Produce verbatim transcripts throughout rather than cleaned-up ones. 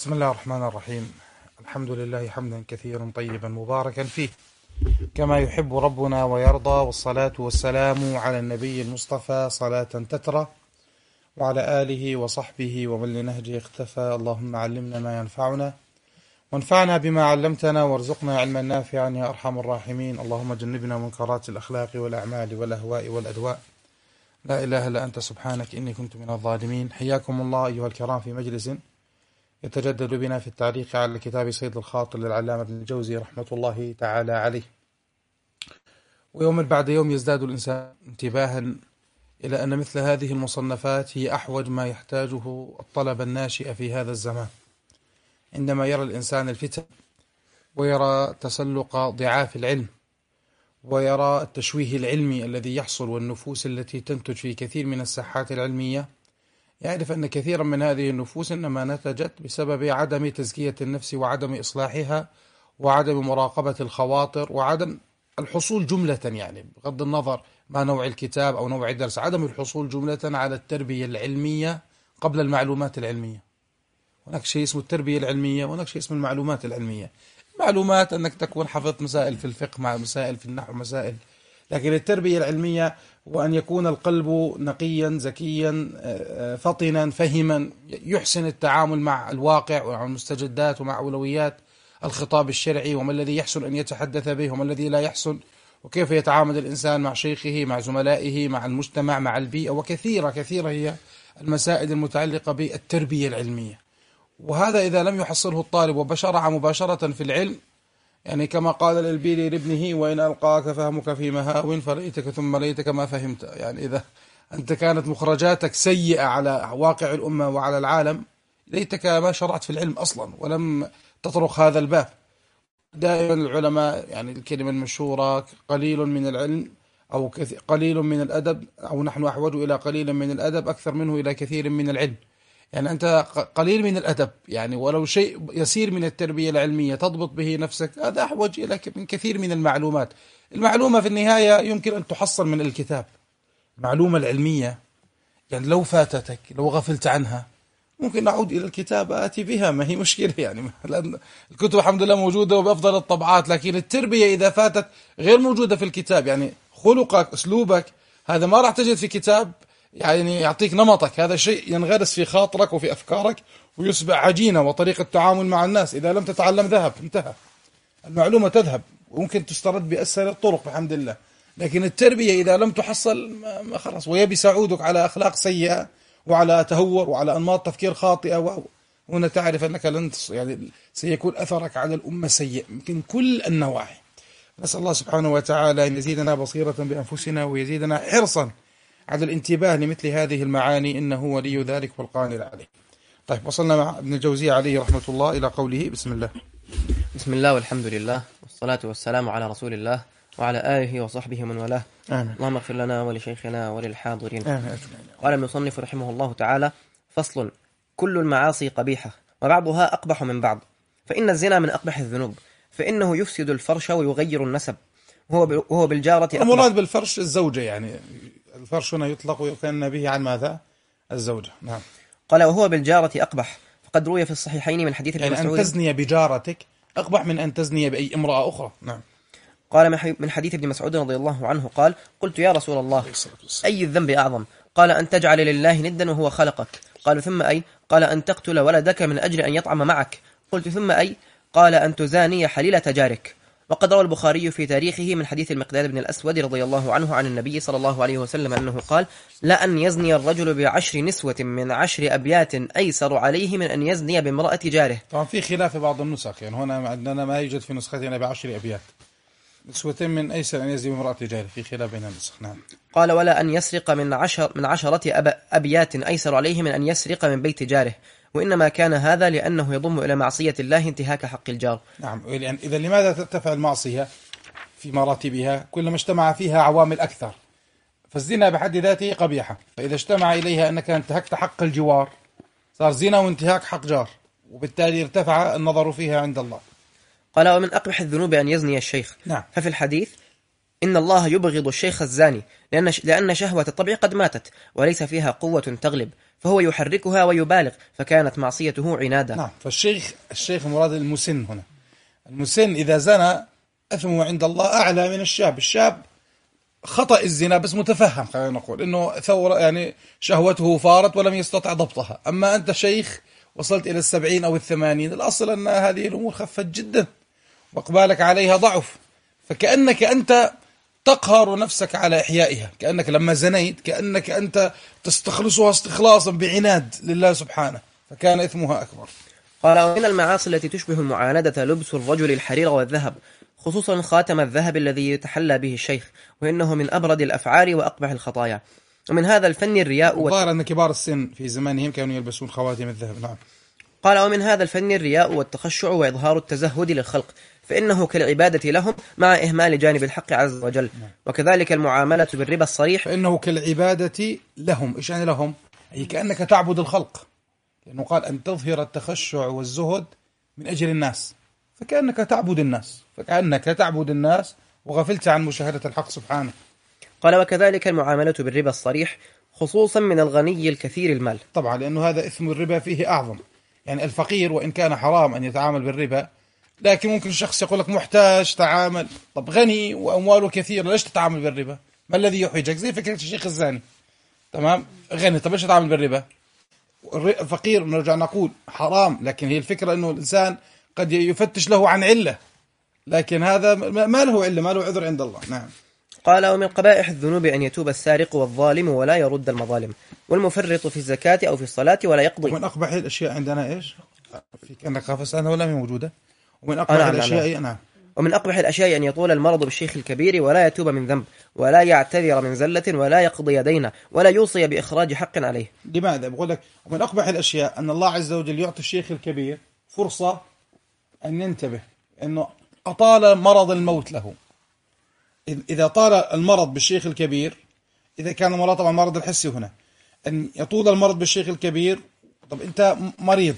بسم الله الرحمن الرحيم. الحمد لله حمدا كثيرا طيبا مباركا فيه كما يحب ربنا ويرضى، والصلاة والسلام على النبي المصطفى صلاة تترى، وعلى آله وصحبه ومن لنهجه اختفى. اللهم علمنا ما ينفعنا وانفعنا بما علمتنا وارزقنا علما نافعا يا أرحم الراحمين. اللهم جنبنا منكرات الأخلاق والأعمال والأهواء والأدواء. لا إله إلا أنت سبحانك إني كنت من الظالمين. حياكم الله أيها الكرام في مجلس يتجدد بنا في التعليق على كتاب صيد الخاطر للعلامة ابن الجوزي رحمة الله تعالى عليه. ويوم بعد يوم يزداد الإنسان انتباها إلى أن مثل هذه المصنفات هي أحوج ما يحتاجه الطلب الناشئ في هذا الزمان، عندما يرى الإنسان الفتن ويرى تسلق ضعاف العلم ويرى التشويه العلمي الذي يحصل والنفوس التي تنتج في كثير من الساحات العلمية. يعرف أن كثيرا من هذه النفوس إنما نتجت بسبب عدم تزكية النفس وعدم إصلاحها وعدم مراقبة الخواطر وعدم الحصول جملة، يعني بغض النظر ما نوع الكتاب أو نوع الدرس، عدم الحصول جملة على التربية العلمية قبل المعلومات العلمية. هناك شيء اسمه التربية العلمية وهناك شيء اسمه المعلومات العلمية. معلومات أنك تكون حفظت مسائل في الفقه مع مسائل في النحو مسائل، لكن التربية العلمية وأن يكون القلب نقيا زكيا فطنا فهما يحسن التعامل مع الواقع ومع المستجدات ومع أولويات الخطاب الشرعي، وما الذي يحسن أن يتحدث به وما الذي لا يحسن، وكيف يتعامل الإنسان مع شيخه مع زملائه مع المجتمع مع البيئة. وكثيرة كثيرة هي المسائل المتعلقة بالتربية العلمية، وهذا إذا لم يحصله الطالب وبشرع مباشرة في العلم، يعني كما قال الإلبيري لابنه: وإن ألقاك فهمك في مهاو فليتك ثم ليتك ما فهمت. يعني إذا أنت كانت مخرجاتك سيئة على واقع الأمة وعلى العالم، ليتك ما شرعت في العلم أصلا ولم تطرق هذا الباب. دائما العلماء، يعني الكلمة المشهورة: قليل من العلم أو قليل من الأدب، أو نحن أحوج إلى قليل من الأدب أكثر منه إلى كثير من العلم. يعني أنت قليل من الأدب، يعني ولو شيء يسير من التربية العلمية تضبط به نفسك، هذا أحوج إلى من كثير من المعلومات. المعلومة في النهاية يمكن أن تحصل من الكتاب. المعلومة العلمية يعني لو فاتتك، لو غفلت عنها، ممكن نعود إلى الكتاب آتي بها، ما هي مشكلة. يعني لأن الكتب الحمد لله موجودة وبأفضل الطبعات، لكن التربية إذا فاتت غير موجودة في الكتاب. يعني خلقك أسلوبك هذا ما راح تجد في كتاب يعني يعطيك نمطك، هذا شيء ينغرس في خاطرك وفي أفكارك ويصبح عجينة وطريقة التعامل مع الناس. إذا لم تتعلم ذهب، انتهى، المعلومة تذهب وممكن تسترد بأسهل الطرق بحمد الله. لكن التربية إذا لم تحصل ما خلاص، ويبي سعودك على أخلاق سيئة وعلى تهور وعلى أنماط تفكير خاطئة، وهنا تعرف أنك لن يعني سيكون أثرك على الأمة سيء يمكن كل النواحي. نسأل الله سبحانه وتعالى أن يزيدنا بصيرة بأنفسنا ويزيدنا حرصا على الانتباه لمثل هذه المعاني، إنه ولي ذلك والقادر عليه. طيب، وصلنا مع ابن الجوزي عليه رحمة الله إلى قوله: بسم الله. بسم الله والحمد لله والصلاة والسلام على رسول الله وعلى آله وصحبه من والاه. اللهم اغفر لنا ولشيخنا وللحاضرين. قال المصنف رحمه الله تعالى: فصل: كل المعاصي قبيحة وبعضها أقبح من بعض، فإن الزنا من أقبح الذنوب، فإنه يفسد الفرش ويغير النسب، وهو وهو بالجارة أقبح. المراد بالفرش الزوجة، يعني الفرش هنا يطلق ويكن به عن ماذا؟ الزوجة. نعم. قال: وهو بالجارة أقبح، فقد روي في الصحيحين من حديث ابن يعني مسعود: أن تزني بجارتك أقبح من أن تزني بأي امرأة أخرى. نعم. قال من حديث ابن مسعود رضي الله عنه قال: قلت يا رسول الله، أي الذنب أعظم؟ قال: أن تجعل لله ندا وهو خلقك. قال: ثم أي؟ قال: أن تقتل ولدك من أجل أن يطعم معك. قلت: ثم أي؟ قال: أن تزاني حليلة جارك. وقد روى البخاري في تاريخه من حديث المقداد بن الأسود رضي الله عنه عن النبي صلى الله عليه وسلم أنه قال: لأن يزني الرجل بعشر نسوة من عشر أبيات أيسر عليه من أن يزني بامرأة جاره. طبعا في خلاف في بعض النسخ، يعني هنا عندنا ما يوجد في نسختنا بعشر أبيات، نسوة من أيسر أن يزني بامرأة جاره، في خلاف بين النسخ. نعم. قال: ولا أن يسرق من عشر من عشرة أب أبيات أيسر عليه من أن يسرق من بيت جاره، وإنما كان هذا لأنه يضم إلى معصية الله انتهاك حق الجار. نعم. يعني إذا لماذا ترتفع المعصية في مراتبها؟ كلما اجتمع فيها عوامل أكثر. فالزنا بحد ذاته قبيحة، فإذا اجتمع إليها أنك انتهكت حق الجوار صار زنا وانتهاك حق جار، وبالتالي ارتفع النظر فيها عند الله. قال: ومن أقبح الذنوب أن يزني الشيخ. نعم. ففي الحديث: إن الله يبغض الشيخ الزاني لأن لأن شهوة الطبع قد ماتت وليس فيها قوة تغلب، فهو يحركها ويبالغ، فكانت معصيته عنادا. نعم. فالشيخ الشيخ مراد المسن هنا. المسن إذا زنى أثمه عند الله أعلى من الشاب. الشاب خطأ الزنا بس متفهم، خلينا نقول إنه ثورة يعني شهوته فارت ولم يستطع ضبطها. أما أنت شيخ وصلت إلى السبعين أو الثمانين، الأصل أن هذه الأمور خفت جدا وإقبالك عليها ضعف، فكأنك أنت تقهر نفسك على إحيائها، كأنك لما زنيت كأنك أنت تستخلصها استخلاصا بعناد لله سبحانه، فكان إثمها أكبر. قال: ومن المعاصي التي تشبه المعاندة لبس الرجل الحرير والذهب، خصوصا خاتم الذهب الذي يتحلى به الشيخ، وإنه من أبرد الأفعال وأقبح الخطايا. ومن هذا الفن الرياء و... ظاهر أن كبار السن في زمانهم كانوا يلبسون خواتم الذهب. نعم. قال: ومن هذا الفن الرياء والتخشع وإظهار التزهد للخلق، فإنه كالعبادة لهم مع إهمال جانب الحق عز وجل. وكذلك المعاملة بالربا الصريح، فإنه كالعبادة لهم. إيش يعني لهم؟ أي كأنك تعبد الخلق، لأنه قال أن تظهر التخشع والزهد من أجل الناس، فكأنك تعبد الناس، فكأنك تعبد الناس وغفلت عن مشاهدة الحق سبحانه. قال: وكذلك المعاملة بالربا الصريح، خصوصا من الغني الكثير المال. طبعا لأنه هذا إثم الربا فيه أعظم. يعني الفقير وإن كان حرام أن يتعامل بالربا، لكن ممكن الشخص يقول لك محتاج تعامل. طب غني وأمواله كثيرة، ليش تتعامل بالربا؟ ما الذي يحوجك؟ زي فكرة الشيخ الزاني. تمام، غني، طب ليش تتعامل بالربا؟ فقير نرجع نقول حرام، لكن هي الفكرة أنه الإنسان قد يفتش له عن علة، لكن هذا ما له علة، ما له عذر عند الله. نعم. قال: ومن قبائح الذنوب أن يتوب السارق والظالم ولا يرد المظالم، والمفرط في الزكاة أو في الصلاة ولا يقضي. ومن أقبح الأشياء عندنا إيش؟ في كأنك قافز أنا ولا هي موجودة. ومن أقبح نعم الأشياء نعم. نعم. ومن أقبح الأشياء أن يطول المرض بالشيخ الكبير ولا يتوب من ذنب ولا يعتذر من زلة ولا يقضي دينه ولا يوصي بإخراج حق عليه. لماذا؟ بقول لك ومن أقبح الأشياء أن الله عز وجل يعطي الشيخ الكبير فرصة أن ينتبه، أنه أطال مرض الموت له. إذا طال المرض بالشيخ الكبير، إذا كان المرض طبعا مرض الحسي هنا، أن يطول المرض بالشيخ الكبير، طب أنت مريض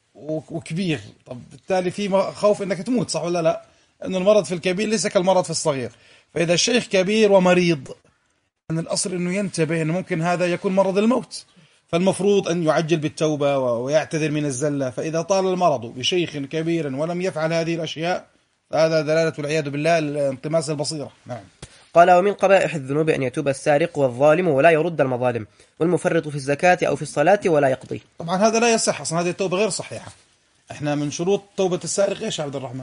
وكبير، طب بالتالي في خوف أنك تموت، صح ولا لا؟ أن المرض في الكبير ليس كالمرض في الصغير. فإذا الشيخ كبير ومريض، أن الأصل أنه ينتبه أنه ممكن هذا يكون مرض الموت، فالمفروض أن يعجل بالتوبة ويعتذر من الزلة. فإذا طال المرض بشيخ كبير ولم يفعل هذه الأشياء، فهذا دلالة والعياذ بالله انطماس البصيرة. نعم. قال: ومن قبائح الذنوب أن يتوب السارق والظالم ولا يرد المظالم، والمفرط في الزكاة أو في الصلاة ولا يقضي. طبعا هذا لا يصح أصلا، هذه التوبة غير صحيحة. احنا من شروط توبة السارق ايش يا عبد الرحمن؟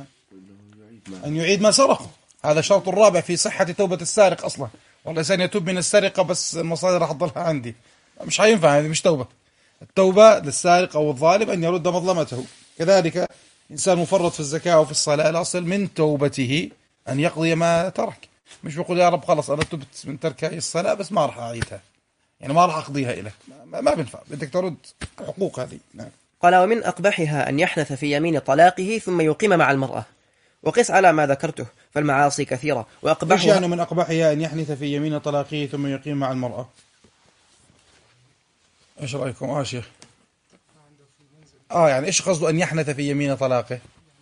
أن يعيد ما سرقه، هذا شرط الرابع في صحة توبة السارق أصلا. والإنسان يتوب من السرقة بس المصادر راح تضلها عندي، مش هينفع، هذه مش توبة. التوبة للسارق أو الظالم أن يرد مظلمته. كذلك إنسان مفرط في الزكاة أو في الصلاة، الأصل من توبته أن يقضي ما ترك، مش بيقول يا رب خلص أنا تبت من ترك هذه الصلاة بس ما راح أعيدها، يعني ما راح أقضيها إليك، ما, ما بينفع، بدك ترد حقوق هذه. نعم. قال: ومن أقبحها أن يحنث في يمين طلاقه ثم يقيم مع المرأة، وقس على ما ذكرته فالمعاصي كثيرة وأقبحها. إيش يعني من أقبحها أن يحنث في يمين طلاقه ثم يقيم مع المرأة؟ إيش رأيكم آه شيخ؟ آه يعني إيش قصده أن يحنث في يمين طلاقه؟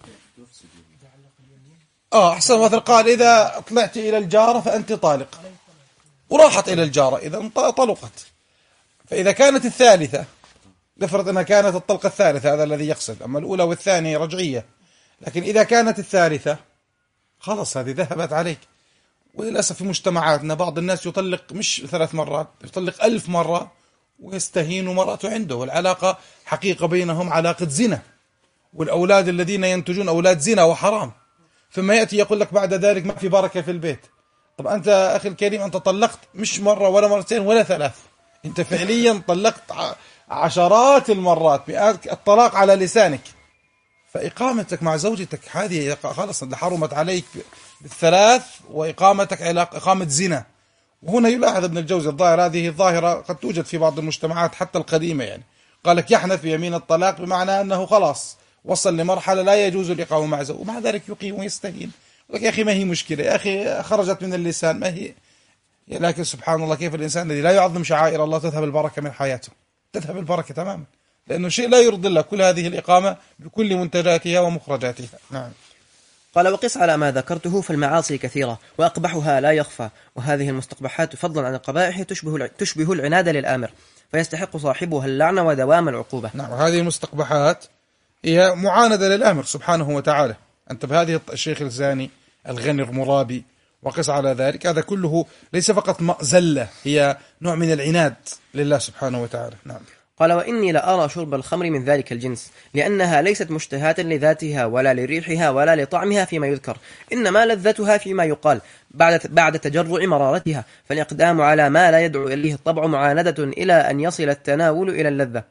آه أحسن، مثل قال إذا طلعت إلى الجارة فأنت طالق، وراحت إلى الجارة إذا طلقت. فإذا كانت الثالثة، نفرض أنها كانت الطلقة الثالثة، هذا الذي يقصد، أما الأولى والثانية رجعية، لكن إذا كانت الثالثة خلاص هذه ذهبت عليك. وللأسف في مجتمعاتنا بعض الناس يطلق مش ثلاث مرات، يطلق ألف مرة ويستهين مرأته عنده، والعلاقة حقيقة بينهم علاقة زنا، والأولاد الذين ينتجون أولاد زنا وحرام، ثم يأتي يقول لك بعد ذلك ما في بركة في البيت. طب أنت أخي الكريم، أنت طلقت مش مرة ولا مرتين ولا ثلاث، أنت فعليا طلقت عشرات المرات، مئات الطلاق على لسانك. فإقامتك مع زوجتك هذه خلاص حرمت عليك بالثلاث، وإقامتك علاقة إقامة زنا. وهنا يلاحظ ابن الجوزي الظاهر هذه الظاهرة قد توجد في بعض المجتمعات حتى القديمة، يعني قال لك يحنث بيمين الطلاق بمعنى أنه خلاص وصل لمرحلة لا يجوز الإقامة مع زوجه، ومع ذلك يقيم ويستهين. لك يا أخي ما هي مشكلة، يا أخي خرجت من اللسان ما هي. لكن سبحان الله كيف الإنسان الذي لا يعظم شعائر الله تذهب البركة من حياته، تذهب البركة تماما، لأنه شيء لا يرضي الله كل هذه الإقامة بكل منتجاتها ومخرجاتها. نعم. قال: وقس على ما ذكرته فالمعاصي كثيرة وأقبحها لا يخفى، وهذه المستقبحات فضلا عن القبائح تشبه تشبه العناد للآمر، فيستحق صاحبها اللعنة ودوام العقوبة. نعم، هذه المستقبحات هي معاندة للأمر سبحانه وتعالى. أنت بهذه الشيخ الزاني الغني المرابي وقس على ذلك، هذا كله ليس فقط مأزلة، هي نوع من العناد لله سبحانه وتعالى. نعم. قال وإني لأرى شرب الخمر من ذلك الجنس، لأنها ليست مشتهاة لذاتها ولا لريحها ولا لطعمها فيما يذكر، إنما لذتها فيما يقال بعد بعد تجرع مرارتها، فالإقدام على ما لا يدعو إليه الطبع معاندة إلى أن يصل التناول إلى اللذة.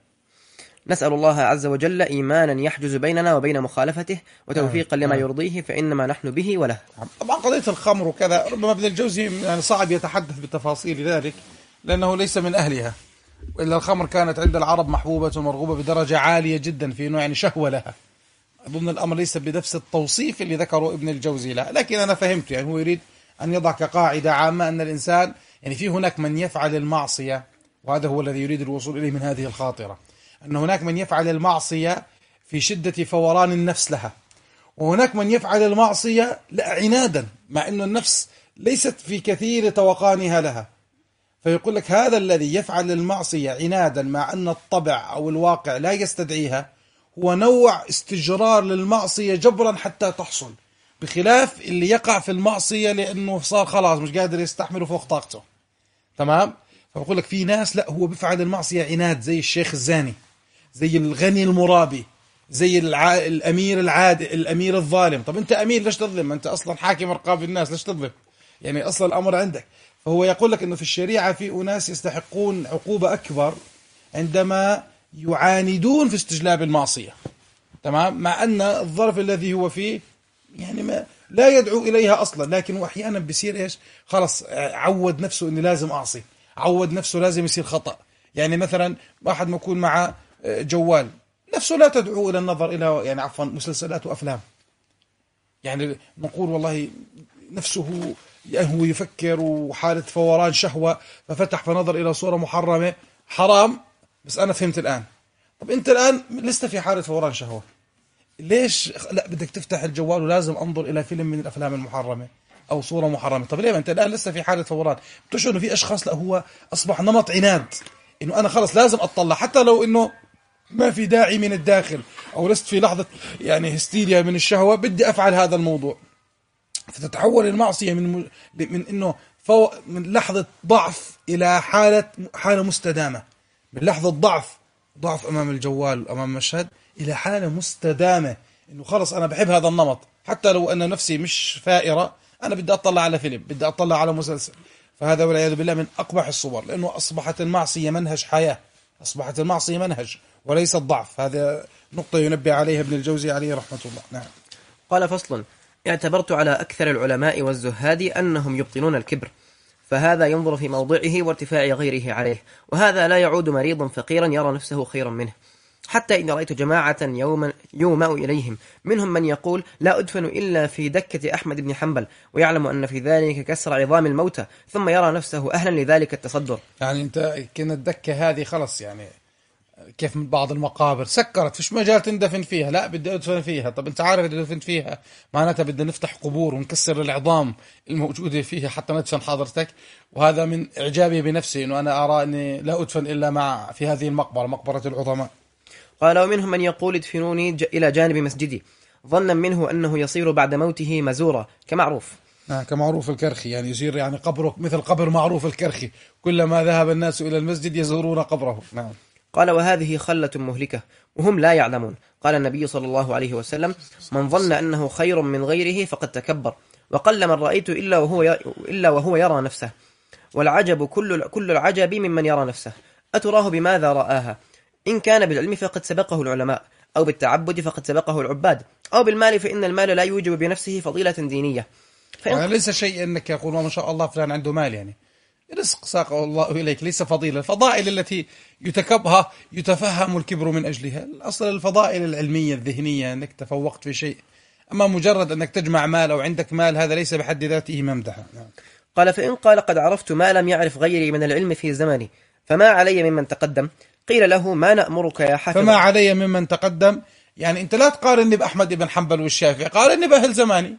نسأل الله عز وجل إيمانا يحجز بيننا وبين مخالفته، وتوفيقا لما يرضيه، فإنما نحن به وله. طبعا قضية الخمر وكذا ربما ابن الجوزي يعني صعب يتحدث بتفاصيل ذلك لأنه ليس من أهلها، وإلا الخمر كانت عند العرب محبوبة ومرغوبة بدرجة عالية جدا في نوع يعني شهوة لها. أظن الأمر ليس بنفس التوصيف اللي ذكره ابن الجوزي له، لكن أنا فهمت يعني هو يريد أن يضع كقاعدة عامة أن الإنسان يعني في هناك من يفعل المعصية، وهذا هو الذي يريد الوصول إليه من هذه الخاطرة، أن هناك من يفعل المعصية في شدة فوران النفس لها، وهناك من يفعل المعصية لا عنادا مع أن النفس ليست في كثير توقانها لها. فيقول لك هذا الذي يفعل المعصية عنادا مع أن الطبع أو الواقع لا يستدعيها هو نوع استجرار للمعصية جبرا حتى تحصل، بخلاف اللي يقع في المعصية لأنه صار خلاص مش قادر يستحمله فوق طاقته. تمام؟ فبقول لك في ناس لا هو بفعل المعصية عناد، زي الشيخ الزاني، زي الغني المرابي، زي الع... الأمير العاد الأمير الظالم. طب أنت أمير ليش تظلم؟ أنت أصلا حاكم رقاب الناس ليش تظلم؟ يعني أصلا الأمر عندك. فهو يقول لك أنه في الشريعة في أناس يستحقون عقوبة أكبر عندما يعاندون في استجلاب المعصية. تمام؟ مع أن الظرف الذي هو فيه يعني ما لا يدعو إليها أصلا، لكن هو أحيانا بيصير إيش؟ خلص عود نفسه أنه لازم أعصي، عود نفسه لازم يصير خطأ. يعني مثلا واحد ما يكون مع جوال نفسه لا تدعو إلى النظر إلى يعني عفوا مسلسلات وأفلام، يعني نقول والله نفسه هو يفكر وحالة فوران شهوة ففتح فنظر إلى صورة محرمة حرام. بس أنا فهمت الآن. طب أنت الآن لست في حالة فوران شهوة، ليش لا بدك تفتح الجوال ولازم أنظر إلى فيلم من الأفلام المحرمة أو صورة محرمة؟ طب ليه ما أنت الآن لسه في حالة فوران؟ بتشعر إنه في أشخاص لا هو أصبح نمط عناد، إنه أنا خلص لازم أطلع حتى لو إنه ما في داعي من الداخل أو لست في لحظة يعني هستيريا من الشهوة بدي أفعل هذا الموضوع. فتتحول المعصية من من إنه فو من لحظة ضعف إلى حالة حالة مستدامة، من لحظة ضعف ضعف أمام الجوال أمام مشهد إلى حالة مستدامة، إنه خلص أنا بحب هذا النمط حتى لو أن نفسي مش فائرة، أنا بدي أطلع على فيلم، بدي أطلع على مسلسل. فهذا والعياذ بالله من أقبح الصور، لأنه أصبحت المعصية منهج حياة، أصبحت المعصية منهج وليس الضعف. هذا نقطة ينبه عليها ابن الجوزي عليه رحمة الله. نعم. قال فصل: اعتبرت على أكثر العلماء والزهاد أنهم يبطلون الكبر، فهذا ينظر في موضعه وارتفاع غيره عليه، وهذا لا يعود مريضا فقيرا يرى نفسه خيرا منه. حتى إن رأيت جماعة يوما يومأ إليهم منهم من يقول: لا أدفن إلا في دكة أحمد بن حنبل، ويعلم أن في ذلك كسر عظام الموتى، ثم يرى نفسه أهلا لذلك التصدر. يعني أنت كنا الدكة هذه خلص يعني كيف من بعض المقابر سكرت فيش مجال تندفن فيها، لا بدي أدفن فيها. طب أنت عارف بدي أدفن فيها معناتها بدنا نفتح قبور ونكسر العظام الموجودة فيها حتى ندفن حضرتك. وهذا من إعجابي بنفسي إنه أنا أرى أني لا أدفن إلا مع في هذه المقبرة، مقبرة العظماء. قال: ومنهم من يقول ادفنوني ج... إلى جانب مسجدي، ظنا منه أنه يصير بعد موته مزورا كمعروف. آه كمعروف الكرخي، يعني يصير يعني قبره مثل قبر معروف الكرخي، كلما ذهب الناس إلى المسجد يزورون قبره. نعم. قال: وهذه خلة مهلكة وهم لا يعلمون. قال النبي صلى الله عليه وسلم: من ظن أنه خير من غيره فقد تكبر، وقل من رأيت إلا وهو ي... إلا وهو يرى نفسه، والعجب كل كل العجب ممن يرى نفسه. أتراه بماذا رآها؟ إن كان بالعلم فقد سبقه العلماء، أو بالتعبد فقد سبقه العباد، أو بالمال فإن المال لا يوجب بنفسه فضيلة دينية. فإن... ليس شيء أنك يقول ما شاء الله فلان عنده مال، يعني رزق ساقه الله إليك، ليس فضيلة. الفضائل التي يتكبها يتفهم الكبر من أجلها، الأصل الفضائل العلمية الذهنية أنك تفوقت في شيء، أما مجرد أنك تجمع مال أو عندك مال هذا ليس بحد ذاته ممدحا. قال: فإن قال قد عرفت ما لم يعرف غيري من العلم في زمني، فما علي ممن تقدم؟ قيل له: ما نأمرك يا حافظ. فما علي ممن تقدم، يعني أنت لا تقارني بأحمد بن حنبل والشافعي، قارني بأهل زماني.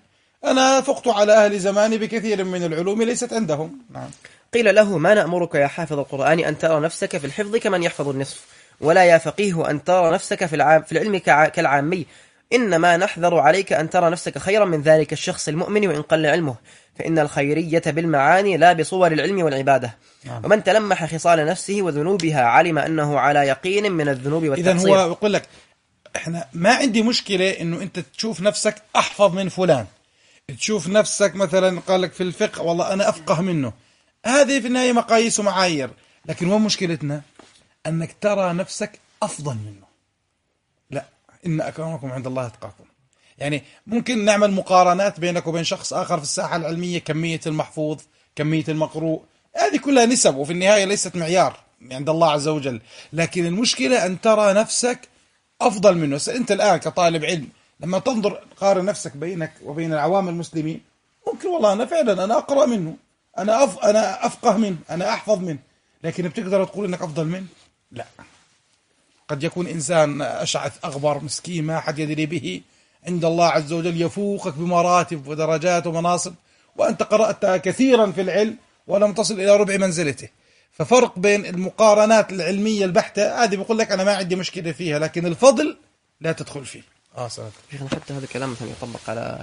أنا فقت على أهل زماني بكثير من العلوم ليست عندهم. نعم. قيل له: ما نأمرك يا حافظ القرآن أن ترى نفسك في الحفظ كمن يحفظ النصف، ولا يا فقيه أن ترى نفسك في, العام في العلم كالعامي، إنما نحذر عليك أن ترى نفسك خيرا من ذلك الشخص المؤمن وإن قل علمه، فإن الخيرية بالمعاني لا بصور العلم والعبادة. نعم. ومن تلمح خصال نفسه وذنوبها علم أنه على يقين من الذنوب والتقصير. إذن هو يقول لك إحنا ما عندي مشكلة إنه أنت تشوف نفسك أحفظ من فلان، تشوف نفسك مثلا قال لك في الفقه والله أنا أفقه منه، هذه في النهاية مقاييس ومعايير، لكن هو مشكلتنا أنك ترى نفسك أفضل منه. لا، إن أكرمكم عند الله أتقاكم. يعني ممكن نعمل مقارنات بينك وبين شخص آخر في الساحة العلمية، كمية المحفوظ، كمية المقروء، هذه كلها نسب وفي النهاية ليست معيار عند الله عز وجل، لكن المشكلة أن ترى نفسك أفضل منه. أنت الآن كطالب علم لما تنظر قارن نفسك بينك وبين العوام المسلمين، ممكن والله أنا فعلا أنا أقرأ منه، أنا أف... أنا أفقه منه، أنا أحفظ منه، لكن بتقدر تقول إنك أفضل منه؟ لا. قد يكون إنسان أشعث أغبر مسكين ما أحد يدري به، عند الله عز وجل يفوقك بمراتب ودرجات ومناصب، وأنت قرأت كثيرا في العلم ولم تصل إلى ربع منزلته. ففرق بين المقارنات العلمية البحتة هذه بقول لك أنا ما عندي مشكلة فيها، لكن الفضل لا تدخل فيه. آه صحيح. حتى هذا الكلام مثلا يطبق على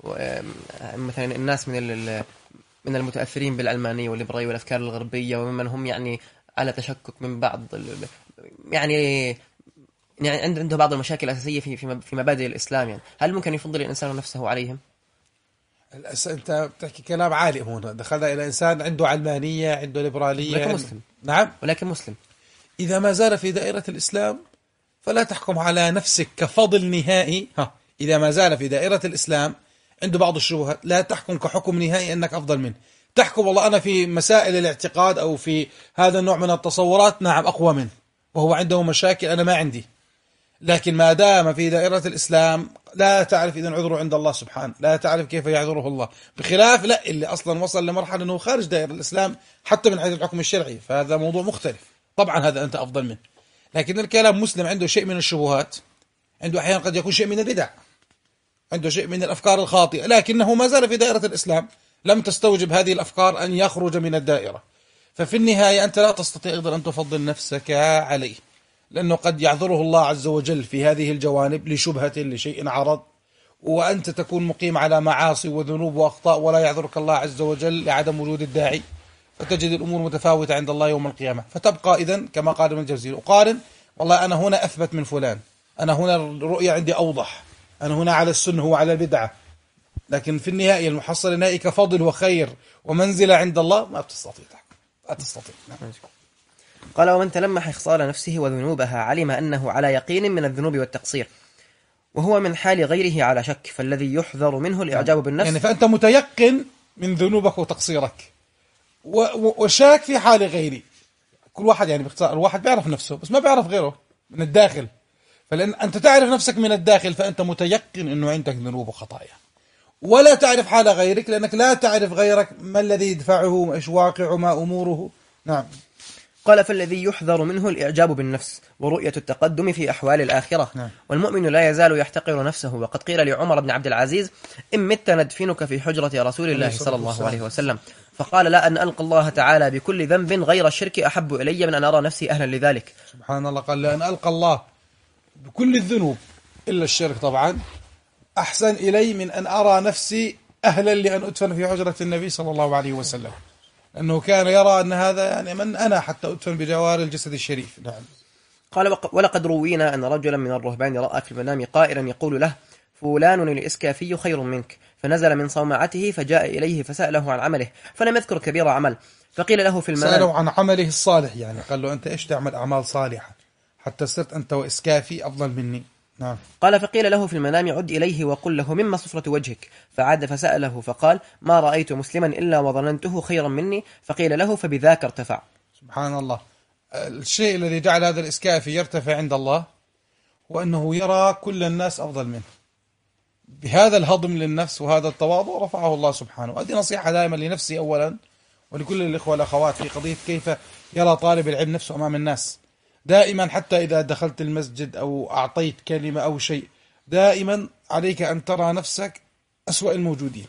مثلا الناس من من المتأثرين بالعلمانية والليبرالية والأفكار الغربية، وممن هم يعني على تشكك من بعض يعني يعني عنده بعض المشاكل الأساسية في في مبادئ الإسلام. يعني هل ممكن يفضل الإنسان نفسه عليهم؟ أنت بتحكي كلام عالي هنا، دخلنا إلى إنسان عنده علمانية، عنده ليبرالية، ولكن مسلم. نعم، ولكن مسلم. إذا ما زال في دائرة الإسلام فلا تحكم على نفسك كفضل نهائي. ها، إذا ما زال في دائرة الإسلام عنده بعض الشبهات لا تحكم كحكم نهائي أنك أفضل منه. تحكم والله أنا في مسائل الاعتقاد أو في هذا النوع من التصورات نعم أقوى منه، وهو عنده مشاكل أنا ما عندي، لكن ما دام في دائرة الإسلام لا تعرف إذن عذره عند الله سبحانه، لا تعرف كيف يعذره الله، بخلاف لا اللي أصلا وصل لمرحلة أنه خارج دائرة الإسلام حتى من حيث الحكم الشرعي، فهذا موضوع مختلف. طبعا هذا أنت أفضل منه، لكن الكلام مسلم عنده شيء من الشبهات، عنده أحيانا قد يكون شيء من البدع، عنده شيء من الأفكار الخاطئة، لكنه ما زال في دائرة الإسلام، لم تستوجب هذه الأفكار أن يخرج من الدائرة. ففي النهاية أنت لا تستطيع أيضا أن تفضل نفسك عليه، لأنه قد يعذره الله عز وجل في هذه الجوانب لشبهة لشيء عرض، وأنت تكون مقيم على معاصي وذنوب وأخطاء ولا يعذرك الله عز وجل لعدم وجود الداعي، فتجد الأمور متفاوتة عند الله يوم القيامة. فتبقى إذن كما قال ابن الجوزي أقارن، والله أنا هنا أثبت من فلان، أنا هنا الرؤية عندي أوضح، أنا هنا على السنة هو على البدعة، لكن في النهاية المحصل النهائي كفضل وخير ومنزلة عند الله ما بتستطيع ما تستطيع. نعم. قال: ومن تلمح خصال نفسه وذنوبها علم أنه على يقين من الذنوب والتقصير، وهو من حال غيره على شك، فالذي يحذر منه الإعجاب بالنفس. يعني فأنت متيقن من ذنوبك وتقصيرك وشاك في حال غيري. كل واحد يعني باختصار الواحد بيعرف نفسه بس ما بيعرف غيره من الداخل، فلأن أنت تعرف نفسك من الداخل فأنت متيقن أنه عندك ذنوب وخطايا، ولا تعرف حال غيرك لأنك لا تعرف غيرك ما الذي يدفعه، إيش واقعه، ما أموره. نعم. قال: فالذي يحذر منه الإعجاب بالنفس ورؤية التقدم في أحوال الآخرة. نعم. والمؤمن لا يزال يحتقر نفسه. وقد قيل لعمر بن عبد العزيز: إن مت ندفنك في حجرة رسول الله صلى الله عليه وسلم، فقال: لا أن ألقى الله تعالى بكل ذنب غير الشرك أحب إلي من أن أرى نفسي أهلا لذلك. سبحان الله. قال: لأن ألقى الله بكل الذنوب إلا الشرك طبعا أحسن إلي من أن أرى نفسي أهلا لأن أدفن في حجرة النبي صلى الله عليه وسلم، أنه كان يرى أن هذا يعني من أنا حتى أدفن بجوار الجسد الشريف. نعم. قال: ولقد روينا أن رجلا من الرهبان رأى في المنام قائلا يقول له: فلان الإسكافي خير منك، فنزل من صومعته فجاء إليه فسأله عن عمله فلم يذكر كبير عمل، فقيل له في المنام، سأله عن عمله الصالح، يعني قال له أنت إيش تعمل أعمال صالحة حتى صرت أنت وإسكافي أفضل مني. نعم. قال: فقيل له في المنام عد إليه وقل له مما صفرة وجهك، فعاد فسأله فقال: ما رأيت مسلما إلا وظننته خيرا مني، فقيل له فبذاك ارتفع. سبحان الله. الشيء الذي جعل هذا الإسكافي يرتفع عند الله وأنه يرى كل الناس أفضل منه، بهذا الهضم للنفس وهذا التواضع رفعه الله سبحانه. وهذه نصيحة دائما لنفسي أولا ولكل الإخوة والأخوات في قضية كيف يرى طالب العلم نفسه أمام الناس. دائما حتى إذا دخلت المسجد أو أعطيت كلمة أو شيء، دائما عليك أن ترى نفسك أسوأ الموجودين.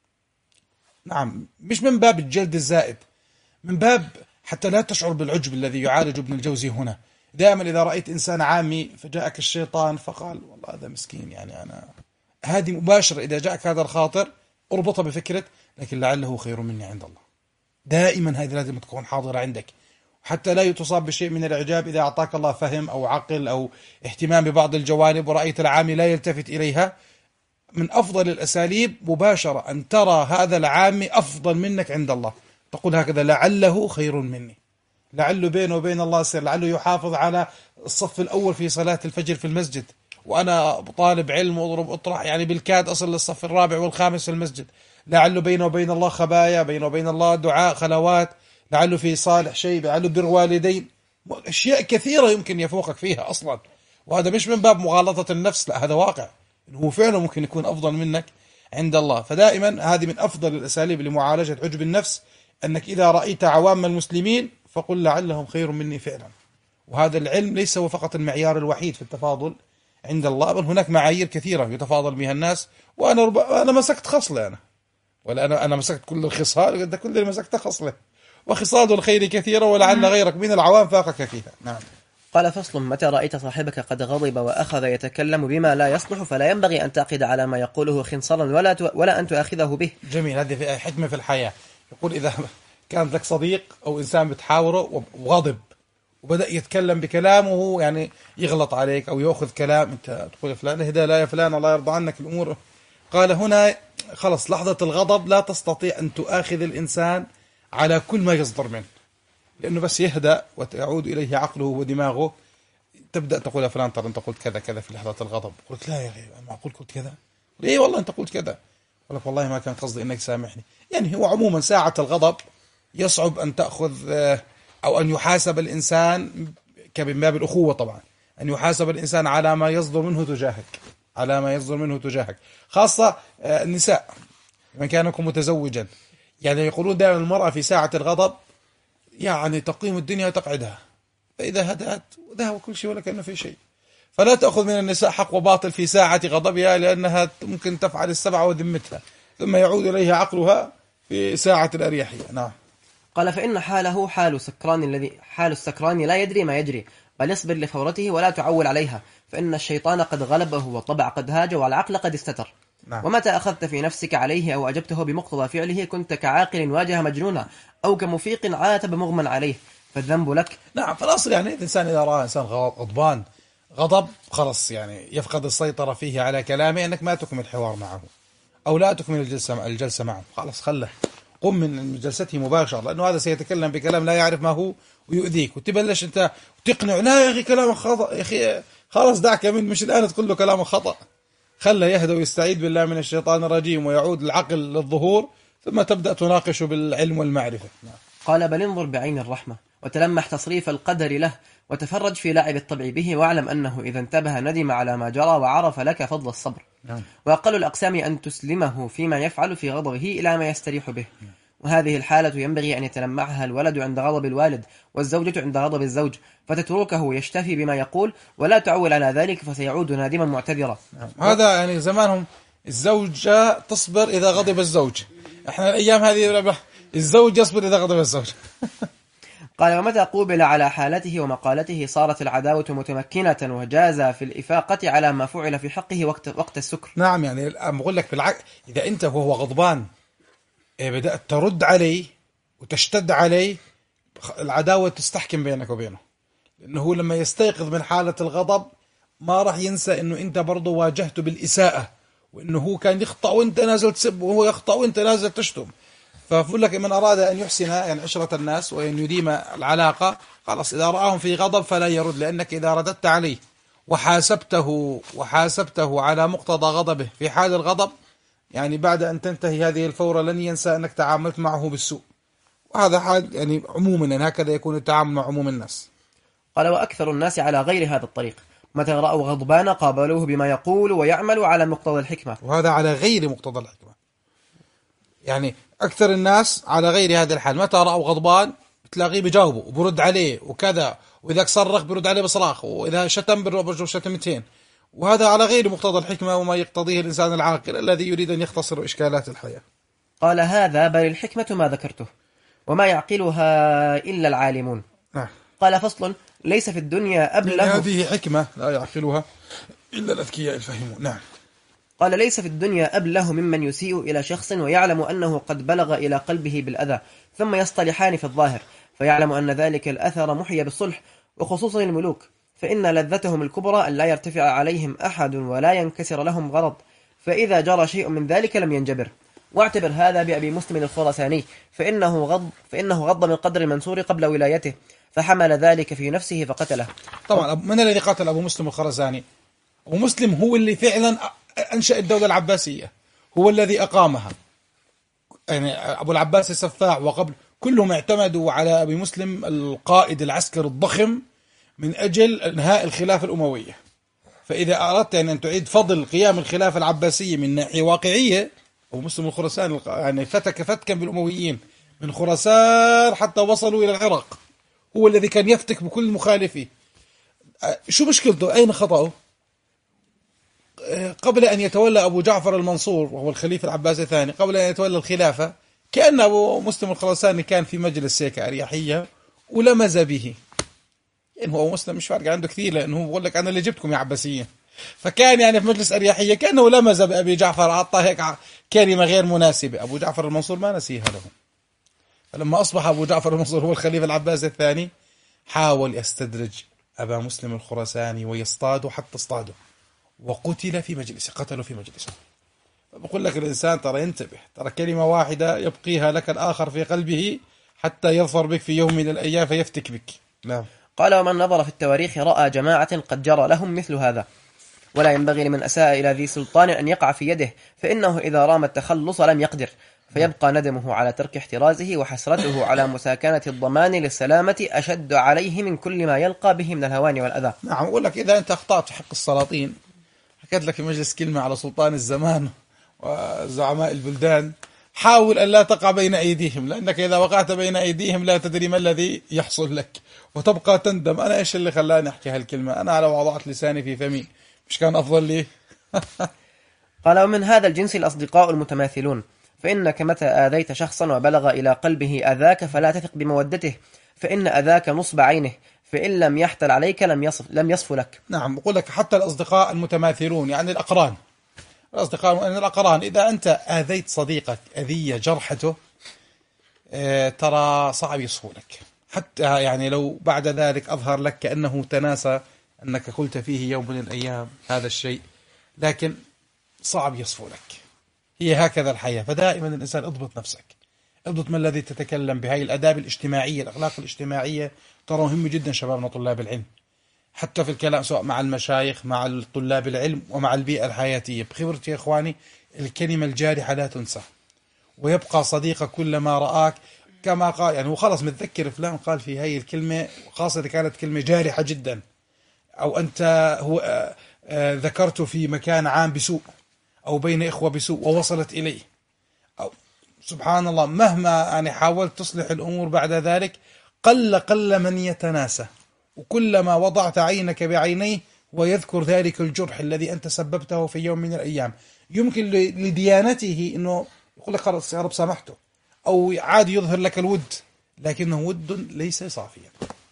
نعم، مش من باب الجلد الزائد، من باب حتى لا تشعر بالعجب الذي يعالج ابن الجوزي هنا. دائما إذا رأيت إنسان عامي فجاءك الشيطان فقال والله هذا مسكين، يعني أنا هذه مباشرة إذا جاءك هذا الخاطر اربطها بفكرة لكن لعله خير مني عند الله. دائما هذه لازم تكون حاضرة عندك، حتى لا تصاب بشيء من الإعجاب إذا أعطاك الله فهم أو عقل أو اهتمام ببعض الجوانب ورأيت العامي لا يلتفت إليها. من أفضل الأساليب مباشرة أن ترى هذا العامي أفضل منك عند الله، تقول هكذا لعله خير مني، لعله بينه وبين الله سر، لعله يحافظ على الصف الأول في صلاة الفجر في المسجد، وأنا طالب علم وأضرب أطرح يعني بالكاد أصل للصف الرابع والخامس في المسجد، لعله بينه وبين الله خبايا، بينه وبين الله دعاء خلوات، لعله في صالح شيء، لعله بر والدين، أشياء كثيرة يمكن يفوقك فيها أصلا. وهذا مش من باب مغالطة النفس، لا، هذا واقع، هو فعلا ممكن يكون أفضل منك عند الله. فدائما هذه من أفضل الأساليب لمعالجة عجب النفس، أنك إذا رأيت عوام المسلمين فقل لعلهم خير مني فعلا. وهذا العلم ليس هو فقط المعيار الوحيد في التفاضل عند الله، بل هناك معايير كثيرة يتفاضل بها الناس. وأنا رب... أنا مسكت خصلة، أنا ولا أنا أنا مسكت كل الخصال، أنت كل اللي مسكت خصلة، وخصال الخير كثيرة ولعل غيرك من العوام فاقك فيها. نعم. قال فصل: متى رأيت صاحبك قد غضب وأخذ يتكلم بما لا يصلح فلا ينبغي أن تعقد على ما يقوله خنصرا ولا تو... ولا أن تؤاخذه به. جميل، هذه حكمة في الحياة. يقول إذا كان لك صديق أو إنسان بتحاوره وغضب وبدأ يتكلم بكلامه يعني يغلط عليك أو يأخذ كلام، أنت تقول يا فلان اهدى، لا يا فلان الله يرضى عنك الأمور. قال هنا خلص لحظة الغضب لا تستطيع أن تؤاخذ الإنسان على كل ما يصدر منه، لأنه بس يهدأ وتعود إليه عقله ودماغه تبدأ تقول يا فلان ترى أنت قلت كذا كذا في لحظة الغضب. قلت لا يا أخي معقول قلت كذا؟ ليه والله أنت قلت كذا؟ قال لك والله ما كان قصدي إنك سامحني. يعني هو عموما ساعة الغضب يصعب أن تأخذ أو أن يحاسب الإنسان كمن باب الأخوة طبعا، أن يحاسب الإنسان على ما يصدر منه تجاهك، على ما يصدر منه تجاهك، خاصة النساء من كانكم متزوجا. يعني يقولون دائما المرأة في ساعة الغضب يعني تقيم الدنيا وتقعدها، فإذا هدأت ذهب كل شيء ولا كأنه في شيء. فلا تأخذ من النساء حق وباطل في ساعة غضبها، لأنها ممكن تفعل السبعة وذمتها ثم يعود إليها عقلها في ساعة الأريحية. نعم. قال فإن حاله حال السكران الذي حال السكران لا يدري ما يجري، بل يصبر لفورته ولا تعول عليها، فإن الشيطان قد غلبه والطبع قد هاج والعقل قد استتر. نعم. ومتى أخذت في نفسك عليه أو أجبته بمقتضى فعله كنت كعاقل واجه مجنونا أو كمفيق عاتب مغمى عليه، فالذنب لك. نعم. فالأصل يعني الإنسان إذا رأى إنسان غضبان غضب خلص يعني يفقد السيطرة فيه على كلامه، أنك ما تكمل الحوار معه أو لا تكمل الجلسة الجلسة معه، خلاص خله قم من جلسته مباشرة، لأنه هذا سيتكلم بكلام لا يعرف ما هو ويؤذيك، وتبلش أنت تقنع لا يا أخي كلامك خطأ، يا أخي خلاص دعك من مش الآن تقول له كلامك خطأ، خله يهدى ويستعيد بالله من الشيطان الرجيم ويعود العقل للظهور، ثم تبدأ تناقشه بالعلم والمعرفة. قال بل انظر بعين الرحمة وتلمح تصريف القدر له وتفرج في لعب الطبع به، واعلم أنه إذا انتبه ندم على ما جرى وعرف لك فضل الصبر. نعم. وأقل الأقسام أن تسلمه فيما يفعل في غضبه إلى ما يستريح به. نعم. وهذه الحالة ينبغي أن يتلمعها الولد عند غضب الوالد والزوجة عند غضب الزوج، فتتركه يشتفي بما يقول ولا تعول على ذلك فسيعود نادما معتذرا. نعم. هذا يعني زمانهم الزوجة تصبر إذا غضب الزوج، احنا الأيام هذه الزوج يصبر إذا غضب الزوج. قال ومتى قوبل على حالته ومقالته صارت العداوة متمكنة وجاز في الإفاقة على ما فعل في حقه وقت وقت السكر. نعم. يعني بقول لك بالعكس، إذا أنت وهو غضبان بدأت ترد عليه وتشتد عليه، العداوة تستحكم بينك وبينه، لأنه لما يستيقظ من حالة الغضب ما راح ينسى أنه أنت برضه واجهته بالإساءة، وأنه هو كان يخطأ وأنت نازل تسب وهو يخطأ وأنت نازل تشتم. فأقول لك من أراد أن يحسن يعني عشرة الناس وأن يديم العلاقة، خلاص إذا رآهم في غضب فلا يرد، لأنك إذا رددت عليه وحاسبته وحاسبته على مقتضى غضبه في حال الغضب، يعني بعد أن تنتهي هذه الفورة لن ينسى أنك تعاملت معه بالسوء. وهذا حال يعني عموما يعني هكذا يكون التعامل مع عموم الناس. قال وأكثر الناس على غير هذا الطريق، متى رأوا غضبان قابلوه بما يقول ويعمل على مقتضى الحكمة. وهذا على غير مقتضى الحكمة، يعني أكثر الناس على غير هذا الحال، متى رأوا غضبان تلاقيه بجاوبه وبرد عليه وكذا، وإذا صرخ برد عليه بصراخ، وإذا شتم برد شتمتين، وهذا على غير مقتضى الحكمة وما يقتضيه الإنسان العاقل الذي يريد أن يختصر إشكالات الحياة. قال هذا بل الحكمة ما ذكرته وما يعقلها إلا العالمون. نعم. قال فصل ليس في الدنيا أبله. هذه حكمة لا يعقلها إلا الأذكياء الفهمون. نعم. قال ليس في الدنيا أبله ممن يسيء إلى شخص ويعلم أنه قد بلغ إلى قلبه بالأذى ثم يصطلحان في الظاهر فيعلم أن ذلك الأثر محيى بالصلح، وخصوصا الملوك فإن لذتهم الكبرى أن لا يرتفع عليهم أحد ولا ينكسر لهم غرض، فإذا جرى شيء من ذلك لم ينجبر. واعتبر هذا بأبي مسلم الخراساني فإنه غض, فإنه غض من قدر المنصور قبل ولايته فحمل ذلك في نفسه فقتله. طبعا من الذي قتل أبو مسلم الخراساني؟ أبو مسلم هو اللي فعلا أنشأ الدولة العباسية، هو الذي أقامها. يعني أبو العباس السفاح وقبل كلهم اعتمدوا على أبي مسلم القائد العسكري الضخم من أجل إنهاء الخلافة الأموية. فإذا أردت أن تعيد فضل قيام الخلافة العباسية من ناحية واقعية، أبو مسلم الخراساني يعني فتك فتكا بالأمويين من خراسان حتى وصلوا إلى العراق، هو الذي كان يفتك بكل مخالفه. شو مشكلته؟ أين خطأه؟ قبل أن يتولى أبو جعفر المنصور وهو الخليفة العباسي الثاني، قبل أن يتولى الخلافة كأن أبو مسلم الخراساني كان في مجلس هيك أريحية ولمز به. يعني هو مسلم مش فارق عنده كثير، لأنه هو بقول لك أنا اللي جبتكم يا عباسيين. فكان يعني في مجلس أريحية كأنه لمز بأبي جعفر، أعطاه هيك كلمة غير مناسبة. أبو جعفر المنصور ما نسيها له. فلما أصبح أبو جعفر المنصور هو الخليفة العباسي الثاني حاول يستدرج أبا مسلم الخراساني ويصطاده حتى اصطاده وقتل في مجلسه، قتلوا في مجلسه. بقول لك الإنسان ترى ينتبه، ترى كلمة واحدة يبقيها لك الآخر في قلبه حتى يظفر بك في يوم من الأيام فيفتك بك. نعم. قال ومن نظر في التواريخ رأى جماعة قد جرى لهم مثل هذا، ولا ينبغي لمن أساء إلى ذي سلطان أن يقع في يده، فإنه إذا رام التخلص لم يقدر، فيبقى ندمه على ترك احترازه وحسرته على مساكنة الضمان للسلامة أشد عليه من كل ما يلقى به من الهوان والأذى. نعم. أقول لك إذا أنت أخطأت في حق السلاطين، حكيت لك في مجلس كلمة على سلطان الزمان وزعماء البلدان، حاول أن لا تقع بين أيديهم، لأنك إذا وقعت بين أيديهم لا تدري ما الذي يحصل لك وتبقى تندم. أنا إيش اللي خلاني أحكي هالكلمة؟ أنا لو وضعت لساني في فمي مش كان أفضل لي؟ قال ومن هذا الجنس الأصدقاء المتماثلون، فإنك متى آذيت شخصا وبلغ إلى قلبه أذاك فلا تثق بمودته، فإن أذاك نصب عينه، فإن لم يحتل عليك لم يصف, لم يصف لك. نعم. بقول لك حتى الأصدقاء المتماثلون يعني الأقران، الأصدقاء يعني الأقران، إذا أنت آذيت صديقك أذية جرحته اه ترى صعب يصفو لك، حتى يعني لو بعد ذلك أظهر لك كأنه تناسى أنك قلت فيه يوم من الأيام هذا الشيء، لكن صعب يصفو لك. هي هكذا الحياة. فدائما الإنسان اضبط نفسك، اضبط ما الذي تتكلم بهاي الأداب الاجتماعية، الأخلاق الاجتماعية ترى مهم جدا شبابنا طلاب العلم، حتى في الكلام سواء مع المشايخ مع طلاب العلم ومع البيئة الحياتية. بخبرتي يا إخواني الكلمة الجارحة لا تنسى، ويبقى صديقك كلما رآك كما قال، يعني هو خلص متذكر فلان قال في هاي الكلمة، خاصة إذا كانت كلمة جارحة جدا، أو أنت هو آآ آآ ذكرته في مكان عام بسوء أو بين إخوة بسوء ووصلت إليه، أو سبحان الله مهما يعني حاولت تصلح الأمور بعد ذلك قل قل من يتناسى، وكلما وضعت عينك بعينيه ويذكر ذلك الجرح الذي أنت سببته في يوم من الأيام. يمكن لديانته أنه يقول لك خلاص يا رب سامحته، أو عادي يظهر لك الود، لكنه ود ليس صافيا.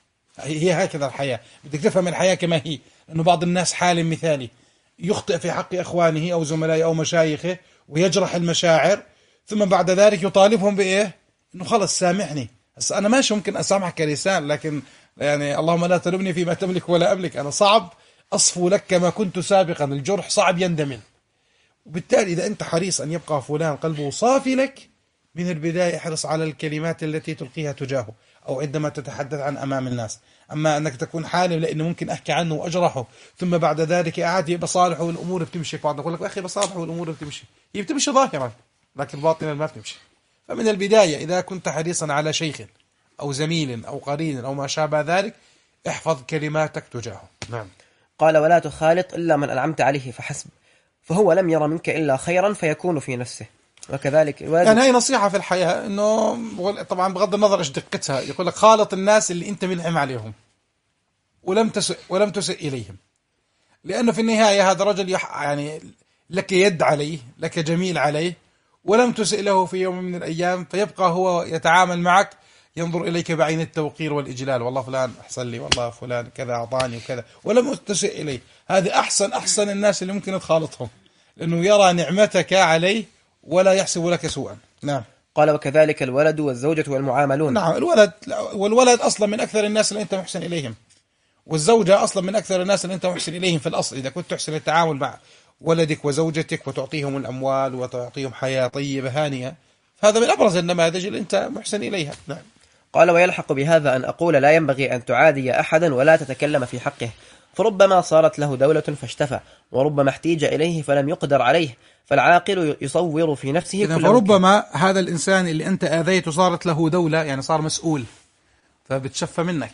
هي هكذا الحياة، بدك تفهم الحياة كما هي. لأنه بعض الناس حال مثالي يخطئ في حق إخوانه أو زملائه أو مشايخه ويجرح المشاعر، ثم بعد ذلك يطالبهم بإيه؟ إنه خلص سامحني. بس أنا ماشي ممكن أسامحك كلسان، لكن يعني اللهم لا تلمني فيما تملك ولا أملك. أنا صعب أصفو لك كما كنت سابقا، الجرح صعب يندمل. وبالتالي إذا أنت حريص أن يبقى فلان قلبه صافي لك من البداية، احرص على الكلمات التي تلقيها تجاهه أو عندما تتحدث عن أمام الناس. أما أنك تكون حالم لأنه ممكن أحكي عنه وأجرحه ثم بعد ذلك أعادي بصالحه والأمور بتمشي، بعض يقول لك أخي بصالحه والأمور بتمشي، هي بتمشي ظاهرا لكن باطنا ما بتمشي. فمن البداية إذا كنت حريصا على شيخ أو زميل أو قرين أو ما شابه ذلك احفظ كلماتك تجاهه. نعم. قال ولا تخالط إلا من أنعمت عليه فحسب، فهو لم ير منك إلا خيرا فيكون في نفسه. وكذلك يعني هي نصيحة في الحياة، إنه طبعا بغض النظر إيش دقتها، يقول لك خالط الناس اللي أنت منعم عليهم ولم تسئ ولم تسئ إليهم. لأنه في النهاية هذا رجل يعني لك يد عليه، لك جميل عليه، ولم تسئ له في يوم من الأيام، فيبقى هو يتعامل معك ينظر إليك بعين التوقير والإجلال، والله فلان أحسن لي، والله فلان كذا أعطاني وكذا، ولم تسئ إليه. هذه أحسن أحسن الناس اللي ممكن تخالطهم، لأنه يرى نعمتك عليه ولا يحسب لك سوءا. نعم. قال وكذلك الولد والزوجة والمعاملون. نعم، الولد والولد أصلا من أكثر الناس اللي أنت محسن إليهم، والزوجة أصلا من أكثر الناس اللي أنت محسن إليهم في الأصل، إذا كنت تحسن التعامل مع ولدك وزوجتك وتعطيهم الأموال وتعطيهم حياة طيبة هانية، فهذا من أبرز النماذج اللي أنت محسن إليها. نعم. قال ويلحق بهذا أن أقول لا ينبغي أن تعادي أحدا ولا تتكلم في حقه، فربما صارت له دولة فاشتفى، وربما احتيج إليه فلم يقدر عليه، فالعاقل يصور في نفسه كل فربما هذا الإنسان اللي أنت آذيته صارت له دولة، يعني صار مسؤول فبتشفى منك،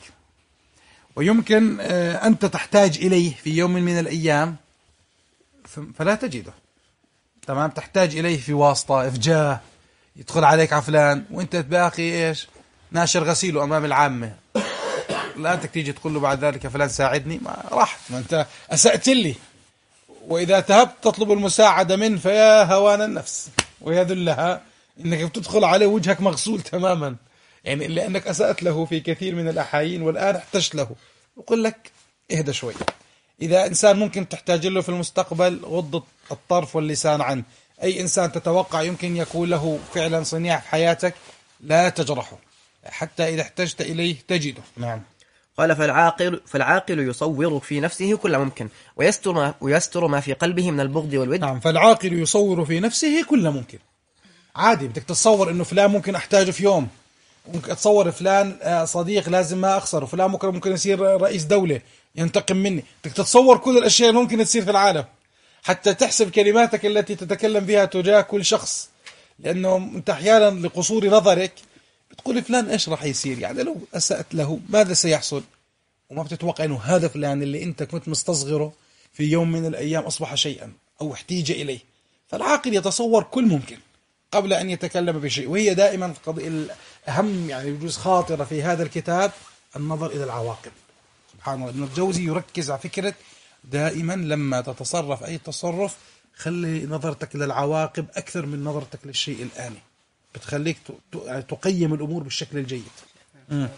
ويمكن أنت تحتاج إليه في يوم من الأيام فلا تجده. تمام، تحتاج إليه في واسطة إفجاه، يدخل عليك عفلان وأنت باقي إيش ناشر غسيله أمام العامة، لا أنت تيجي تقول له بعد ذلك فلان ساعدني، ما راحت، ما أنت أسأت لي. وإذا تهبت تطلب المساعدة منه فيا هوان النفس ويا ذلها إنك بتدخل عليه وجهك مغسول تماما، يعني لأنك أسأت له في كثير من الأحايين والآن احتجت له. يقول لك اهدى شوي. إذا إنسان ممكن تحتاج له في المستقبل غض الطرف واللسان عنه. أي إنسان تتوقع يمكن يكون له فعلا صنيع في حياتك لا تجرحه، حتى إذا احتجت إليه تجده. نعم. قال فالعاقل, فالعاقل يصور في نفسه كل ممكن ويستر ما, ويستر ما في قلبه من البغض والود. نعم، فالعاقل يصور في نفسه كل ممكن. عادي بدك تتصور إنه فلان ممكن أحتاجه في يوم، ممكن أتصور فلان صديق لازم ما أخسره، فلان ممكن ممكن يصير رئيس دولة ينتقم مني. بدك تتصور كل الأشياء اللي ممكن تصير في العالم حتى تحسب كلماتك التي تتكلم بها تجاه كل شخص، لأنه أنت أحيانا لقصور نظرك بتقول فلان إيش راح يصير، يعني لو أسأت له ماذا سيحصل، وما بتتوقع أنه هذا فلان اللي أنت كنت مستصغره في يوم من الأيام أصبح شيئا أو احتيج إليه. فالعاقل يتصور كل ممكن قبل أن يتكلم بشيء، وهي دائما القضية الأهم يعني يجوز خاطرة في هذا الكتاب النظر إلى العواقب. سبحان الله، ابن الجوزي يركز على فكرة دائما لما تتصرف أي تصرف خلي نظرتك للعواقب أكثر من نظرتك للشيء الآني، بتخليك تقيم الأمور بالشكل الجيد. إذا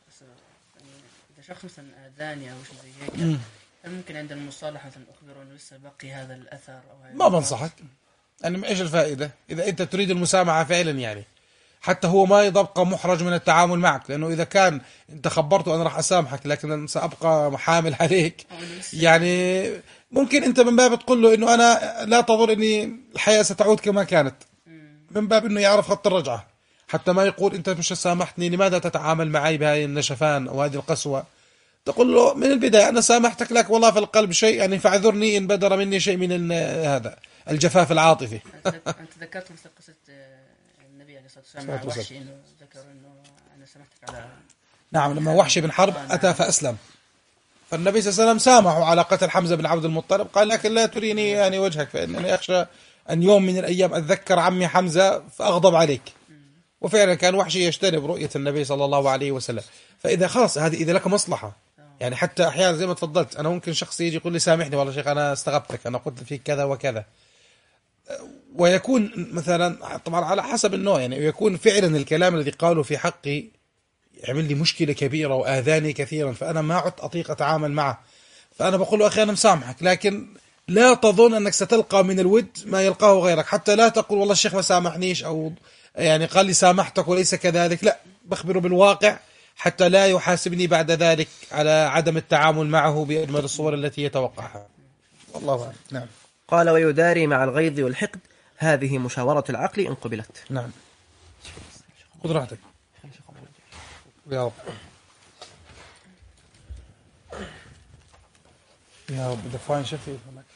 شخص مثلا آذاني أو شيء زي هيك، هل ممكن عند المصالحة مثلا أخبره إنه لسه بقي هذا الأثر أو ما بنصحك، يعني إيش الفائدة إذا أنت تريد المسامحة فعلا، يعني حتى هو ما يبقى محرج من التعامل معك، لأنه إذا كان أنت خبرته أنا راح أسامحك لكن سأبقى حامل عليك، يعني ممكن أنت من باب تقول له إنه أنا لا تظن إني الحياة ستعود كما كانت، من باب إنه يعرف خط الرجعة، حتى ما يقول أنت مش سامحتني لماذا تتعامل معي بهذه النشفان أو هذه القسوة. تقول له من البداية أنا سامحتك لك والله في القلب شيء، يعني فاعذرني إن بدر مني شيء من هذا الجفاف العاطفي. أنت ذكرت مثل قصة النبي عليه الصلاة والسلام مع وحشي إنه ذكر إنه أنا سامحتك على. نعم، لما وحشي بن حرب أتى فأسلم، فالنبي صلى الله عليه وسلم سامحه على قتل حمزة بن عبد المطلب، قال لكن لا تريني يعني وجهك فإنني أخشى أن يوم من الأيام أتذكر عمي حمزة فأغضب عليك. وفعلا كان وحشي يجتنب رؤية النبي صلى الله عليه وسلم. فإذا خلاص هذه إذا لك مصلحة، يعني حتى أحيانا زي ما تفضلت أنا ممكن شخص يجي يقول لي سامحني والله شيخ أنا استغبتك أنا قلت فيك كذا وكذا، ويكون مثلا طبعا على حسب النوع، يعني يكون فعلا الكلام الذي قاله في حقي يعمل لي مشكلة كبيرة وآذاني كثيرا، فأنا ما عدت أطيق أتعامل معه، فأنا بقول له أخي أنا مسامحك، لكن لا تظن أنك ستلقى من الود ما يلقاه غيرك، حتى لا تقول والله الشيخ ما سامحنيش أو يعني قال لي سامحتك وليس كذلك، لا بخبره بالواقع حتى لا يحاسبني بعد ذلك على عدم التعامل معه بأجمل الصور التي يتوقعها. والله أعلم. نعم. قال ويداري مع الغيظ والحقد، هذه مشاورة العقل إن قبلت. نعم، خذ راحتك يا رب يا رب. إذا فاين شفي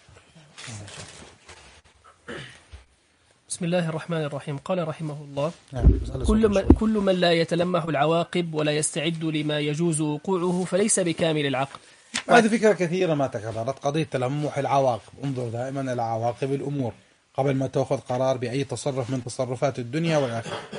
بسم الله الرحمن الرحيم. قال رحمه الله: نعم. كل من, كل من لا يتلمح العواقب ولا يستعد لما يجوز وقوعه فليس بكامل العقل. هذه فكرة كثيرة ما تكررت، قضية تلمح العواقب. انظر دائما إلى عواقب الأمور قبل ما تأخذ قرار بأي تصرف من تصرفات الدنيا والآخرة.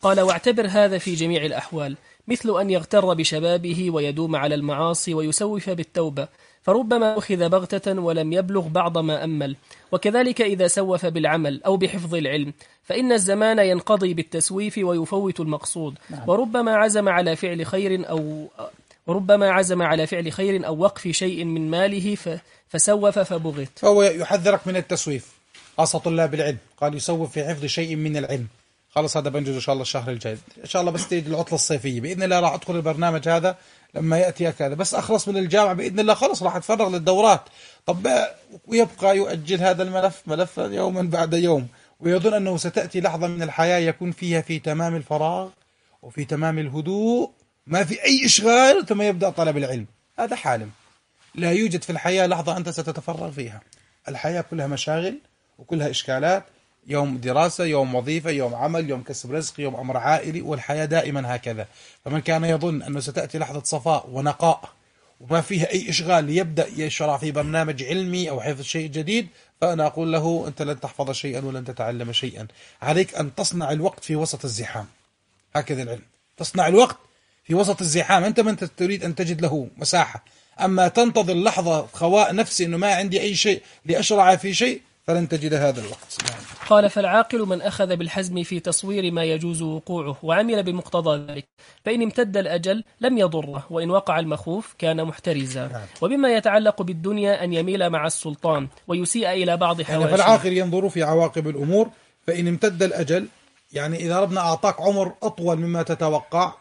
قال: واعتبر هذا في جميع الأحوال، مثل أن يغتر بشبابه ويدوم على المعاصي ويسوف بالتوبة، فربما أخذ بغتة ولم يبلغ بعض ما أمل. وكذلك إذا سوف بالعمل أو بحفظ العلم، فإن الزمان ينقضي بالتسويف ويفوت المقصود. وربما عزم على فعل خير أو وربما عزم على فعل خير أو وقف شيء من ماله فسوف فبغت. فهو يحذرك من التسويف، خاصة طلاب العلم. قال يسوف في حفظ شيء من العلم. خلص هذا بنجز إن شاء الله الشهر الجاي إن شاء الله، بس تيجي العطلة الصيفية بإذن الله راح أدخل البرنامج هذا لما يأتي هذا، بس أخلص من الجامعة بإذن الله خلص راح أتفرغ للدورات. طب ويبقى يؤجل هذا الملف ملف يوما بعد يوم، ويظن أنه ستأتي لحظة من الحياة يكون فيها في تمام الفراغ وفي تمام الهدوء، ما في أي إشغال، ثم يبدأ طلب العلم. هذا حالم. لا يوجد في الحياة لحظة أنت ستتفرغ فيها. الحياة كلها مشاغل وكلها إشكالات، يوم دراسة، يوم وظيفة، يوم عمل، يوم كسب رزق، يوم أمر عائلي، والحياة دائما هكذا. فمن كان يظن أنه ستأتي لحظة صفاء ونقاء وما فيها أي إشغال ليبدأ يشرع في برنامج علمي أو حفظ شيء جديد، فأنا أقول له أنت لن تحفظ شيئا ولن تتعلم شيئا. عليك أن تصنع الوقت في وسط الزحام. هكذا العلم، تصنع الوقت في وسط الزحام. أنت من تريد أن تجد له مساحة، أما تنتظر لحظة خواء نفسي أنه ما عندي أي شيء لأشرع في شيء فلن تجد هذا الوقت. قال: فالعاقل من أخذ بالحزم في تصوير ما يجوز وقوعه وعمل بمقتضى ذلك، فإن امتد الأجل لم يضره، وإن وقع المخوف كان محترزا. وبما يتعلق بالدنيا أن يميل مع السلطان ويسيء إلى بعض حواشيه. يعني فالعاقل ينظر في عواقب الأمور، فإن امتد الأجل، يعني إذا ربنا أعطاك عمر أطول مما تتوقع،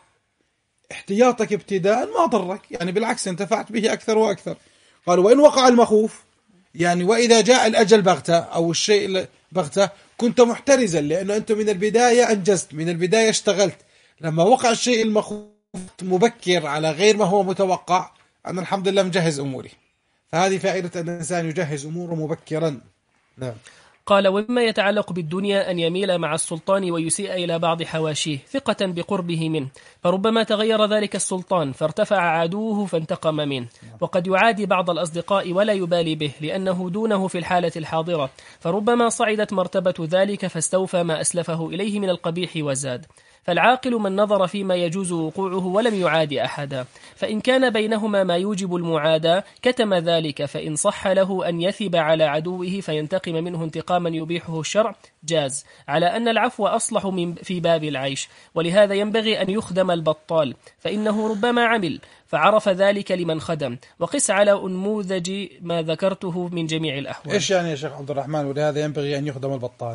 احتياطك ابتداء ما ضرك، يعني بالعكس انتفعت به أكثر وأكثر. قال: وإن وقع المخوف، يعني وإذا جاء الأجل بغتة أو الشيء بغتة كنت محترزا، لأنه أنت من البداية أنجزت، من البداية اشتغلت. لما وقع الشيء المخوف مبكر على غير ما هو متوقع، أنا الحمد لله مجهز أموري. فهذه فائدة أن الإنسان يجهز أموره مبكرا. نعم. قال: ومما يتعلق بالدنيا أن يميل مع السلطان ويسيء إلى بعض حواشيه ثقة بقربه منه، فربما تغير ذلك السلطان فارتفع عدوه فانتقم منه. وقد يعادي بعض الأصدقاء ولا يبالي به لأنه دونه في الحالة الحاضرة، فربما صعدت مرتبة ذلك فاستوفى ما أسلفه إليه من القبيح وزاد. فالعاقل من نظر فيما يجوز وقوعه ولم يعادي أحدا، فإن كان بينهما ما يوجب المعاداة كتم ذلك، فإن صح له أن يثب على عدوه فينتقم منه انتقاما يبيحه الشرع جاز، على أن العفو أصلح من في باب العيش. ولهذا ينبغي أن يخدم البطال، فإنه ربما عمل فعرف ذلك لمن خدم. وقس على أنموذج ما ذكرته من جميع الأحوال. إيش يعني يا شيخ عبد الرحمن ولهذا ينبغي أن يخدم البطال؟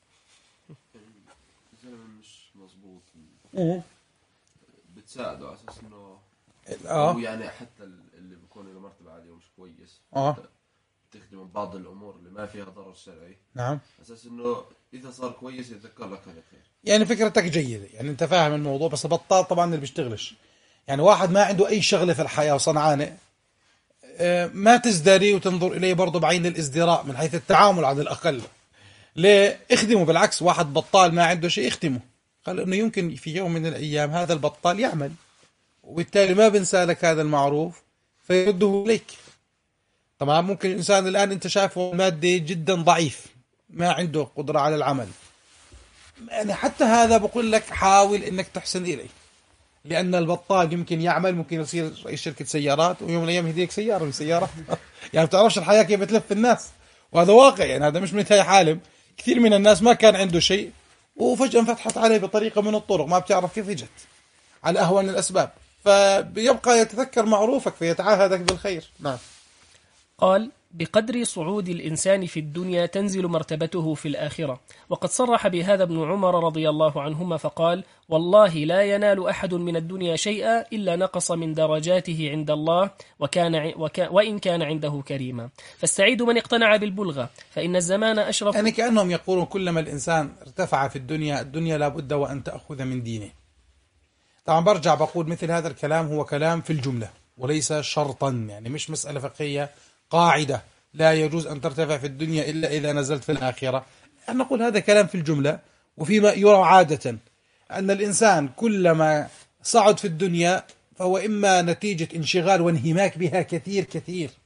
ايه بتساعده على اساس انه اه هو يعني حتى اللي بيكون له مرتبه عاليه ومش كويس اه بتخدم بعض الامور اللي ما فيها ضرر شرعي، نعم، على اساس انه اذا صار كويس يتذكر لك هذا الخير. يعني فكرتك جيده، يعني انت فاهم الموضوع. بس البطال طبعا اللي بيشتغلش، يعني واحد ما عنده اي شغله في الحياه وصنعانه، ما تزدري وتنظر اليه برضه بعين الازدراء من حيث التعامل على الاقل. ليه؟ اخدمه. بالعكس، واحد بطال ما عنده شيء اخدمه. قال انه يمكن في يوم من الايام هذا البطال يعمل، وبالتالي ما بنسى لك هذا المعروف فيرده اليك. طبعا ممكن الانسان الان انت شايفه مادي جدا ضعيف، ما عنده قدره على العمل، يعني حتى هذا بقول لك حاول انك تحسن اليه، لان البطال يمكن يعمل، ممكن يصير رئيس شركه سيارات ويوم من الايام يهديك سياره من سيارات. يعني بتعرفش الحياه كيف بتلف الناس، وهذا واقع. يعني هذا مش مثال حالم. كثير من الناس ما كان عنده شيء وفجأة انفتحت عليه بطريقة من الطرق ما بتعرف كيف اجت، على أهون الأسباب، فبيبقى يتذكر معروفك فيتعاهدك بالخير. نعم. قال: بقدر صعود الإنسان في الدنيا تنزل مرتبته في الآخرة. وقد صرح بهذا ابن عمر رضي الله عنهما فقال: والله لا ينال أحد من الدنيا شيئا إلا نقص من درجاته عند الله وكان وكا وإن كان عنده كريما. فاستعيد من اقتنع بالبلغة، فإن الزمان أشرف. يعني كأنهم يقولون كلما الإنسان ارتفع في الدنيا، الدنيا لابد وأن تأخذ من دينه. طبعا برجع بقول مثل هذا الكلام هو كلام في الجملة وليس شرطا، يعني مش مسألة فقهية، قاعدة لا يجوز أن ترتفع في الدنيا إلا إذا نزلت في الآخرة. يعني نقول هذا كلام في الجملة، وفيما يرى عادة أن الإنسان كلما صعد في الدنيا فهو إما نتيجة انشغال وانهماك بها كثير كثير،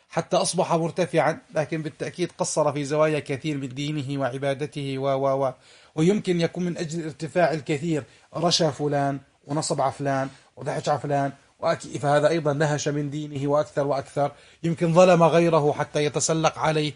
حتى أصبح مرتفعا، لكن بالتأكيد قصر في زوايا كثير من دينه وعبادته و و و ويمكن يكون من أجل ارتفاع الكثير رشى فلان ونصب على فلان وضحك على فلان، فهذا أيضا نهش من دينه وأكثر وأكثر. يمكن ظلم غيره حتى يتسلق عليه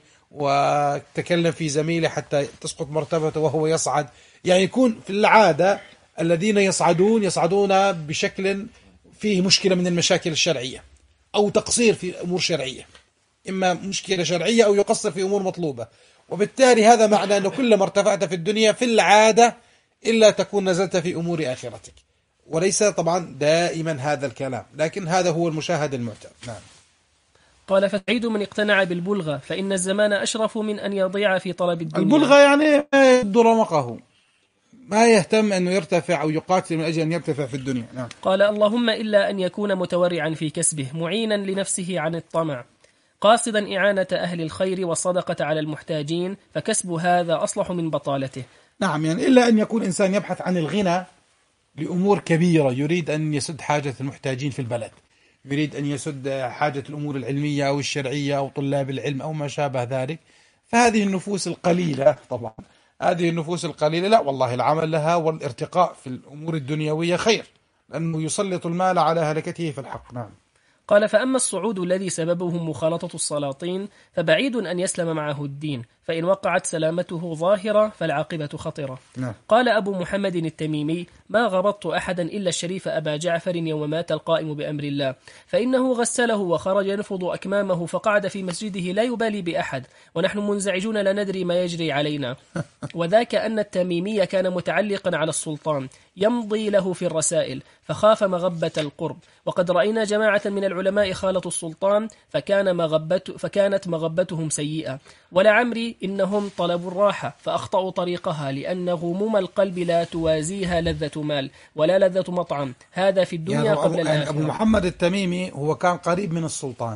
وتكلم في زميله حتى تسقط مرتبته وهو يصعد. يعني يكون في العادة الذين يصعدون يصعدون بشكل فيه مشكلة من المشاكل الشرعية أو تقصير في أمور شرعية، إما مشكلة شرعية أو يقصر في أمور مطلوبة، وبالتالي هذا معنى أنه كلما ارتفعت في الدنيا في العادة إلا تكون نزلت في أمور آخرتك، وليس طبعا دائما هذا الكلام، لكن هذا هو المشاهد المعتاد. نعم. قال فسعيد من اقتنع بالبلغة فإن الزمان أشرف من أن يضيع في طلب الدنيا. البلغة يعني ما يدر رمقه، ما يهتم أنه يرتفع أو يقاتل من أجل أن يرتفع في الدنيا. نعم. قال اللهم إلا أن يكون متورعا في كسبه معينا لنفسه عن الطمع قاصدا إعانة أهل الخير والصدقة على المحتاجين، فكسب هذا أصلح من بطالته. نعم، يعني إلا أن يكون إنسان يبحث عن الغنى لأمور كبيرة، يريد أن يسد حاجة المحتاجين في البلد، يريد أن يسد حاجة الأمور العلمية أو الشرعية أو طلاب العلم أو ما شابه ذلك، فهذه النفوس القليلة طبعا هذه النفوس القليلة لا والله العمل لها والارتقاء في الأمور الدنيوية خير، لأنه يسلط المال على هلكته في الحق. نعم. قال فأما الصعود الذي سببه مخالطة السلاطين فبعيد أن يسلم معه الدين، فإن وقعت سلامته ظاهرة فالعاقبة خطرة. نعم. قال أبو محمد التميمي ما غبطت أحدا إلا الشريف أبا جعفر يوم مات القائم بأمر الله، فإنه غسله وخرج ينفض أكمامه فقعد في مسجده لا يبالي بأحد ونحن منزعجون لا ندري ما يجري علينا. وذاك أن التميمي كان متعلقا على السلطان يمضي له في الرسائل فخاف مغبة القرب، وقد رأينا جماعة من العلماء خالطوا السلطان فكان مغبت فكانت مغبتهم سيئة، ولعمري إنهم طلبوا الراحة فأخطأوا طريقها، لأن غموم القلب لا توازيها لذة مال ولا لذة مطعم، هذا في الدنيا يعني قبل الآخرة. أبو محمد التميمي هو كان قريب من السلطان،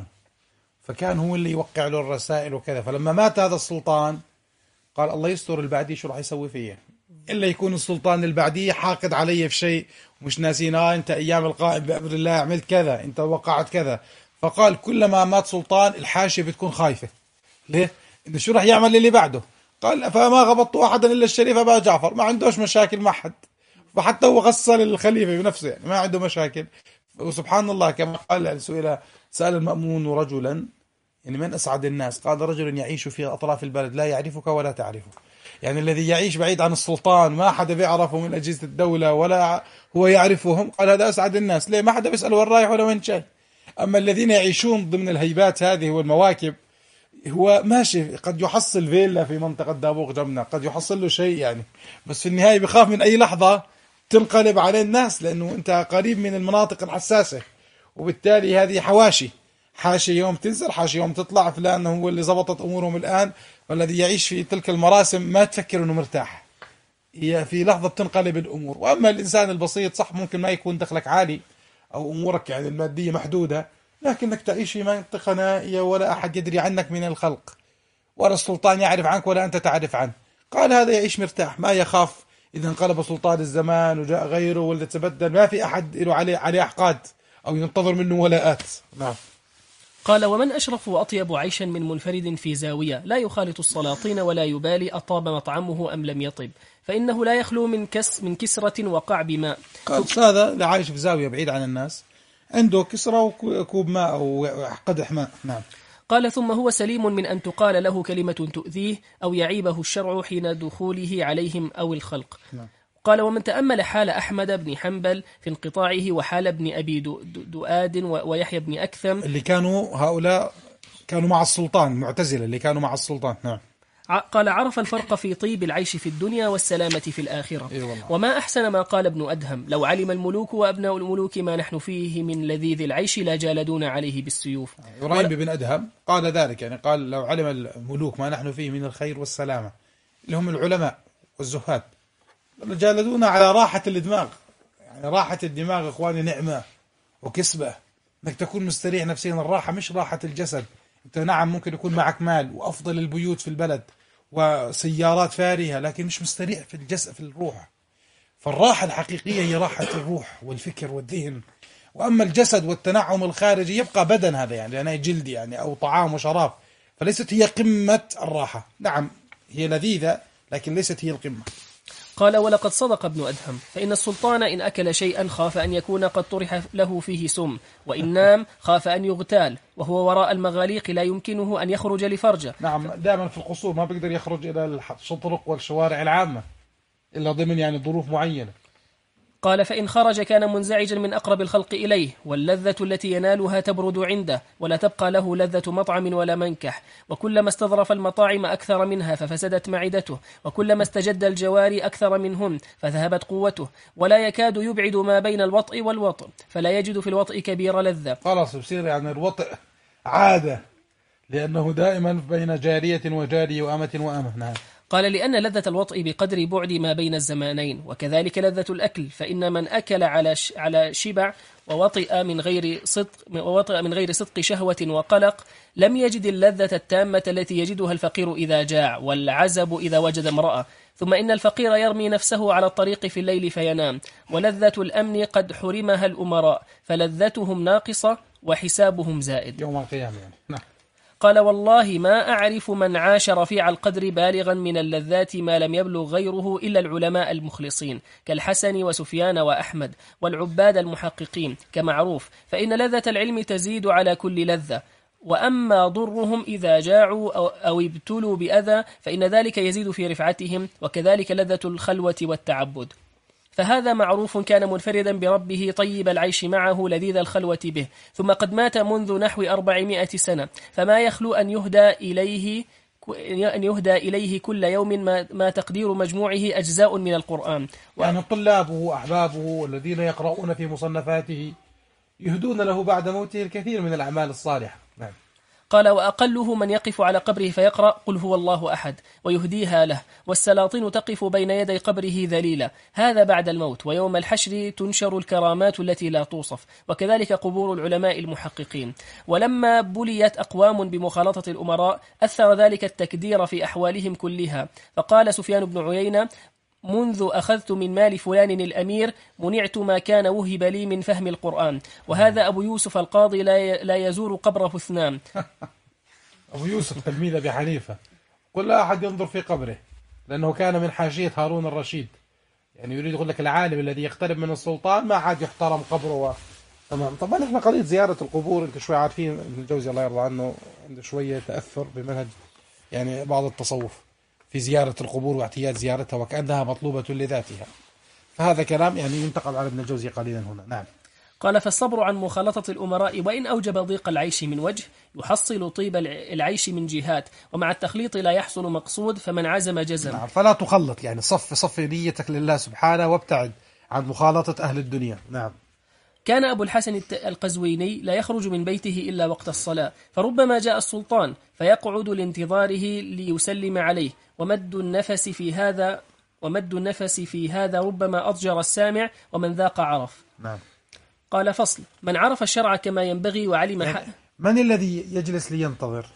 فكان هو اللي يوقع له الرسائل وكذا، فلما مات هذا السلطان قال الله يستر البعدي شو راح يسوي فيه، إلا يكون السلطان البعدي حاقد علي في شيء مش ناسين، آه أنت أيام القائم بأمر الله عملت كذا، أنت وقعت كذا. فقال كلما مات سلطان الحاشية بتكون خايفة، ليه؟ إنه شو راح يعمل اللي بعده. قال فما غبطت أحدا إلا الشريف أبا جعفر، ما عندوش مشاكل مع حد، وحتى هو غسل الخليفة بنفسه، يعني ما عنده مشاكل. وسبحان الله كما قال يعني سئل سأل المأمون رجلا يعني من أسعد الناس، قال رجل يعيش في أطراف البلد لا يعرفك ولا تعرفه، يعني الذي يعيش بعيد عن السلطان ما حدا بيعرفه من أجهزة الدولة ولا هو يعرفهم، قال هذا أسعد الناس. ليه؟ ما حدا بيسأل وين رايح ولا وين جاي. أما الذين يعيشون ضمن الهيبات هذه والمواكب، هو ماشي قد يحصل فيلا في منطقة دابوق جمنا، قد يحصل له شيء يعني، بس في النهاية بخاف من أي لحظة تنقلب عليه الناس، لأنه أنت قريب من المناطق الحساسة، وبالتالي هذه حواشي، حاشي يوم تنزل حاشي يوم تطلع، فلان هو اللي زبطت أمورهم الآن، والذي يعيش في تلك المراسم ما تفكر أنه مرتاح، هي في لحظة بتنقلب الأمور. وأما الإنسان البسيط صح ممكن ما يكون دخلك عالي أو أمورك يعني المادية محدودة، لكنك تعيش في منطقة نائية ولا أحد يدري عنك من الخلق، ولا السلطان يعرف عنك ولا أنت تعرف عنه. قال هذا يعيش مرتاح، ما يخاف إذا انقلب سلطان الزمان وجاء غيره ولا تبدل، ما في أحد له عليه عليه أحقاد أو ينتظر منه ولاءات. نعم. قال ومن أشرف وأطيب عيشا من منفرد في زاوية لا يخالط السلاطين ولا يبالي أطاب مطعمه أم لم يطب، فإنه لا يخلو من كس من كسرة وقعب ماء. قال هذا اللي عايش في زاوية بعيد عن الناس عنده كسرة وكوب ماء أو قدح ماء. نعم. قال ثم هو سليم من أن تقال له كلمة تؤذيه أو يعيبه الشرع حين دخوله عليهم أو الخلق. نعم. قال ومن تأمل حال أحمد بن حنبل في انقطاعه وحال ابن أبي دؤاد ويحيى بن أكثم اللي كانوا هؤلاء كانوا مع السلطان، معتزلة اللي كانوا مع السلطان. نعم. قال عرف الفرق في طيب العيش في الدنيا والسلامة في الآخرة. إيه وما أحسن ما قال ابن أدهم لو علم الملوك وأبناء الملوك ما نحن فيه من لذيذ العيش لا جالدون عليه بالسيوف. إبراهيم بن أدهم قال ذلك، يعني قال لو علم الملوك ما نحن فيه من الخير والسلامة، اللي هم العلماء والزهاد، جالدون على راحة الدماغ. يعني راحة الدماغ إخواني نعمة وكسبة، انك تكون مستريح نفسيا. الراحة مش راحة الجسد، انت نعم ممكن يكون معك مال وافضل البيوت في البلد وسيارات فارهة، لكن مش مستريح في الجسد في الروح. فالراحة الحقيقية هي راحة الروح والفكر والذهن، وأما الجسد والتنعم الخارجي يبقى بدن، هذا يعني لأنه جلد يعني أو طعام وشراب، فليست هي قمة الراحة. نعم هي لذيذة لكن ليست هي القمة. قال: ولقد صدق ابن أدهم، فإن السلطان إن أكل شيئا خاف أن يكون قد طرح له فيه سم، وإن نام خاف أن يغتال، وهو وراء المغاليق لا يمكنه أن يخرج لفرجه. نعم دائما في القصور ما بيقدر يخرج إلى الطرق والشوارع العامة إلا ضمن يعني ظروف معينة. قال: فإن خرج كان منزعجا من أقرب الخلق إليه، واللذة التي ينالها تبرد عنده، ولا تبقى له لذة مطعم ولا منكح، وكلما استظرف المطاعم أكثر منها ففسدت معدته، وكلما استجد الجواري أكثر منهن فذهبت قوته، ولا يكاد يبعد ما بين الوطء والوطء، فلا يجد في الوطء كبير لذة. خلاص بصير يعني الوطء عادة، لأنه دائما بين جارية وجاري وأمة وأمة. نعم. قال: لأن لذة الوطء بقدر بعد ما بين الزمانين، وكذلك لذة الأكل، فإن من أكل على على شبع ووطئ من غير صدق ووطئ من غير صدق شهوة وقلق لم يجد اللذة التامة التي يجدها الفقير إذا جاع، والعزب إذا وجد امرأة. ثم إن الفقير يرمي نفسه على الطريق في الليل فينام، ولذة الأمن قد حرمها الأمراء، فلذتهم ناقصة وحسابهم زائد يوم القيامة. نعم. قال: والله ما أعرف من عاش رفيع القدر بالغا من اللذات ما لم يبلغ غيره إلا العلماء المخلصين كالحسن وسفيان وأحمد، والعباد المحققين كمعروف، فإن لذة العلم تزيد على كل لذة. وأما ضرهم إذا جاعوا أو, أو ابتلوا بأذى فإن ذلك يزيد في رفعتهم، وكذلك لذة الخلوة والتعبد. فهذا معروف كان منفردا بربه طيب العيش معه لذيذ الخلوة به، ثم قد مات منذ نحو أربعمائة سنة، فما يخلو أن يهدى إليه أن يهدى إليه كل يوم ما, ما تقدير مجموعه أجزاء من القرآن. يعني طلابه وأحبابه الذين يقرؤون في مصنفاته يهدون له بعد موته الكثير من الأعمال الصالحة. نعم. قال: وأقله من يقف على قبره فيقرأ قل هو الله أحد ويهديها له، والسلاطين تقف بين يدي قبره ذليلا، هذا بعد الموت، ويوم الحشر تنشر الكرامات التي لا توصف، وكذلك قبور العلماء المحققين. ولما بليت أقوام بمخالطة الأمراء أثر ذلك التكدير في أحوالهم كلها، فقال سفيان بن عيينة: منذ أخذت من مال فلان الأمير منعت ما كان وهب لي من فهم القرآن. وهذا أبو يوسف القاضي لا يزور قبره اثنان. أبو يوسف تلميذ أبي حنيفة، كل أحد ينظر في قبره لأنه كان من حاشية هارون الرشيد، يعني يريد يقول لك العالم الذي يقترب من السلطان ما عاد يحترم قبره و... تمام. طبعا احنا قضية زيارة القبور انت شوي عارفين ابن الجوزي الله يرضى عنه عنده شوية تأثر بمنهج يعني بعض التصوف في زيارة القبور واعتياد زيارتها وكأنها مطلوبة لذاتها، فهذا كلام يعني ينتقل على ابن الجوزي قليلا هنا. نعم. قال: فالصبر عن مخالطة الأمراء وإن أوجب ضيق العيش من وجه يحصل طيب العيش من جهات، ومع التخليط لا يحصل مقصود، فمن عزم جزم. نعم. فلا تخلط، يعني صف صف نيتك لله سبحانه وابتعد عن مخالطة أهل الدنيا. نعم. كان أبو الحسن القزويني لا يخرج من بيته إلا وقت الصلاة، فربما جاء السلطان فيقعد لانتظاره ليسلم عليه، ومد النفس في هذا ومد النفس في هذا ربما أضجر السامع، ومن ذاق عرف. نعم. قال: فصل: من عرف الشرع كما ينبغي وعلم يعني حق. من الذي يجلس لينتظر؟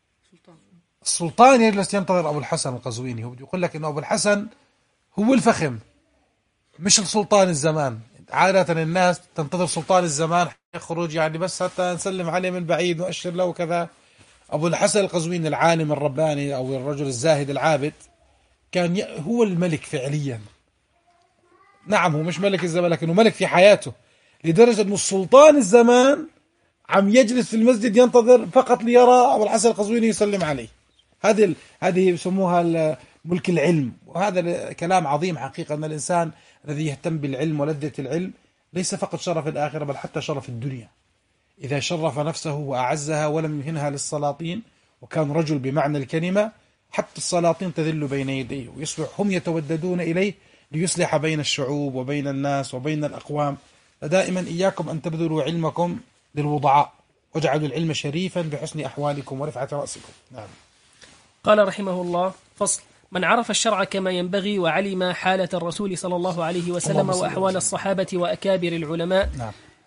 السلطان يجلس ينتظر أبو الحسن القزويني. هو يقول لك إنه أبو الحسن هو الفخم مش السلطان الزمان. عادة الناس تنتظر سلطان الزمان يخرج يعني بس حتى نسلم عليه من بعيد نؤشر له وكذا. أبو الحسن القزويني العالم الرباني أو الرجل الزاهد العابد كان هو الملك فعليا. نعم هو مش ملك الزمان لكنه ملك في حياته، لدرجة أن السلطان الزمان عم يجلس في المسجد ينتظر فقط ليرى أبو الحسن القزويني يسلم عليه. هذه هذه يسموها ملك العلم، وهذا كلام عظيم حقيقة. أن الإنسان الذي يهتم بالعلم ولذة العلم ليس فقط شرف الآخرة بل حتى شرف الدنيا. إذا شرف نفسه وأعزها ولم يهنها للسلاطين وكان رجل بمعنى الكلمة، حتى السلاطين تذل بين يديه ويصبح هم يتوددون إليه ليصلح بين الشعوب وبين الناس وبين الأقوام. فدائما إياكم أن تبذلوا علمكم للوضعاء، واجعلوا العلم شريفا بحسن أحوالكم ورفعة رأسكم. نعم. قال رحمه الله: فصل: من عرف الشرع كما ينبغي وعلم حالة الرسول صلى الله عليه وسلم وأحوال الصحابة وأكابر العلماء. نعم.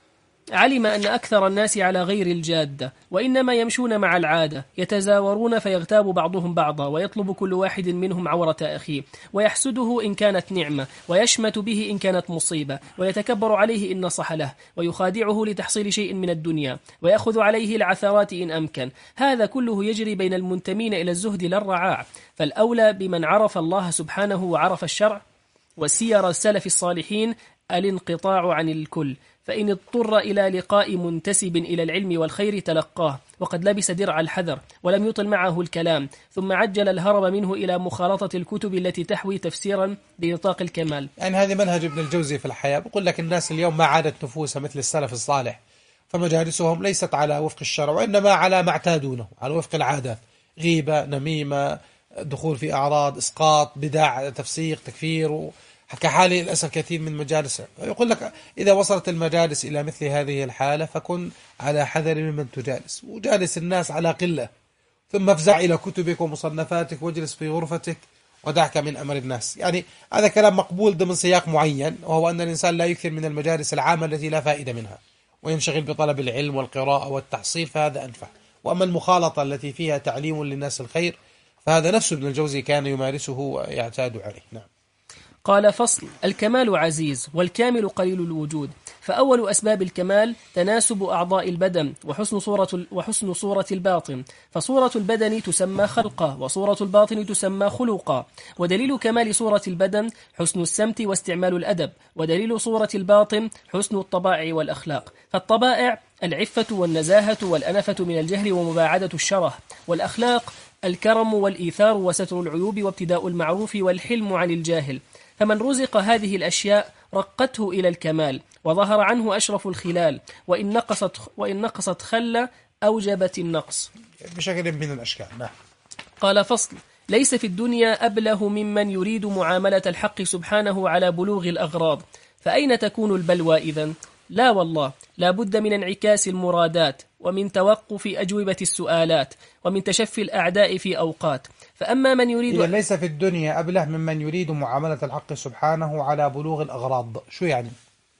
علم أن أكثر الناس على غير الجادة، وإنما يمشون مع العادة، يتزاورون فيغتاب بعضهم بعضا، ويطلب كل واحد منهم عورة أخيه، ويحسده إن كانت نعمة، ويشمت به إن كانت مصيبة، ويتكبر عليه إن نصح له، ويخادعه لتحصيل شيء من الدنيا، ويأخذ عليه العثرات إن أمكن. هذا كله يجري بين المنتمين إلى الزهد لا الرعاع. فالأولى بمن عرف الله سبحانه وعرف الشرع وسير السلف الصالحين الانقطاع عن الكل، فإن اضطر إلى لقاء منتسب إلى العلم والخير تلقاه، وقد لبس درع الحذر ولم يطل معه الكلام، ثم عجل الهرب منه إلى مخالطة الكتب التي تحوي تفسيرا لنطاق الكمال. يعني هذه منهج ابن الجوزي في الحياة. بقول لك الناس اليوم ما عادت نفوسها مثل السلف الصالح، فمجالسهم ليست على وفق الشرع، وإنما على ما اعتادونه، على وفق العادات، غيبة، نميمة، دخول في أعراض، إسقاط، بدع، تفسيق، تكفير، كحال للأسف كثير من مجالس. يقول لك إذا وصلت المجالس إلى مثل هذه الحالة فكن على حذر ممن تجالس، وجالس الناس على قلة، ثم افزع إلى كتبك ومصنفاتك واجلس في غرفتك ودعك من أمر الناس. يعني هذا كلام مقبول ضمن سياق معين، وهو أن الإنسان لا يكثر من المجالس العامة التي لا فائدة منها، وينشغل بطلب العلم والقراءة والتحصيل، فهذا أنفع. وأما المخالطة التي فيها تعليم للناس الخير فهذا نفس ابن الجوزي كان يمارسه ويعتاد عليه. نعم. قال: فصل: الكمال عزيز، والكامل قليل الوجود. فأول أسباب الكمال تناسب أعضاء البدن وحسن صورة وحسن صورة الباطن، فصورة البدن تسمى خلقا، وصورة الباطن تسمى خلقا. ودليل كمال صورة البدن حسن السمت واستعمال الأدب، ودليل صورة الباطن حسن الطبائع والأخلاق. فالطبائع العفة والنزاهة والأنفة من الجهل ومباعدة الشره، والأخلاق الكرم والإيثار وستر العيوب وابتداء المعروف والحلم عن الجاهل. فمن رزق هذه الأشياء رقته إلى الكمال، وظهر عنه أشرف الخلال، وإن نقصت وإن نقصت خلة أوجبت النقص بشكل من الأشكال. نعم. قال: فصل: ليس في الدنيا أبله ممن يريد معاملة الحق سبحانه على بلوغ الأغراض. فأين تكون البلوى إذن؟ لا والله، لا بد من انعكاس المرادات، ومن توقف أجوبة السؤالات، ومن تشفي الأعداء في أوقات. فأما من يريد إذا ليس في الدنيا أبله ممن يريد معاملة الحق سبحانه على بلوغ الأغراض. شو يعني؟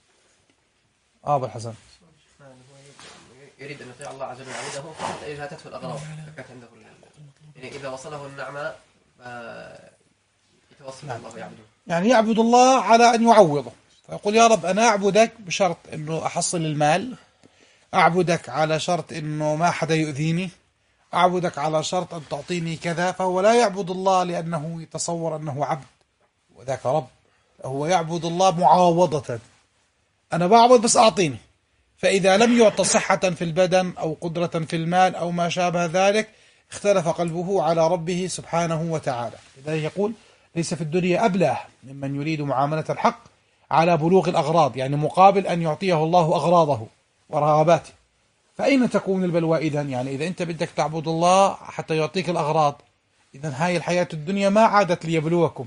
آه أبو الحسن يريد أن يطيع الله عز وجل عبده فقط إذا أتته الأغراض، فكانت عنده يعني إذا وصله النعمة يتوصل نعم. الله يعبده، يعني يعبد الله على أن يعوضه، فيقول يا رب أنا أعبدك بشرط أنه أحصل المال، أعبدك على شرط أنه ما حدا يؤذيني، أعبدك على شرط أن تعطيني كذا. فهو لا يعبد الله لأنه يتصور أنه عبد وذاك رب، هو يعبد الله معاوضة، أنا بعبد بس أعطيني. فإذا لم يعط صحة في البدن أو قدرة في المال أو ما شابه ذلك اختلف قلبه على ربه سبحانه وتعالى. لذلك يقول ليس في الدنيا أبله ممن يريد معاملة الحق على بلوغ الأغراض، يعني مقابل أن يعطيه الله أغراضه ورغباته. فأين تكون البلوى إذن؟ يعني إذا أنت بدك تعبد الله حتى يعطيك الأغراض، إذن هاي الحياة الدنيا ما عادت ليبلوكم،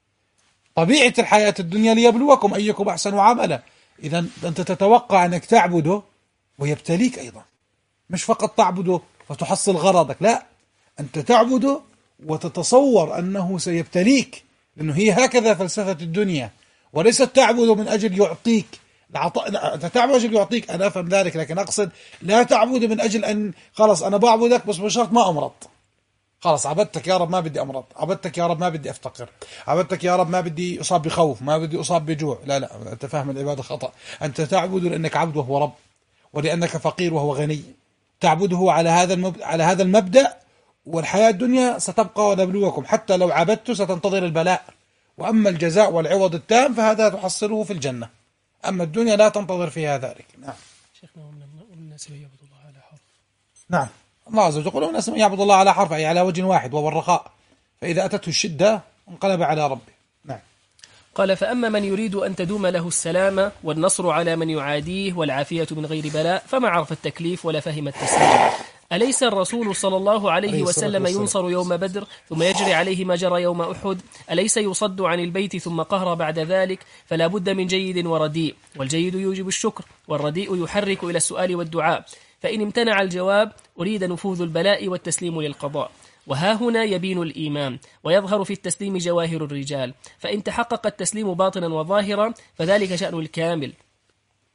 طبيعة الحياة الدنيا ليبلوكم أيكم أحسن عملا. إذن أنت تتوقع أنك تعبده ويبتليك أيضا، مش فقط تعبده فتحصل غرضك، لا، أنت تعبده وتتصور أنه سيبتليك، لأنه هي هكذا فلسفة الدنيا، وليست تعبده من أجل يعطيك العطاء. أنت تعبد من أجل يعطيك، أنا أفهم ذلك، لكن أقصد لا تعبد من أجل أن خلاص أنا بعبدك بس بشرط ما أمرض، خلاص عبدتك يا رب ما بدي أمرض، عبدتك يا رب ما بدي أفتقر، عبدتك يا رب ما بدي أصاب بخوف، ما بدي أصاب بجوع. لا لا، أنت فاهم العبادة خطأ. أنت تعبد لأنك عبد وهو رب، ولأنك فقير وهو غني، تعبده على هذا المب... على هذا المبدأ. والحياة الدنيا ستبقى ونبلوكم، حتى لو عبدت ستنتظر البلاء، وأما الجزاء والعوض التام فهذا تحصله في الجنة، أما الدنيا لا تنتظر فيها ذلك. نعم. شيخنا: ومن الناس من يعبد الله على حرف. نعم، الله عز وجل يقول الناس من يعبد الله على حرف، أي على وجه واحد وهو الرخاء، فإذا أتته الشدة انقلب على ربه. نعم. قال: فأما من يريد أن تدوم له السلامة والنصر على من يعاديه والعافية من غير بلاء، فما عرف التكليف ولا فهم التسليم. أليس الرسول صلى الله عليه وسلم ينصر يوم بدر ثم يجري عليه ما جرى يوم أحد؟ أليس يصد عن البيت ثم قهر بعد ذلك؟ فلا بد من جيد ورديء، والجيد يوجب الشكر، والرديء يحرك إلى السؤال والدعاء. فإن امتنع الجواب أريد نفوذ البلاء والتسليم للقضاء. وها هنا يبين الإيمان، ويظهر في التسليم جواهر الرجال. فإن تحقق التسليم باطنا وظاهرا فذلك شأن الكامل،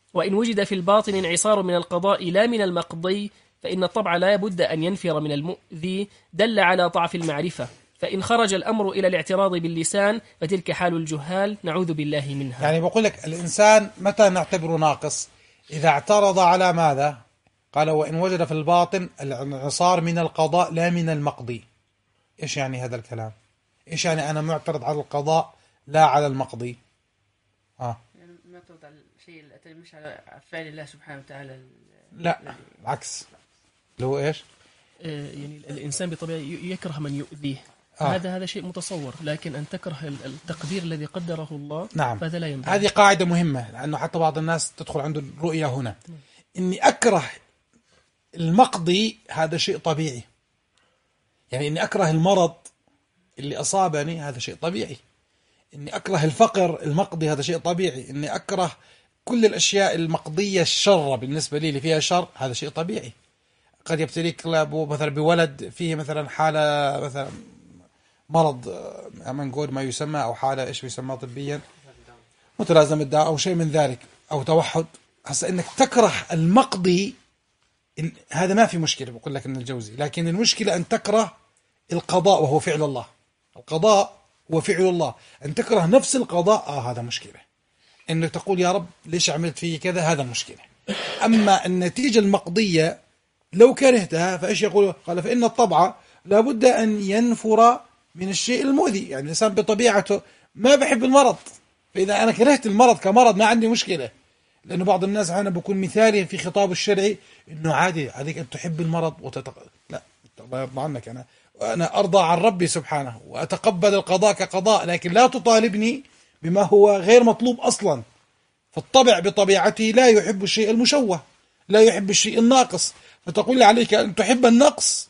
وإن وجد في الباطن انعصار من القضاء لا من المقضي فإن الطبع لا بد أن ينفر من المؤذي دل على ضعف المعرفة، فإن خرج الأمر إلى الاعتراض باللسان فتلك حال الجهال نعوذ بالله منها. يعني بقول لك الإنسان متى نعتبره ناقص؟ إذا اعترض على ماذا؟ قال وإن وجد في الباطن الانعصار من القضاء لا من المقضي. إيش يعني هذا الكلام؟ إيش يعني أنا معترض على القضاء لا على المقضي؟ آه. يعني معترض على الشيء مش على فعل الله سبحانه وتعالى. لا العكس، اللي هو إيش؟ يعني الإنسان بطبيعة يكره من يؤذيه، آه. هذا هذا شيء متصور، لكن أن تكره التقدير الذي قدره الله نعم. فهذا لا ينبغي. هذه قاعدة مهمة، لأنه حتى بعض الناس تدخل عنده الرؤية هنا إني أكره المقضي، هذا شيء طبيعي. يعني إني أكره المرض اللي أصابني هذا شيء طبيعي، إني أكره الفقر المقضي هذا شيء طبيعي، إني أكره كل الأشياء المقضية الشر بالنسبة لي اللي فيها شر هذا شيء طبيعي. قد يبتليك مثلا بولد فيه مثلا حالة مثلا مرض ما نقول ما يسمى أو حالة إيش بيسمى طبيا متلازمة داء أو شيء من ذلك أو توحد. هسا إنك تكره المقضي إن هذا ما في مشكلة، بقول لك إن الجوزي، لكن المشكلة أن تكره القضاء وهو فعل الله. القضاء هو فعل الله، أن تكره نفس القضاء آه هذا مشكلة. إنك تقول يا رب ليش عملت فيه كذا هذا مشكلة. أما النتيجة المقضية لو كرهتها فإيش يقول؟ قال فإن الطبع لابد أن ينفر من الشيء المؤذي. يعني الإنسان بطبيعته ما بحب المرض، فإذا أنا كرهت المرض كمرض ما عندي مشكلة. لأنه بعض الناس أنا بكون مثالي في خطاب الشرعي إنه عادي عليك أن تحب المرض وتتق... لا الله يرضى عنك، أنا أنا أرضى عن ربي سبحانه وأتقبل القضاء كقضاء، لكن لا تطالبني بما هو غير مطلوب أصلا. فالطبع بطبيعته لا يحب الشيء المشوه، لا يحب الشيء الناقص، فتقول لي عليك أن تحب النقص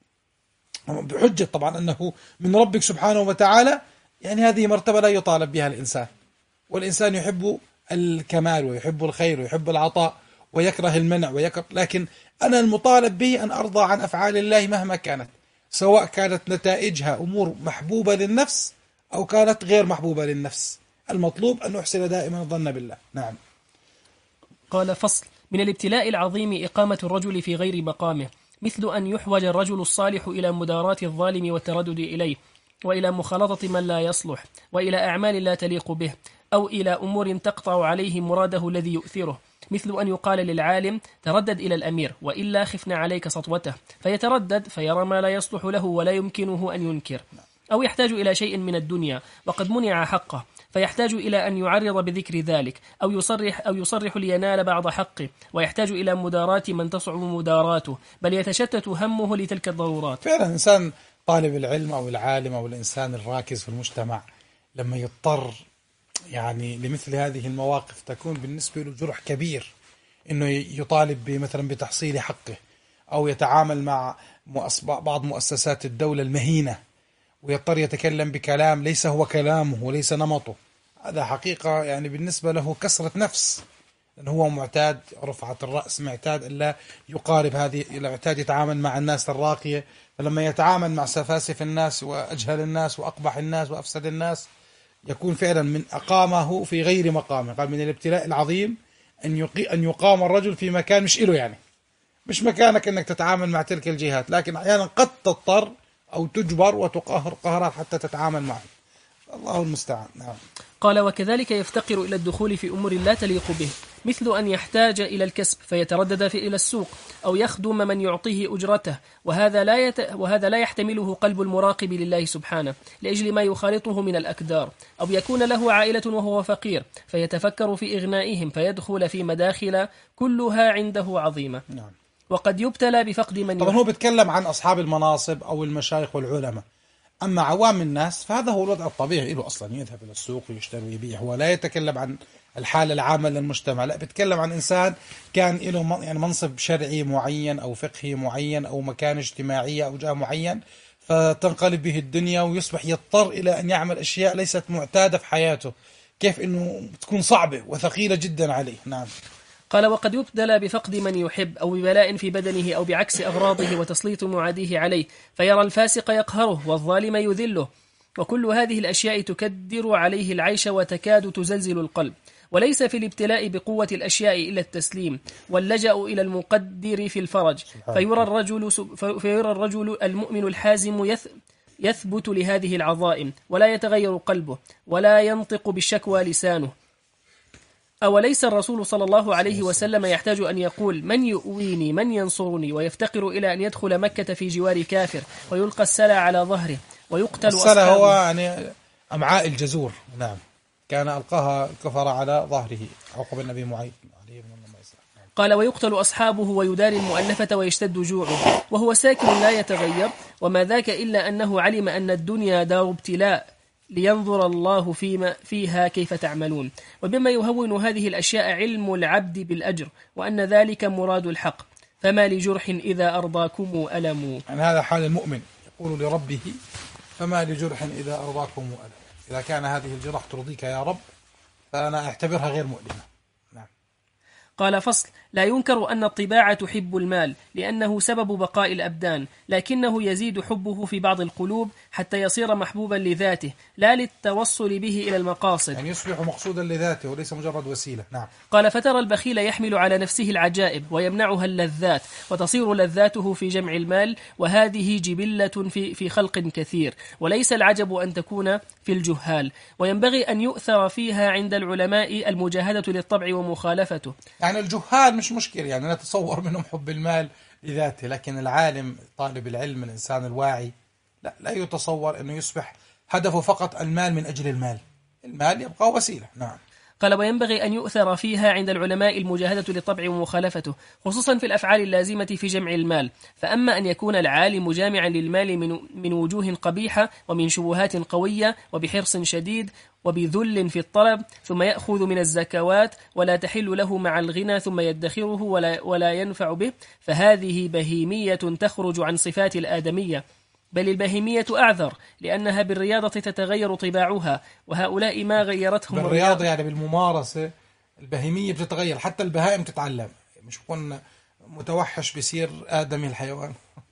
بحجة طبعا أنه من ربك سبحانه وتعالى. يعني هذه مرتبة لا يطالب بها الإنسان، والإنسان يحب الكمال ويحب الخير ويحب العطاء ويكره المنع ويكره، لكن أنا المطالب به أن أرضى عن أفعال الله مهما كانت، سواء كانت نتائجها أمور محبوبة للنفس أو كانت غير محبوبة للنفس. المطلوب أن نحسن دائما الظن بالله. نعم. قال فصل: من الابتلاء العظيم إقامة الرجل في غير مقامه، مثل أن يحوج الرجل الصالح إلى مداراة الظالم والتردد إليه، وإلى مخالطة من لا يصلح، وإلى أعمال لا تليق به، أو إلى أمور تقطع عليه مراده الذي يؤثره، مثل أن يقال للعالم تردد إلى الأمير وإلا خفنا عليك سطوته، فيتردد فيرى ما لا يصلح له ولا يمكنه أن ينكر. أو يحتاج إلى شيء من الدنيا وقد منع حقه، فيحتاج إلى أن يعرض بذكر ذلك، أو يصرح أو يصرح لينال بعض حقه، ويحتاج إلى مداراة من تصعب مداراته، بل يتشتت همه لتلك الضرورات. فعلا إنسان طالب العلم أو العالم أو الإنسان الراكز في المجتمع لما يضطر يعني لمثل هذه المواقف تكون بالنسبة له جرح كبير، إنه يطالب بمثلا بتحصيل حقه، أو يتعامل مع بعض مؤسسات الدولة المهينة ويضطر يتكلم بكلام ليس هو كلامه وليس نمطه. هذا حقيقة يعني بالنسبة له كسرة نفس، لأنه هو معتاد رفعة الرأس، معتاد ألا يقارب هذه، معتاد يتعامل مع الناس الراقية، فلما يتعامل مع سفاسف الناس وأجهل الناس وأقبح الناس وأفسد الناس يكون فعلا من أقامه في غير مقامه. قال من الابتلاء العظيم أن يقي أن يقام الرجل في مكان مش إله، يعني مش مكانك أنك تتعامل مع تلك الجهات، لكن أحيانا قد تضطر أو تجبر وتقهر قهرات حتى تتعامل معه. الله المستعان. نعم. قال: وكذلك يفتقر إلى الدخول في أمور لا تليق به، مثل أن يحتاج إلى الكسب فيتردد في إلى السوق، أو يخدم من يعطيه أجرته، وهذا لا يت... وهذا لا يحتمله قلب المراقب لله سبحانه لأجل ما يخالطه من الأكدار، أو يكون له عائلة وهو فقير فيتفكر في إغنائهم فيدخل في مداخل كلها عنده عظيمة. نعم. وقد يبتلى بفقد من طبعا هو بيتكلم عن أصحاب المناصب أو المشايخ والعلماء، أما عوام الناس فهذا هو الوضع الطبيعي له أصلا، يذهب إلى السوق ويشتري ويبيع. هو لا يتكلم عن الحالة العامة للمجتمع، لا بيتكلم عن إنسان كان له يعني منصب شرعي معين أو فقهي معين أو مكان اجتماعي أو جهة معين، فتنقلب به الدنيا ويصبح يضطر إلى أن يعمل أشياء ليست معتادة في حياته، كيف إنه تكون صعبة وثقيلة جدا عليه. نعم. قال: وقد يبتلى بفقد من يحب، أو ببلاء في بدنه، أو بعكس أغراضه وتسليط معاديه عليه، فيرى الفاسق يقهره والظالم يذله، وكل هذه الأشياء تكدر عليه العيش وتكاد تزلزل القلب. وليس في الابتلاء بقوة الأشياء إلا التسليم واللجأ إلى المقدر في الفرج، فيرى الرجل, فيرى الرجل المؤمن الحازم يث يثبت لهذه العظائم ولا يتغير قلبه ولا ينطق بالشكوى لسانه. أوليس الرسول صلى الله عليه وسلم يحتاج أن يقول من يؤويني من ينصرني، ويفتقر إلى أن يدخل مكة في جوار كافر ويلقى السلع على ظهره ويقتل السلع أصحابه؟ هو يعني أمعاء الجزور. نعم، كان ألقاها الكفر على ظهره عقب النبي معيط عليه من الله. قال ويقتل أصحابه ويداري المؤلفة ويشتد جوعه وهو ساكن لا يتغير، وما ذاك إلا أنه علم أن الدنيا دار ابتلاء لينظر الله فيما فيها كيف تعملون. وبما يهون هذه الأشياء علم العبد بالأجر وأن ذلك مراد الحق، فما لجرح إذا أرضاكم ألم. يعني هذا حال المؤمن يقول لربه فما لجرح إذا أرضاكم ألم. إذا كان هذه الجرح ترضيك يا رب فأنا أعتبرها غير مؤلمة. قال فصل: لا ينكر أن الطباع تحب المال لأنه سبب بقاء الأبدان، لكنه يزيد حبه في بعض القلوب حتى يصير محبوبا لذاته لا للتوصل به إلى المقاصد، يعني يصبح مقصودا لذاته وليس مجرد وسيلة. نعم. قال فترى البخيل يحمل على نفسه العجائب ويمنعها اللذات، وتصير لذاته في جمع المال، وهذه جبلة في, في خلق كثير، وليس العجب أن تكون في الجهال، وينبغي أن يؤثر فيها عند العلماء المجاهدة للطبع ومخالفته. يعني الجهال مش مشكلة، يعني نتصور منهم حب المال لذاته، لكن العالم طالب العلم الإنسان الواعي لا لا يتصور أنه يصبح هدفه فقط المال من أجل المال، المال يبقى وسيلة. نعم. قال وينبغي أن يؤثر فيها عند العلماء المجاهدة للطبع ومخالفته، خصوصا في الأفعال اللازمة في جمع المال. فأما أن يكون العالم جامعا للمال من, من وجوه قبيحة ومن شبهات قوية وبحرص شديد وبذل في الطلب، ثم يأخذ من الزكوات ولا تحل له مع الغنى ثم يدخره ولا, ولا ينفع به، فهذه بهيمية تخرج عن صفات الآدمية، بل البهيمية أعذر لأنها بالرياضة تتغير طباعها، وهؤلاء ما غيرتهم بالرياضة يعني بالممارسة البهيمية بتتغير، حتى البهائم تتعلم، مش كون متوحش بصير آدمي الحيوان.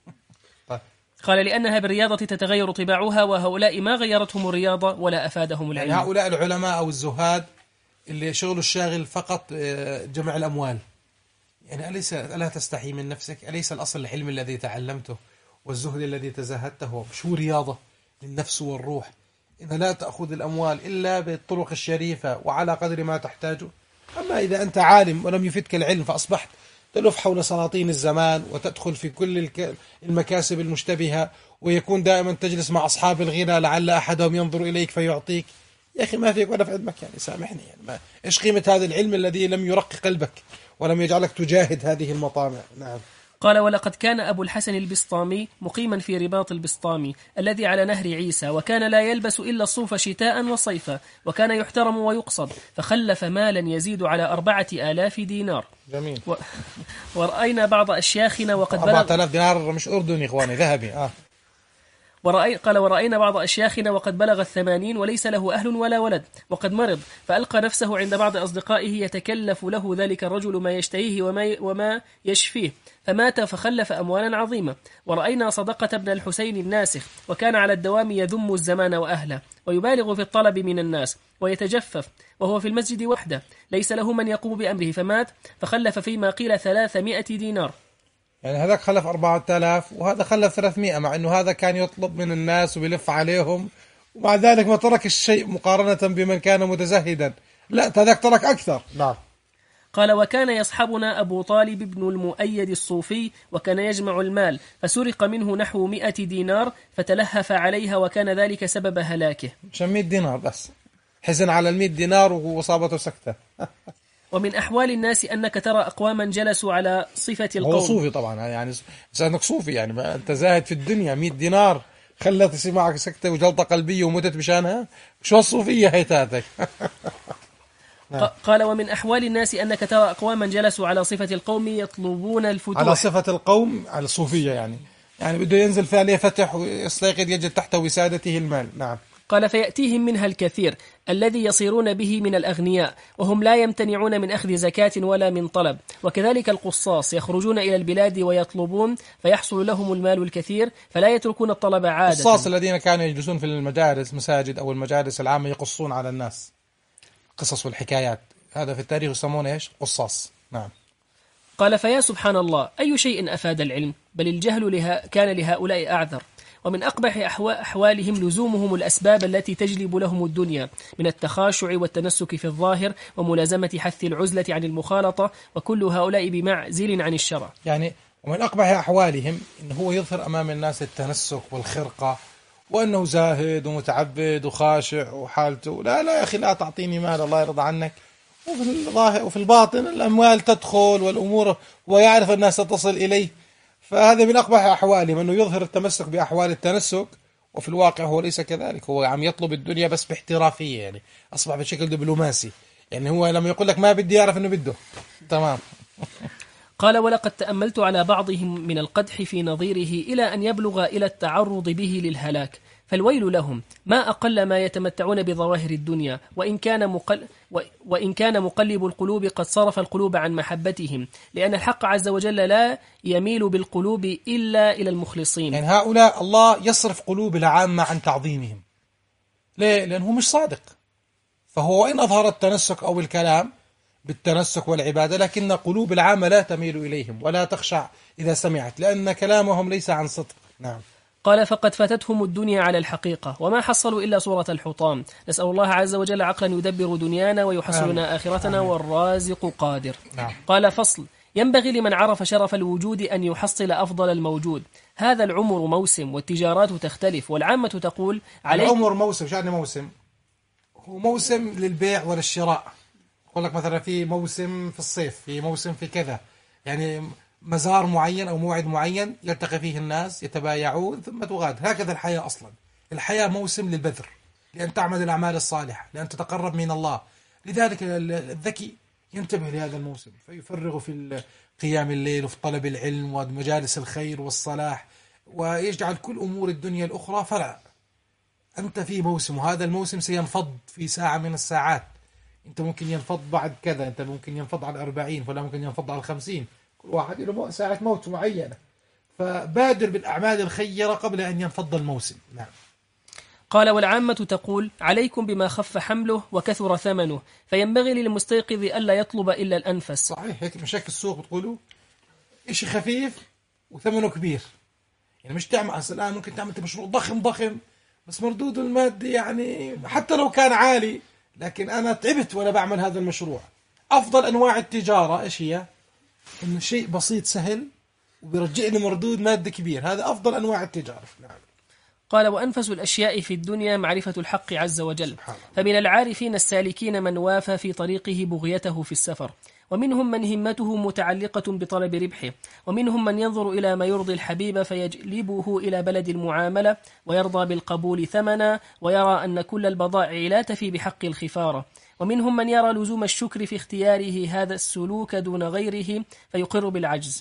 طيب. قال لأنها بالرياضة تتغير طباعها، وهؤلاء ما غيرتهم الرياضة ولا أفادهم العلم. يعني هؤلاء العلماء أو الزهاد اللي شغله الشاغل فقط جمع الأموال، يعني أليس ألا تستحي من نفسك؟ أليس الأصل العلم الذي تعلمته والزهد الذي تزهدته شو رياضة للنفس والروح؟ إذا لا تأخذ الأموال إلا بالطرق الشريفة وعلى قدر ما تحتاجه. أما إذا أنت عالم ولم يفدك العلم فأصبحت تلف حول سلاطين الزمان وتدخل في كل المكاسب المشتبهة، ويكون دائما تجلس مع أصحاب الغنى لعل أحدهم ينظر إليك فيعطيك، يا أخي ما فيك ولا في علمك، يعني سامحني، يعني ما إيش قيمة هذا العلم الذي لم يرق قلبك ولم يجعلك تجاهد هذه المطامع. نعم. قال ولقد كان أبو الحسن البسطامي مقيما في رباط البسطامي الذي على نهر عيسى، وكان لا يلبس إلا الصوف شتاء وصيفا، وكان يحترم ويقصد، فخلف مالا يزيد على أربعة آلاف دينار. جميل. و... ورأينا بعض أشياخنا وقد بلغ أربعة آلاف دينار مش أردني إخواني، ذهبي. آه. ورأي... قال ورأينا بعض أشياخنا وقد بلغ الثمانين وليس له أهل ولا ولد، وقد مرض، فألقى نفسه عند بعض أصدقائه يتكلف له ذلك الرجل ما يشتهيه وما, وما يشفيه، فمات فخلف أموالا عظيمة. ورأينا صدقة بن الحسين الناسخ، وكان على الدوام يذم الزمان وأهله، ويبالغ في الطلب من الناس، ويتجفف، وهو في المسجد وحده ليس له من يقوم بأمره، فمات فخلف فيما قيل ثلاثمائة دينار. يعني هذاك خلف أربعة آلاف وهذا خلف ثلاثمائة، مع أنه هذا كان يطلب من الناس وبيلف عليهم، ومع ذلك ما ترك الشيء مقارنة بمن كان متزهدا، لا هذاك ترك أكثر. نعم. قال وكان يصحبنا أبو طالب بن المؤيد الصوفي، وكان يجمع المال، فسرق منه نحو مئة دينار فتلهف عليها، وكان ذلك سبب هلاكه. عشان مئة دينار بس، حزن على المئة دينار وصابته سكتة. ومن أحوال الناس أنك ترى أقواما جلسوا على صفة القوم. هو صوفي طبعا، يعني إنك صوفي يعني أنت زاهد في الدنيا، مئة دينار خلت يصير معك سكتة وجلطة قلبية ومتت بشانها، شو الصوفية هيتاتك؟ قال ومن أحوال الناس أنك ترى أقواما جلسوا على صفة القوم يطلبون الفتوح. على صفة القوم، على الصوفية يعني يعني بده ينزل فيها ليه فتح ويستيقظ يجد تحت وسادته المال. نعم. قال فيأتيهم منها الكثير الذي يصيرون به من الأغنياء، وهم لا يمتنعون من أخذ زكاة ولا من طلب، وكذلك القصاص يخرجون إلى البلاد ويطلبون فيحصل لهم المال الكثير فلا يتركون الطلب عادة. القصاص الذين كانوا يجلسون في المجالس مساجد أو المجالس العامة يقصون على الناس قصص والحكايات، هذا في التاريخ يسمونه إيش؟ قصاص. نعم. قال فيا سبحان الله أي شيء أفاد العلم، بل الجهل لها كان لهؤلاء أعذر. ومن أقبح أحوالهم لزومهم الأسباب التي تجلب لهم الدنيا من التخاشع والتنسك في الظاهر وملازمة حث العزلة عن المخالطة، وكل هؤلاء بمعزل عن الشرع. يعني ومن أقبح أحوالهم إنه هو يظهر أمام الناس التنسك والخرقة، وأنه زاهد ومتعبد وخاشع وحالته لا لا يا أخي لا تعطيني مال الله يرضى عنك، وفي الظاهر وفي الباطن الأموال تدخل والأمور ويعرف الناس تصل إليه. فهذا من أقبح أحوالهم أنه يظهر التمسك بأحوال التنسك، وفي الواقع هو ليس كذلك، هو عم يطلب الدنيا بس باحترافية، يعني أصبح بشكل دبلوماسي، يعني هو لما يقول لك ما بدي يعرف أنه بده تمام. قال ولقد تأملت على بعضهم من القدح في نظيره إلى أن يبلغ إلى التعرض به للهلاك، فالويل لهم، ما أقل ما يتمتعون بظواهر الدنيا، وإن كان مقل وإن كان مقلب القلوب قد صرف القلوب عن محبتهم، لأن الحق عز وجل لا يميل بالقلوب إلا إلى المخلصين. يعني هؤلاء الله يصرف قلوب العامة عن تعظيمهم. ليه؟ لأنه مش صادق، فهو وإن أظهر التنسك أو الكلام بالتنسك والعبادة، لكن قلوب العامة لا تميل إليهم ولا تخشع إذا سمعت، لأن كلامهم ليس عن صدق. نعم. قال فقد فاتتهم الدنيا على الحقيقة وما حصلوا إلا صورة الحطام. نسأل الله عز وجل عقلا يدبر دنيانا ويحصل لنا آخرتنا، والرازق قادر. نعم. قال فصل: ينبغي لمن عرف شرف الوجود أن يحصل أفضل الموجود. هذا العمر موسم والتجارات تختلف، والعامة تقول عليه العمر موسم. شو يعني موسم؟ هو موسم للبيع وللشراء. يقول لك مثلا في موسم في الصيف، في موسم في كذا، يعني مزار معين أو موعد معين يلتقي فيه الناس يتبايعون ثم تغاد. هكذا الحياة أصلا. الحياة موسم للبذر، لأن تعمل الأعمال الصالحة، لأن تتقرب من الله. لذلك الذكي ينتبه لهذا الموسم فيفرغ في قيام الليل وفي طلب العلم ومجالس الخير والصلاح، ويجعل كل أمور الدنيا الأخرى فرع. أنت في موسم، وهذا الموسم سينفض في ساعة من الساعات. أنت ممكن ينفض بعد كذا، أنت ممكن ينفض على الأربعين، فلا ممكن ينفض على الخمسين، كل واحد له ساعة موت معينة. فبادر بالأعمال الخيرة قبل أن ينفض الموسم. نعم. قال والعامة تقول عليكم بما خف حمله وكثر ثمنه، فينبغي للمستيقظ ألا يطلب إلا الأنفس. صحيح، هيك مشاكل السوق بتقولوا إشي خفيف وثمنه كبير. يعني مش تعمل الآن ممكن تعمل مشروع ضخم ضخم بس مردوده المادي يعني حتى لو كان عالي، لكن أنا تعبت وأنا بعمل هذا المشروع. أفضل أنواع التجارة إيش هي؟ إنه شيء بسيط سهل وبيرجع لي مردود مادي كبير. هذا أفضل أنواع التجارة. نعم. قال وأنفس الأشياء في الدنيا معرفة الحق عز وجل، فمن العارفين السالكين من وافى في طريقه بغيته في السفر، ومنهم من همته متعلقة بطلب ربحه، ومنهم من ينظر إلى ما يرضي الحبيب فيجلبه إلى بلد المعاملة ويرضى بالقبول ثمنا، ويرى أن كل البضائع لا تفي بحق الخفارة، ومنهم من يرى لزوم الشكر في اختياره هذا السلوك دون غيره فيقر بالعجز.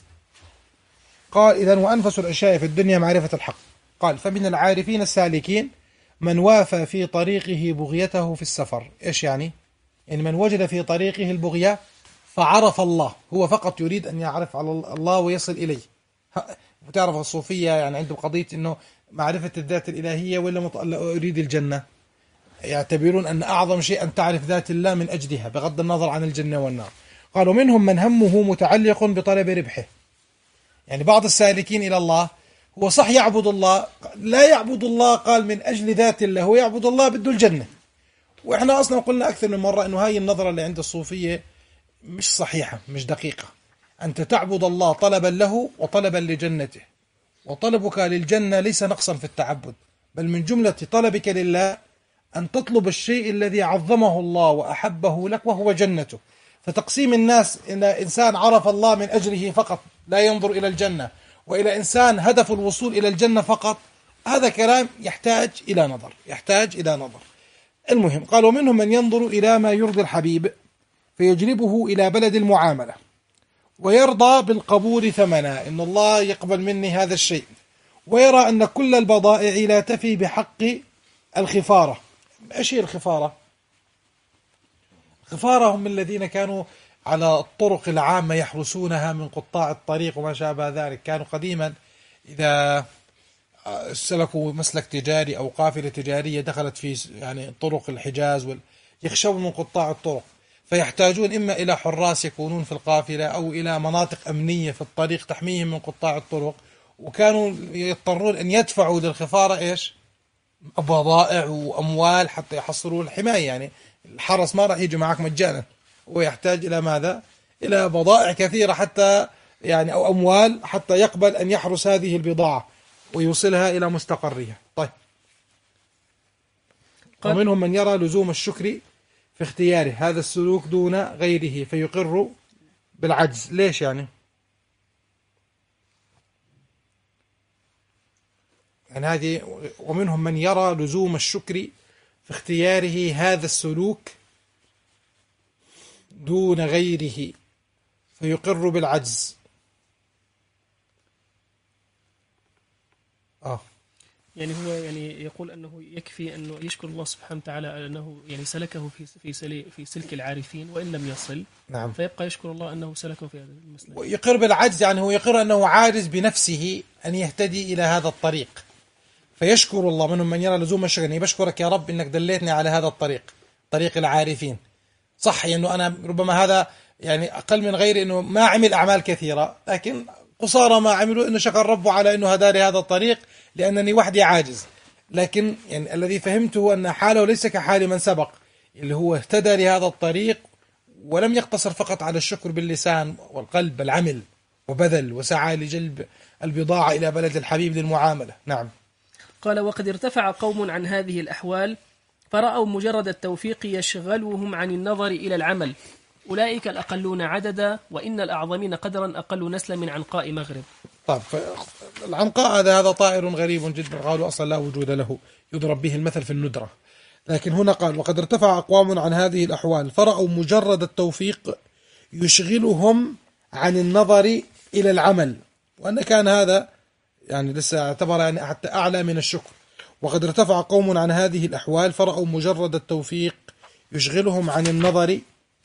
قال إذن وأنفس الأشياء في الدنيا معرفة الحق. قال فمن العارفين السالكين من وافى في طريقه بغيته في السفر. إيش يعني؟ يعني من وجد في طريقه البغية فعرف الله، هو فقط يريد أن يعرف على الله ويصل إليه. وتعرف الصوفية يعني عندهم قضية أنه معرفة الذات الإلهية ولا أريد الجنة، يعتبرون أن أعظم شيء أن تعرف ذات الله من أجلها بغض النظر عن الجنة والنار. قالوا منهم من همه متعلق بطلب ربحه، يعني بعض السالكين إلى الله هو صح يعبد الله، لا يعبد الله قال من أجل ذات الله، هو يعبد الله بده الجنة. وإحنا أصلا قلنا أكثر من مرة أنه هاي النظرة اللي عند الصوفية مش صحيحة، مش دقيقة. أنت تعبد الله طلبا له وطلبا لجنته، وطلبك للجنة ليس نقصا في التعبد، بل من جملة طلبك لله أن تطلب الشيء الذي عظمه الله وأحبه لك وهو جنته. فتقسيم الناس إلى إنسان عرف الله من أجله فقط لا ينظر إلى الجنة، وإلى إنسان هدف الوصول إلى الجنة فقط، هذا كلام يحتاج إلى نظر، يحتاج إلى نظر. المهم قال ومنهم من ينظر إلى ما يرضي الحبيب فيجلبه إلى بلد المعاملة ويرضى بالقبول ثمنا، إن الله يقبل مني هذا الشيء، ويرى أن كل البضائع لا تفي بحق الخفارة. إيش هي الخفارة؟ الخفارة هم الذين كانوا على الطرق العامة يحرسونها من قطاع الطريق وما شابه ذلك. كانوا قديما إذا سلكوا مسلك تجاري أو قافلة تجارية دخلت في يعني طرق الحجاز وال... يخشون من قطاع الطرق، فيحتاجون إما إلى حراس يكونون في القافلة أو إلى مناطق أمنية في الطريق تحميهم من قطاع الطرق، وكانوا يضطرون أن يدفعوا للخفارة إيش؟ بضائع وأموال حتى يحصلوا الحماية. يعني الحرس ما راح يجي معك مجانا، ويحتاج إلى ماذا؟ إلى بضائع كثيرة حتى يعني أو أموال حتى يقبل أن يحرس هذه البضاعة ويوصلها إلى مستقرها. طيب، ومنهم من يرى لزوم الشكر في اختياره هذا السلوك دون غيره فيقر بالعجز. ليش يعني؟ يعني هذه ومنهم من يرى لزوم الشكر في اختياره هذا السلوك دون غيره فيقر بالعجز. آه يعني هو يعني يقول أنه يكفي أنه يشكر الله سبحانه وتعالى أنه يعني سلكه في في سلي في سلك العارفين وإن لم يصل. نعم. فيبقى يشكر الله أنه سلكه في هذا المسلك. ويقر بالعجز يعني هو يقر أنه عاجز بنفسه أن يهتدي إلى هذا الطريق فيشكر الله. منهم من يرى لزوم الشكر، يعني بشكرك يا رب أنك دليتني على هذا الطريق، طريق العارفين. صح أنه يعني أنا ربما هذا يعني أقل من غيري أنه ما عمل أعمال كثيرة، لكن قصارى ما عملوا أنه شكر ربه على أنه هداني هذا الطريق لأنني وحدي عاجز. لكن يعني الذي فهمته أن حاله ليس كحال من سبق اللي هو اهتدى لهذا الطريق ولم يقتصر فقط على الشكر باللسان والقلب، بل عمل وبذل وسعى لجلب البضاعة إلى بلد الحبيب للمعاملة. نعم. قال: وقد ارتفع قوم عن هذه الأحوال فرأوا مجرد التوفيق يشغلهم عن النظر إلى العمل، أولئك الأقلون عددا وإن الأعظمين قدرا أقل نسلا من عنقاء مغرب. طيب، العنقاء هذا هذا طائر غريب جدا، قالوا أصلا لا وجود له، يضرب به المثل في الندرة. لكن هنا قال: وقد ارتفع أقوام عن هذه الأحوال فرأوا مجرد التوفيق يشغلهم عن النظر إلى العمل، وأن كان هذا يعني لسه اعتبر يعني حتى أعلى من الشكر. وقد ارتفع قوم عن هذه الأحوال فرأوا مجرد التوفيق يشغلهم عن النظر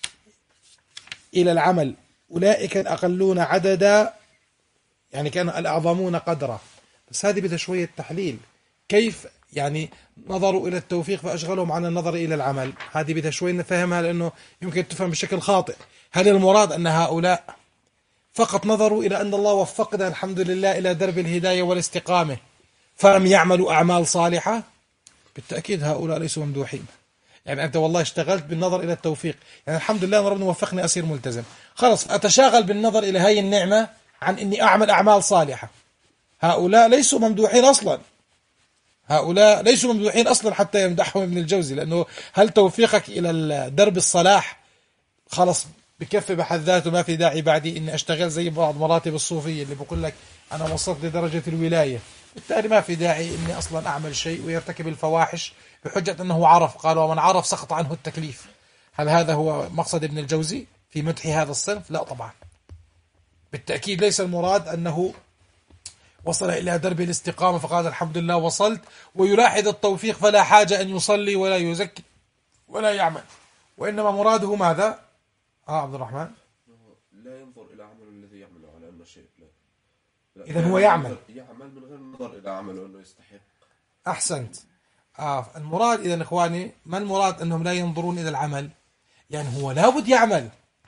إلى العمل، أولئك الأقلون عددا، يعني كان الأعظمون قدرا. بس هذه بدها شوية تحليل. كيف يعني نظروا إلى التوفيق فأشغلهم عن النظر إلى العمل؟ هذه بدها شوية نفهمها لأنه يمكن تفهم بشكل خاطئ. هل المراد أن هؤلاء فقط نظروا إلى أن الله وفقنا الحمد لله إلى درب الهداية والاستقامة فلم يعملوا أعمال صالحة؟ بالتأكيد هؤلاء ليسوا ممدوحين. يعني أنت والله اشتغلت بالنظر إلى التوفيق، يعني الحمد لله ربنا وفقني أصير ملتزم، خلص أتشاغل بالنظر إلى هاي النعمة عن إني أعمل أعمال صالحة. هؤلاء ليسوا ممدوحين أصلا، هؤلاء ليسوا ممدوحين أصلا حتى يمدحهم ابن الجوزي. لأنه هل توفيقك إلى درب الصلاح خلص بكفي بحد ذاته، ما في داعي بعدي إني أشتغل زي بعض مراتب الصوفية اللي بقول لك أنا وصلت لدرجة الولاية، بالتالي ما في داعي إني أصلا أعمل شيء ويرتكب الفواحش بحجة أنه عرف. قالوا ومن عرف سقط عنه التكليف. هل هذا هو مقصد ابن الجوزي في مدح هذا الصنف؟ لا طبعا، بالتأكيد ليس المراد أنه وصل إلى درب الاستقامة فقال الحمد لله وصلت ويلاحظ التوفيق فلا حاجة أن يصلي ولا يزكي ولا يعمل، وإنما مراده ماذا؟ آه عبد الرحمن، لا ينظر إلى عمله الذي يعمله على أنه شيء، لا, لا. إذن هو يعمل يعمل من غير نظر إلى عمله أنه يستحق. أحسنت. آه المراد إذن إخواني، ما المراد أنهم لا ينظرون إلى العمل؟ يعني هو لابد يعمل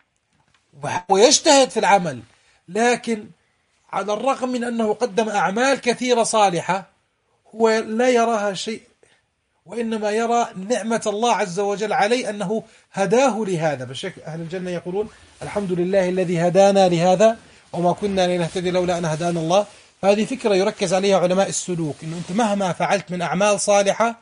ويجتهد في العمل، لكن على الرغم من أنه قدم أعمال كثيرة صالحة هو لا يراها شيء، وإنما يرى نعمة الله عز وجل عليه أنه هداه لهذا. بالشكل أهل الجنة يقولون الحمد لله الذي هدانا لهذا وما كنا لنهتدي لولا أن هدانا الله. فهذه فكرة يركز عليها علماء السلوك، أنه أنت مهما فعلت من أعمال صالحة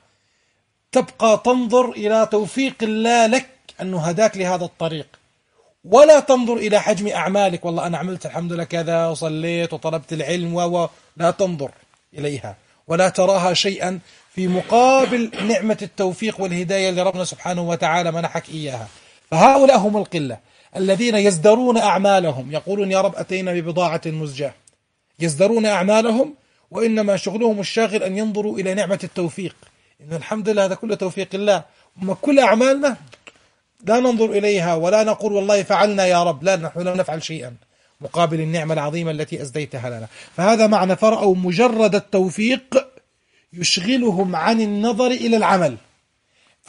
تبقى تنظر إلى توفيق الله لك أنه هداك لهذا الطريق، ولا تنظر إلى حجم أعمالك. والله أنا عملت الحمد لله كذا وصليت وطلبت العلم و لا تنظر إليها ولا تراها شيئا في مقابل نعمة التوفيق والهداية اللي ربنا سبحانه وتعالى منحك إياها. فهؤلاء هم القلة الذين يزدرون أعمالهم، يقولون يا رب أتينا ببضاعة مزجاة، يزدرون أعمالهم وإنما شغلهم الشاغل أن ينظروا إلى نعمة التوفيق، إن الحمد لله هذا كله توفيق الله، وما كل أعمالنا لا ننظر إليها ولا نقول والله فعلنا يا رب، لا، نحن لا نفعل شيئا مقابل النعمة العظيمة التي أزديتها لنا. فهذا معنى فرأوا مجرد التوفيق يشغلهم عن النظر إلى العمل،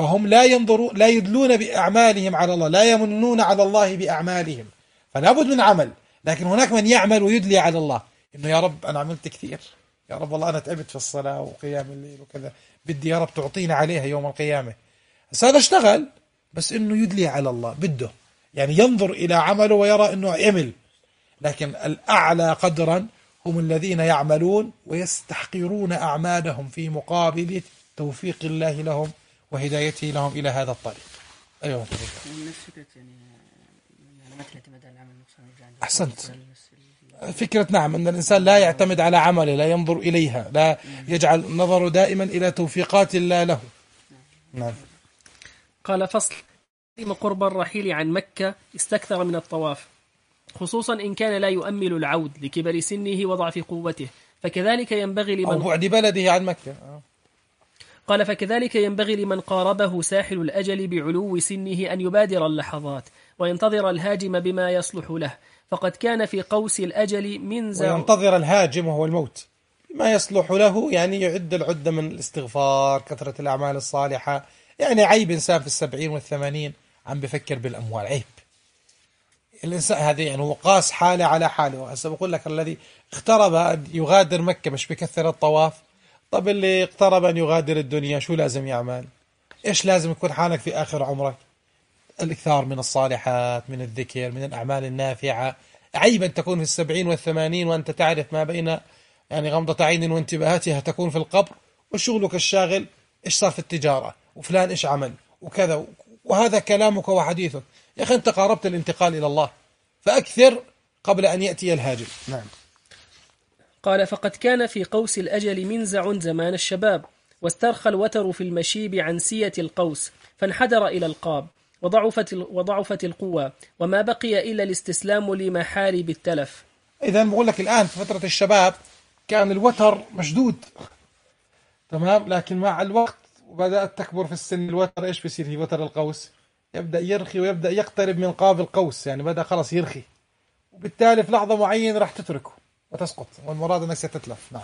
فهم لا ينظرون، لا يدلون بأعمالهم على الله، لا يمنون على الله بأعمالهم، فلا بد من عمل. لكن هناك من يعمل ويدلي على الله إنه يا رب أنا عملت كثير، يا رب والله أنا تعبت في الصلاة وقيام الليل وكذا، بدي يا رب تعطينا عليها يوم القيامة. بس هذا اشتغل، بس إنه يدلي على الله بده، يعني ينظر إلى عمله ويرى إنه عمل. لكن الأعلى قدرا هم الذين يعملون ويستحقرون أعمالهم في مقابل توفيق الله لهم وهدايته لهم إلى هذا الطريق. أيوة نفس فكرة يعني يعني ما تعتمد على العمل نقصان. أحسنت. فكرة نعم أن الإنسان لا يعتمد على عمله، لا ينظر إليها، لا يجعل نظره دائما إلى توفيقات الله له. نعم. قال فصل: قرب الرحيل عن مكة استكثر من الطواف، خصوصا إن كان لا يؤمل العود لكبر سنه وضعف قوته، فكذلك ينبغي لمن أو بعد بلده عن مكة. قال فكذلك ينبغي لمن قاربه ساحل الأجل بعلو سنه أن يبادر اللحظات وينتظر الهاجم بما يصلح له، فقد كان في قوس الأجل من زع... وينتظر الهاجم وهو الموت بما يصلح له، يعني يعد العدة من الاستغفار، كثرة الأعمال الصالحة. يعني عيب إنسان في السبعين والثمانين عم بفكر بالأموال، عيب. الإنسان هذا يعني هو قاس حاله على حاله. هسه بقول لك الذي اقترب أن يغادر مكة مش بكثر الطواف، طب اللي اقترب أن يغادر الدنيا شو لازم يعمل؟ إيش لازم يكون حالك في آخر عمرك؟ الإكثار من الصالحات، من الذكر، من الأعمال النافعة. عيب أن تكون في السبعين والثمانين وأنت تعرف ما بين يعني غمضة عين وانتباهاتها تكون في القبر، وشغلك الشاغل إيش صار في التجارة، وفلان إيش عمل وكذا، وهذا كلامك وحديثك. يا أخي أنت قاربت الانتقال إلى الله، فأكثر قبل أن يأتي الهاجم. نعم. قال فقد كان في قوس الأجل منزع زمان الشباب، واسترخى الوتر في المشيب عن سية القوس، فانحدر إلى القاب، وضعفت, وضعفت القوى، وما بقي إلا الاستسلام لمحارب التلف. إذا بقول لك الآن في فترة الشباب كان الوتر مشدود، تمام، لكن مع الوقت وبدأت تكبر في السن الوتر إيش بيصير؟ في وتر القوس يبدأ يرخي ويبدأ يقترب من قاب القوس، يعني بدأ خلاص يرخي، وبالتالي في لحظة معينة راح تتركه وتسقط، والمراد أنك ستتلف. نعم.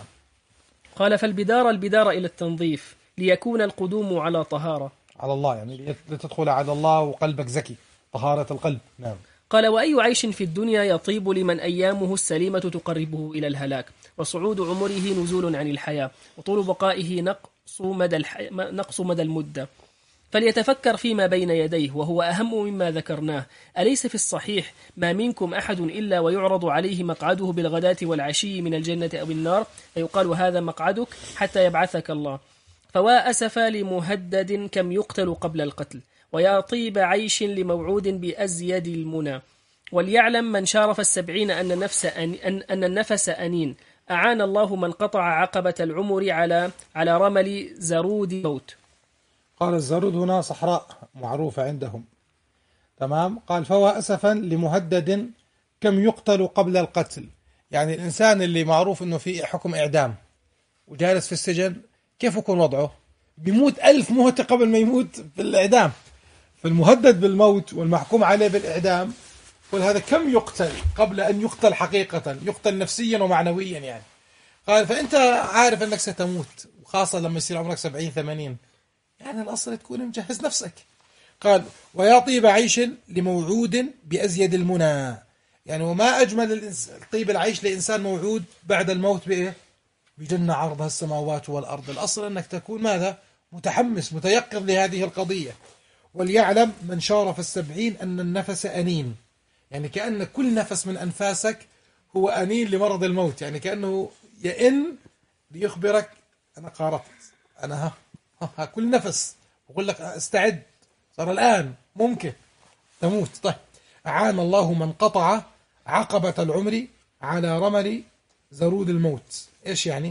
قال فالبدار البدار إلى التنظيف ليكون القدوم على طهارة على الله، يعني لتدخل على الله وقلبك زكي، طهارة القلب. نعم. قال وأي عيش في الدنيا يطيب لمن أيامه السليمة تقربه إلى الهلاك، وصعود عمره نزول عن الحياة، وطول بقائه نقص مدى, الحي... نقص مدى المدة. فليتفكر فيما بين يديه، وهو أهم مما ذكرناه. أليس في الصحيح ما منكم أحد إلا ويعرض عليه مقعده بالغداة والعشي من الجنة أو النار، فيقال هذا مقعدك حتى يبعثك الله. فوا أسف لمهدد كم يقتل قبل القتل، ويا طيب عيش لموعود بأزيد المنى. وليعلم من شارف السبعين أن النفس, أن أن النفس أنين. أعان الله من قطع عقبة العمر على على رمل زرود الموت. قال الزرود هنا صحراء معروفة عندهم، تمام. قال فوا أسفا لمهدد كم يقتل قبل القتل، يعني الإنسان اللي معروف أنه في حكم إعدام وجالس في السجن كيف يكون وضعه؟ بيموت ألف موت قبل ما يموت بالإعدام. فالمهدد بالموت والمحكوم عليه بالإعدام، قل هذا كم يقتل قبل أن يقتل حقيقة، يقتل نفسيا ومعنويا يعني. قال فأنت عارف أنك ستموت، وخاصة لما يصير عمرك سبعين ثمانين، يعني الأصل تكون مجهز نفسك. قال ويا طيب عيش لموعود بأزيد المنى، يعني وما أجمل طيب العيش لإنسان موعود بعد الموت بإيه؟ بجنة عرضها السماوات والأرض. الأصل أنك تكون ماذا؟ متحمس متيقظ لهذه القضية. وليعلم من شارف السبعين أن النفس أنين، يعني كأن كل نفس من أنفاسك هو أنين لمرض الموت، يعني كأنه يئن ليخبرك أنا قاربت، أنا ها, ها, ها كل نفس أقول لك استعد، صار الآن ممكن تموت. طيب أعان الله من قطع عقبة العمر على رمل زرود الموت. إيش يعني؟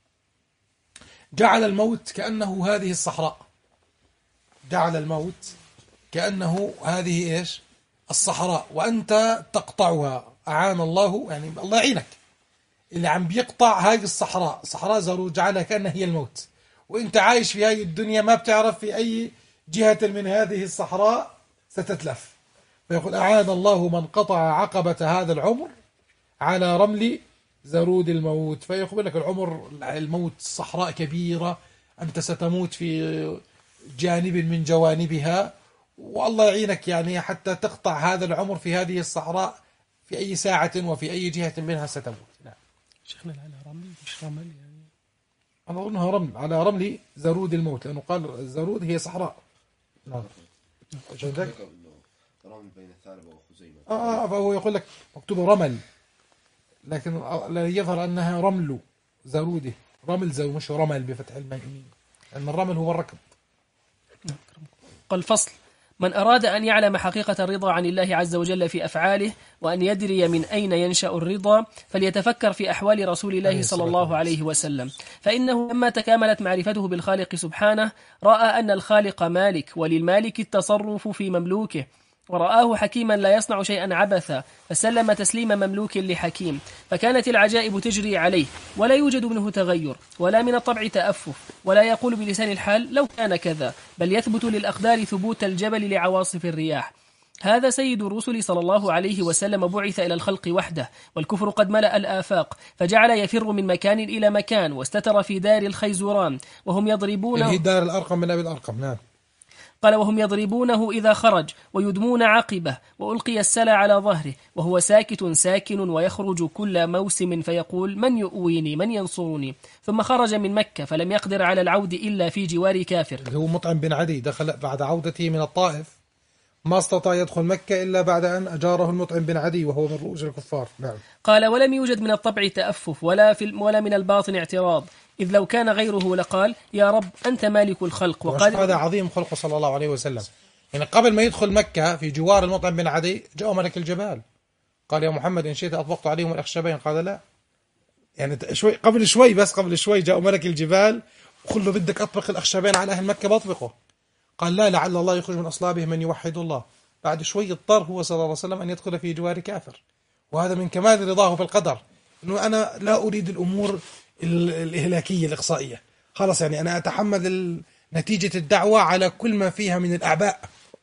جعل الموت كأنه هذه الصحراء، جعل الموت كأنه هذه إيش؟ الصحراء، وأنت تقطعها. أعان الله يعني الله يعينك اللي عم بيقطع هذه الصحراء، صحراء زرود جعلها كأنها هي الموت، وأنت عايش في هذه الدنيا ما بتعرف في أي جهة من هذه الصحراء ستتلف. فيقول أعان الله من قطع عقبة هذا العمر على رمل زرود الموت. فيقول لك العمر الموت صحراء كبيرة، أنت ستموت في جانب من جوانبها، والله يعينك يعني حتى تقطع هذا العمر في هذه الصحراء في أي ساعة وفي أي جهة منها ستموت. نعم. شيخنا على رمل مش رمل يعني. أنا أظنها رمل، على رمل زرود الموت، لأنه قال الزرود هي صحراء. نعم. رمل بين ثعلبة وخزيمة. آه فهو يقول لك مكتوب رمل، لكن يظهر أنها رمل زروده، رمل زرود مش رمل بفتح الميم، لأن الرمل هو الركض. قال فصل: من أراد أن يعلم حقيقة الرضا عن الله عز وجل في أفعاله وأن يدري من أين ينشأ الرضا فليتفكر في أحوال رسول الله صلى الله عليه وسلم، فإنه لما تكاملت معرفته بالخالق سبحانه رأى أن الخالق مالك، وللمالك التصرف في مملوكه، ورآه حكيما لا يصنع شيئا عبثا، فسلم تسليم مملوك لحكيم، فكانت العجائب تجري عليه ولا يوجد منه تغير ولا من الطبع تأفف، ولا يقول بلسان الحال لو كان كذا، بل يثبت للأقدار ثبوت الجبل لعواصف الرياح. هذا سيد الرسل صلى الله عليه وسلم بعث إلى الخلق وحده، والكفر قد ملأ الآفاق، فجعل يفر من مكان إلى مكان، واستتر في دار الخيزران وهم يضربون هي دار الأرقم من أبي الأرقم. نعم. قال: وهم يضربونه إذا خرج ويدمون عقبه، وألقي السلى على ظهره وهو ساكت ساكن، ويخرج كل موسم فيقول من يؤويني من ينصرني، ثم خرج من مكة فلم يقدر على العود إلا في جوار كافر. هو مطعم بن عدي دخل بعد عودته من الطائف، ما استطاع يدخل مكة إلا بعد أن أجاره المطعم بن عدي وهو من رؤوس الكفار. نعم. قال: ولم يوجد من الطبع تأفف ولا, في ولا من الباطن اعتراض، إذ لو كان غيره لقال يا رب أنت مالك الخلق وقادر. هذا عظيم خلقه صلى الله عليه وسلم. يعني قبل ما يدخل مكة في جوار المطعم بن عدي جاء ملك الجبال قال يا محمد إن شئت أطبقت عليهم الأخشبين، قال لا. يعني شوي قبل شوي بس قبل شوي جاء ملك الجبال وقال له بدك أطبق الأخشبين على أهل مكة بطبقه، قال لا لعل الله يخرج من أصلابه من يوحد الله. بعد شوي اضطر هو صلى الله عليه وسلم أن يدخل في جوار كافر، وهذا من كمال رضاه في القدر، أنه أنا لا أريد الأمور الإهلاكية الإقصائية، خلاص يعني أنا أتحمل نتيجة الدعوة على كل ما فيها من الأعباء.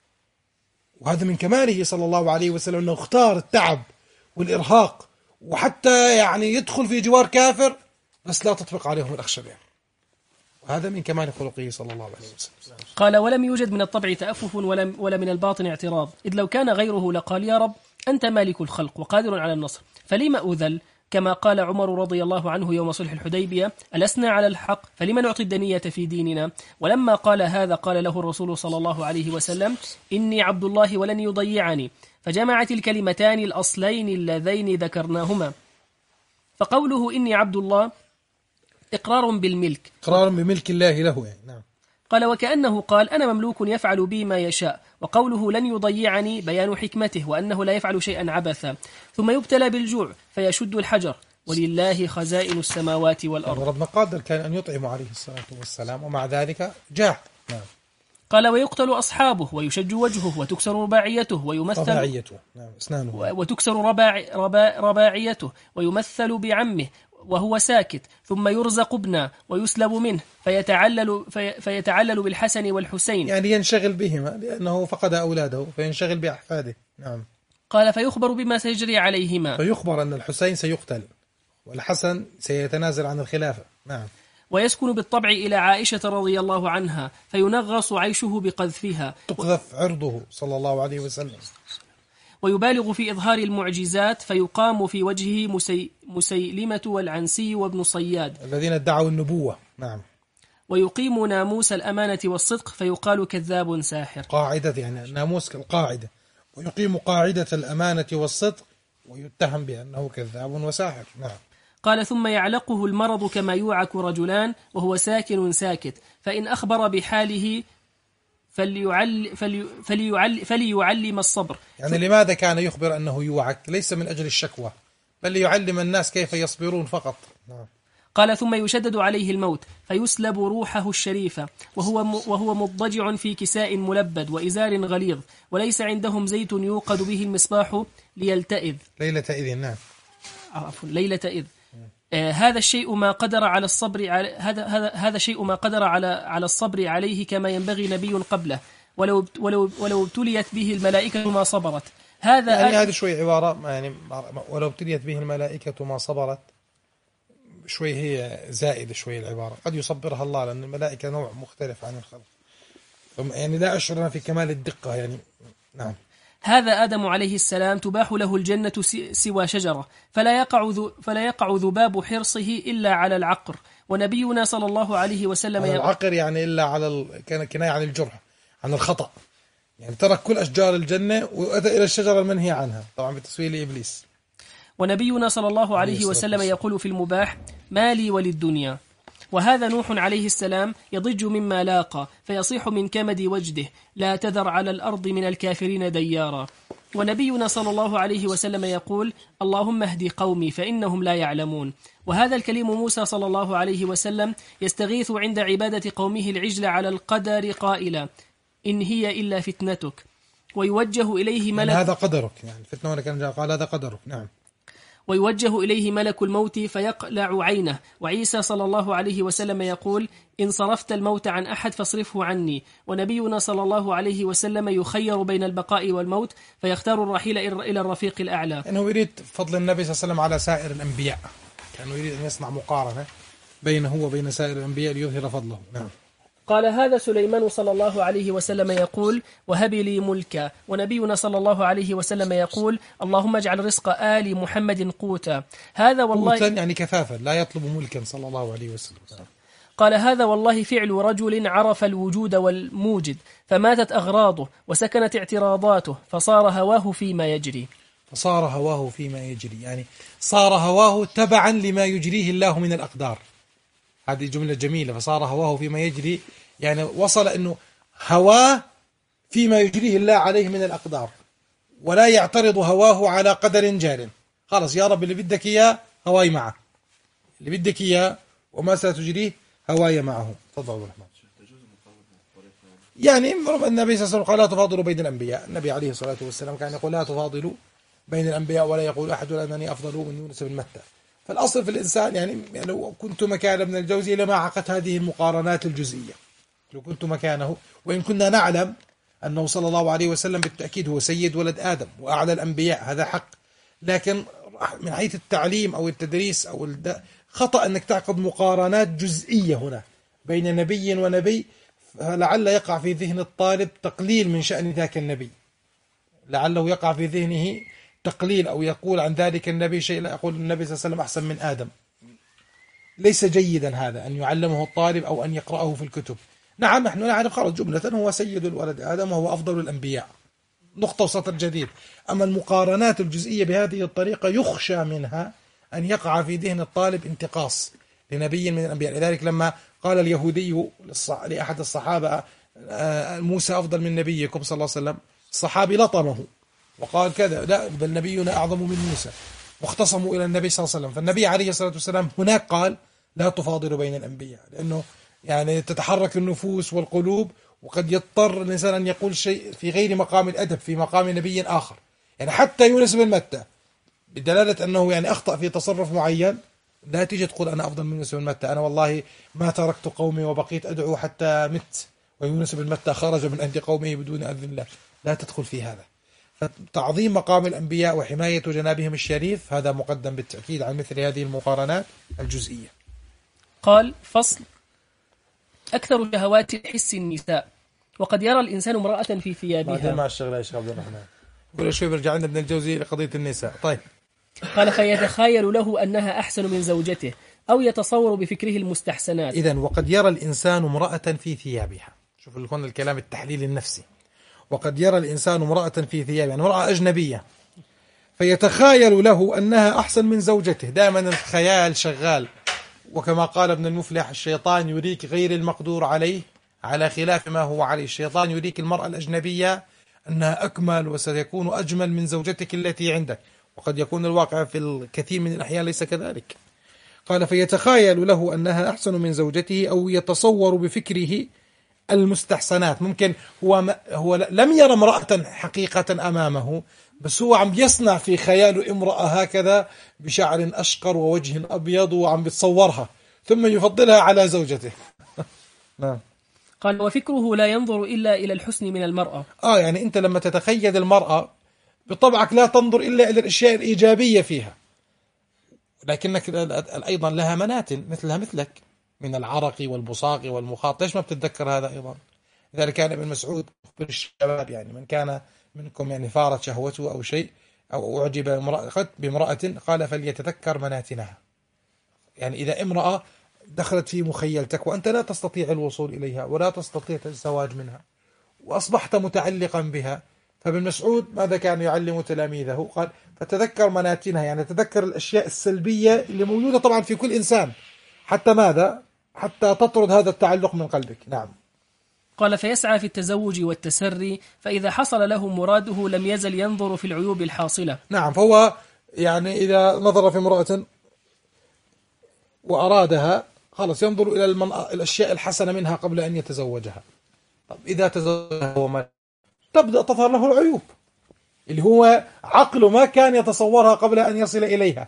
وهذا من كماله صلى الله عليه وسلم أنه اختار التعب والإرهاق، وحتى يعني يدخل في جوار كافر بس لا تطبق عليهم الأخشبين، وهذا من كمال خلقه صلى الله عليه وسلم. قال: ولم يوجد من الطبع تأفف ولا, ولا من الباطن اعتراض، إذ لو كان غيره لقال يا رب أنت مالك الخلق وقادر على النصر، فلما أذل، كما قال عمر رضي الله عنه يوم صلح الحديبية ألسنا على الحق فلما نعطي الدنية في ديننا. ولما قال هذا قال له الرسول صلى الله عليه وسلم إني عبد الله ولن يضيعني، فجمعت الكلمتان الأصلين اللذين ذكرناهما. فقوله إني عبد الله إقرار بالملك، إقرار بملك الله له يعني. نعم. قال: وكأنه قال أنا مملوك يفعل بي ما يشاء، وقوله لن يضيعني بيان حكمته وأنه لا يفعل شيئا عبثا. ثم يبتلى بالجوع فيشد الحجر، ولله خزائن السماوات والأرض. ربنا قادر كان أن يطعم عليه الصلاة والسلام ومع ذلك جاع. نعم. قال: ويقتل أصحابه ويشج وجهه وتكسر رباعيته ويمثل رباعيته. نعم. أسنانه. وتكسر رباع ربا رباعيته ويمثل بعمه وهو ساكت، ثم يرزق ابنا ويسلب منه فيتعلل, في فيتعلل بالحسن والحسين، يعني ينشغل بهما لأنه فقد أولاده فينشغل بأحفاده. نعم. قال: فيخبر بما سيجري عليهما، فيخبر أن الحسين سيقتل والحسن سيتنازل عن الخلافة. نعم. ويسكن بالطبع إلى عائشة رضي الله عنها فينغص عيشه بقذفها، تقذف عرضه صلى الله عليه وسلم، ويبالغ في إظهار المعجزات فيقام في وجهه مسي مسيلمة والعنسي وابن صياد الذين ادعوا النبوة. نعم. ويقيم ناموس الأمانة والصدق فيقال كذاب ساحر، قاعدة يعني ناموس كالقاعدة، ويقيم قاعدة الأمانة والصدق ويتهم بأنه كذاب وساحر. نعم. قال: ثم يعلقه المرض كما يوعك رجلان وهو ساكن ساكت، فإن أخبر بحاله فليعل فلي فليعل فليعلم الصبر. يعني لماذا كان يخبر أنه يوعك؟ ليس من أجل الشكوى، بل ليعلم الناس كيف يصبرون فقط. نعم. قال: ثم يشدد عليه الموت فيسلب روحه الشريفة وهو وهو مضجع في كساء ملبد وإزار غليظ، وليس عندهم زيت يوقد به المصباح ليلتئذ ليلة إذن. نعم. عفوا ليلة إذ. آه هذا الشيء ما قدر على الصبر على هذا هذا هذا شيء ما قدر على على الصبر عليه كما ينبغي نبي قبله، ولو ولو ولو ابتليت به الملائكة ما صبرت. هذا يعني هذا شوي عبارة يعني ولو ابتليت به الملائكة ما صبرت، شوي هي زائدة شوي العبارة، قد يصبرها الله لأن الملائكة نوع مختلف عن الخلق. يعني لا أشعر أنا في كمال الدقة يعني. نعم. هذا آدم عليه السلام تباح له الجنة سوى شجرة، فلا يقع ذو فلا يقع ذباب حرصه إلا على العقر. ونبينا صلى الله عليه وسلم على العقر يعني إلا على ال... كان كناية عن الجرح، عن الخطأ، يعني ترك كل أشجار الجنة وأتى إلى الشجرة المنهي عنها، طبعا بتسوية لإبليس. ونبينا صلى الله عليه وسلم يقول في المباح: مالي وللدنيا. وهذا نوح عليه السلام يضج مما لاقى فيصيح من كمد وجده: لا تذر على الأرض من الكافرين ديارا. ونبينا صلى الله عليه وسلم يقول: اللهم اهدي قومي فإنهم لا يعلمون. وهذا الكليم موسى صلى الله عليه وسلم يستغيث عند عبادة قومه العجل على القدر قائلا: إن هي إلا فتنتك. ويوجه إليه ملك يعني هذا قدرك، يعني الفتنة هنا كان قال هذا قدرك. نعم. ويوجه إليه ملك الموت فيقلع عينه. وعيسى صلى الله عليه وسلم يقول: إن صرفت الموت عن أحد فاصرفه عني. ونبينا صلى الله عليه وسلم يخير بين البقاء والموت فيختار الرحيل إلى الرفيق الأعلى. إنه يعني يريد فضل النبي صلى الله عليه وسلم على سائر الأنبياء، كانوا يريد أن يصنع مقارنة بينه وبين سائر الأنبياء ليظهر فضله. نعم. قال هذا سليمان صلى الله عليه وسلم يقول: وهب لي ملكا. ونبينا صلى الله عليه وسلم يقول: اللهم اجعل رزق آل محمد قوتا. هذا والله قوتا يعني كفافا، لا يطلب ملكا صلى الله عليه وسلم. قال هذا والله فعل رجل عرف الوجود والموجد فماتت أغراضه وسكنت اعتراضاته فصار هواه فيما يجري. فصار هواه فيما يجري يعني صار هواه تبعا لما يجريه الله من الأقدار. هذه جملة جميلة. فصار هواه فيما يجري يعني وصل أنه هواه فيما يجريه الله عليه من الأقدار، ولا يعترض هواه على قدر جار. خلاص يا رب اللي بدك إياه هواي معه، اللي بدك إياه وما ستجريه هواي معه. تفضل عبد الرحمن. يعني النبي صلى الله عليه وسلم قال: لا تفاضلوا بين الأنبياء. النبي عليه الصلاة والسلام كان يقول: لا تفاضلوا بين الأنبياء ولا يقول أحد أنني أفضل من يونس بن متى. فالأصل في الإنسان يعني لو كنت مكان ابن الجوزي لما عقدت هذه المقارنات الجزئية، لو كنت مكانه، وإن كنا نعلم أنه صلى الله عليه وسلم بالتأكيد هو سيد ولد آدم وأعلى الأنبياء، هذا حق، لكن من حيث التعليم أو التدريس أو خطأ أنك تعقد مقارنات جزئية هنا بين نبي ونبي، فلعل يقع في ذهن الطالب تقليل من شأن ذاك النبي، لعله يقع في ذهنه تقليل أو يقول عن ذلك النبي شيء لا يقول النبي صلى الله عليه وسلم أحسن من آدم. ليس جيدا هذا أن يعلمه الطالب أو أن يقرأه في الكتب. نعم نحن نعرف خلاص جملة هو سيد الولد آدم وهو أفضل الأنبياء، نقطة وسطر جديد. أما المقارنات الجزئية بهذه الطريقة يخشى منها أن يقع في ذهن الطالب انتقاص لنبي من الأنبياء. لذلك لما قال اليهودي لأحد الصحابة: موسى أفضل من نبيكم صلى الله عليه وسلم، الصحابي لطمه وقال كذا: لا بل نبينا أعظم من موسى، واختصموا إلى النبي صلى الله عليه وسلم. فالنبي عليه الصلاة والسلام هناك قال: لا تفاضلوا بين الأنبياء، لأنه يعني تتحرك النفوس والقلوب، وقد يضطر الإنسان أن يقول شيء في غير مقام الأدب في مقام نبي آخر. يعني حتى يونس بن متى بدلالة أنه يعني أخطأ في تصرف معين، لا تيجي تقول أنا أفضل من يونس بن متى، أنا والله ما تركت قومي وبقيت أدعو حتى مت، ويونس بن متى خرج من عند قومه بدون أذن الله. لا تدخل في هذا. فتعظيم مقام الأنبياء وحماية جنابهم الشريف هذا مقدم بالتأكيد عن مثل هذه المقارنات الجزئية. قال: فصل: أكثر شهوات الحس النساء، وقد يرى الإنسان امرأة في ثيابها. مع الشغلة يا شيخ عبد الرحمن كل شوي برجع عندنا ابن الجوزي لقضية النساء. طيب. قال: فيتخيل له أنها أحسن من زوجته أو يتصور بفكره المستحسنات. إذن وقد يرى الإنسان امرأة في ثيابها. شوف هنا الكلام التحليل النفسي. وقد يرى الإنسان امرأة في ثيابها، يعني امرأة أجنبية، فيتخيل له أنها أحسن من زوجته. دائما الخيال شغال، وكما قال ابن المفلح: الشيطان يريك غير المقدور عليه على خلاف ما هو عليه. الشيطان يريك المرأة الأجنبية أنها أكمل وستكون أجمل من زوجتك التي عندك، وقد يكون الواقع في الكثير من الأحيان ليس كذلك. قال: فيتخيل له أنها أحسن من زوجته أو يتصور بفكره المستحسنات. ممكن هو هو لم يرى امرأة حقيقة أمامه، بس هو عم يصنع في خياله امرأة هكذا بشعر أشقر ووجه أبيض وعم بتصورها ثم يفضلها على زوجته. نعم. قال: وفكره لا ينظر إلا إلى الحسن من المرأة. آه يعني أنت لما تتخيل المرأة بطبعك لا تنظر إلا إلى الأشياء الإيجابية فيها، لكنك أيضا لها مناتن مثلها مثلك من العرق والبصاق والمخاط. ليش ما بتتذكر هذا أيضا؟ لذلك كان ابن مسعود يخبر الشباب يعني من كان منكم يعني فارت شهوته أو شيء أو أعجب بامرأة قال فليتذكر مناتنها. يعني إذا امرأة دخلت في مخيلتك وأنت لا تستطيع الوصول إليها ولا تستطيع الزواج منها وأصبحت متعلقا بها، فابن مسعود ماذا كان يعلم تلاميذه؟ قال فتذكر مناتنها، يعني تذكر الأشياء السلبية اللي موجودة طبعا في كل إنسان، حتى ماذا؟ حتى تطرد هذا التعلق من قلبك. نعم. قال فيسعى في التزوج والتسري، فإذا حصل له مراده لم يزل ينظر في العيوب الحاصلة. نعم، فهو يعني إذا نظر في امرأة وأرادها خلاص ينظر إلى المن... الأشياء الحسنة منها قبل أن يتزوجها. طب إذا تزوجها وما تبدأ تظهر له العيوب اللي هو عقله ما كان يتصورها قبل أن يصل إليها.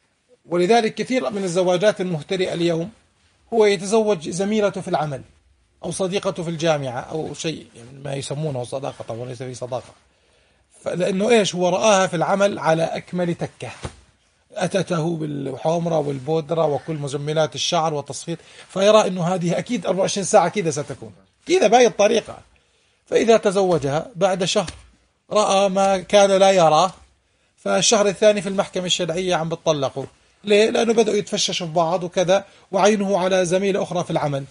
ولذلك كثير من الزواجات المهترئة اليوم هو يتزوج زميلته في العمل أو صديقته في الجامعة أو شيء يعني ما يسمونه صداقة، طبعا ليس في صداقة، لأنه إيش هو رآها في العمل على أكمل تكة، أتته بالحمرة والبودرة وكل مجملات الشعر والتصفيط، فيرى أنه هذه أكيد أربعة وعشرين ساعة كذا ستكون كذا بهذه الطريقة. فإذا تزوجها بعد شهر رأى ما كان لا يراه، فالشهر الثاني في المحكمة الشرعية عم بتطلقوا. ليه؟ لأنه بدأوا يتفششوا في بعض وكذا وعينه على زميلة أخرى في العمل.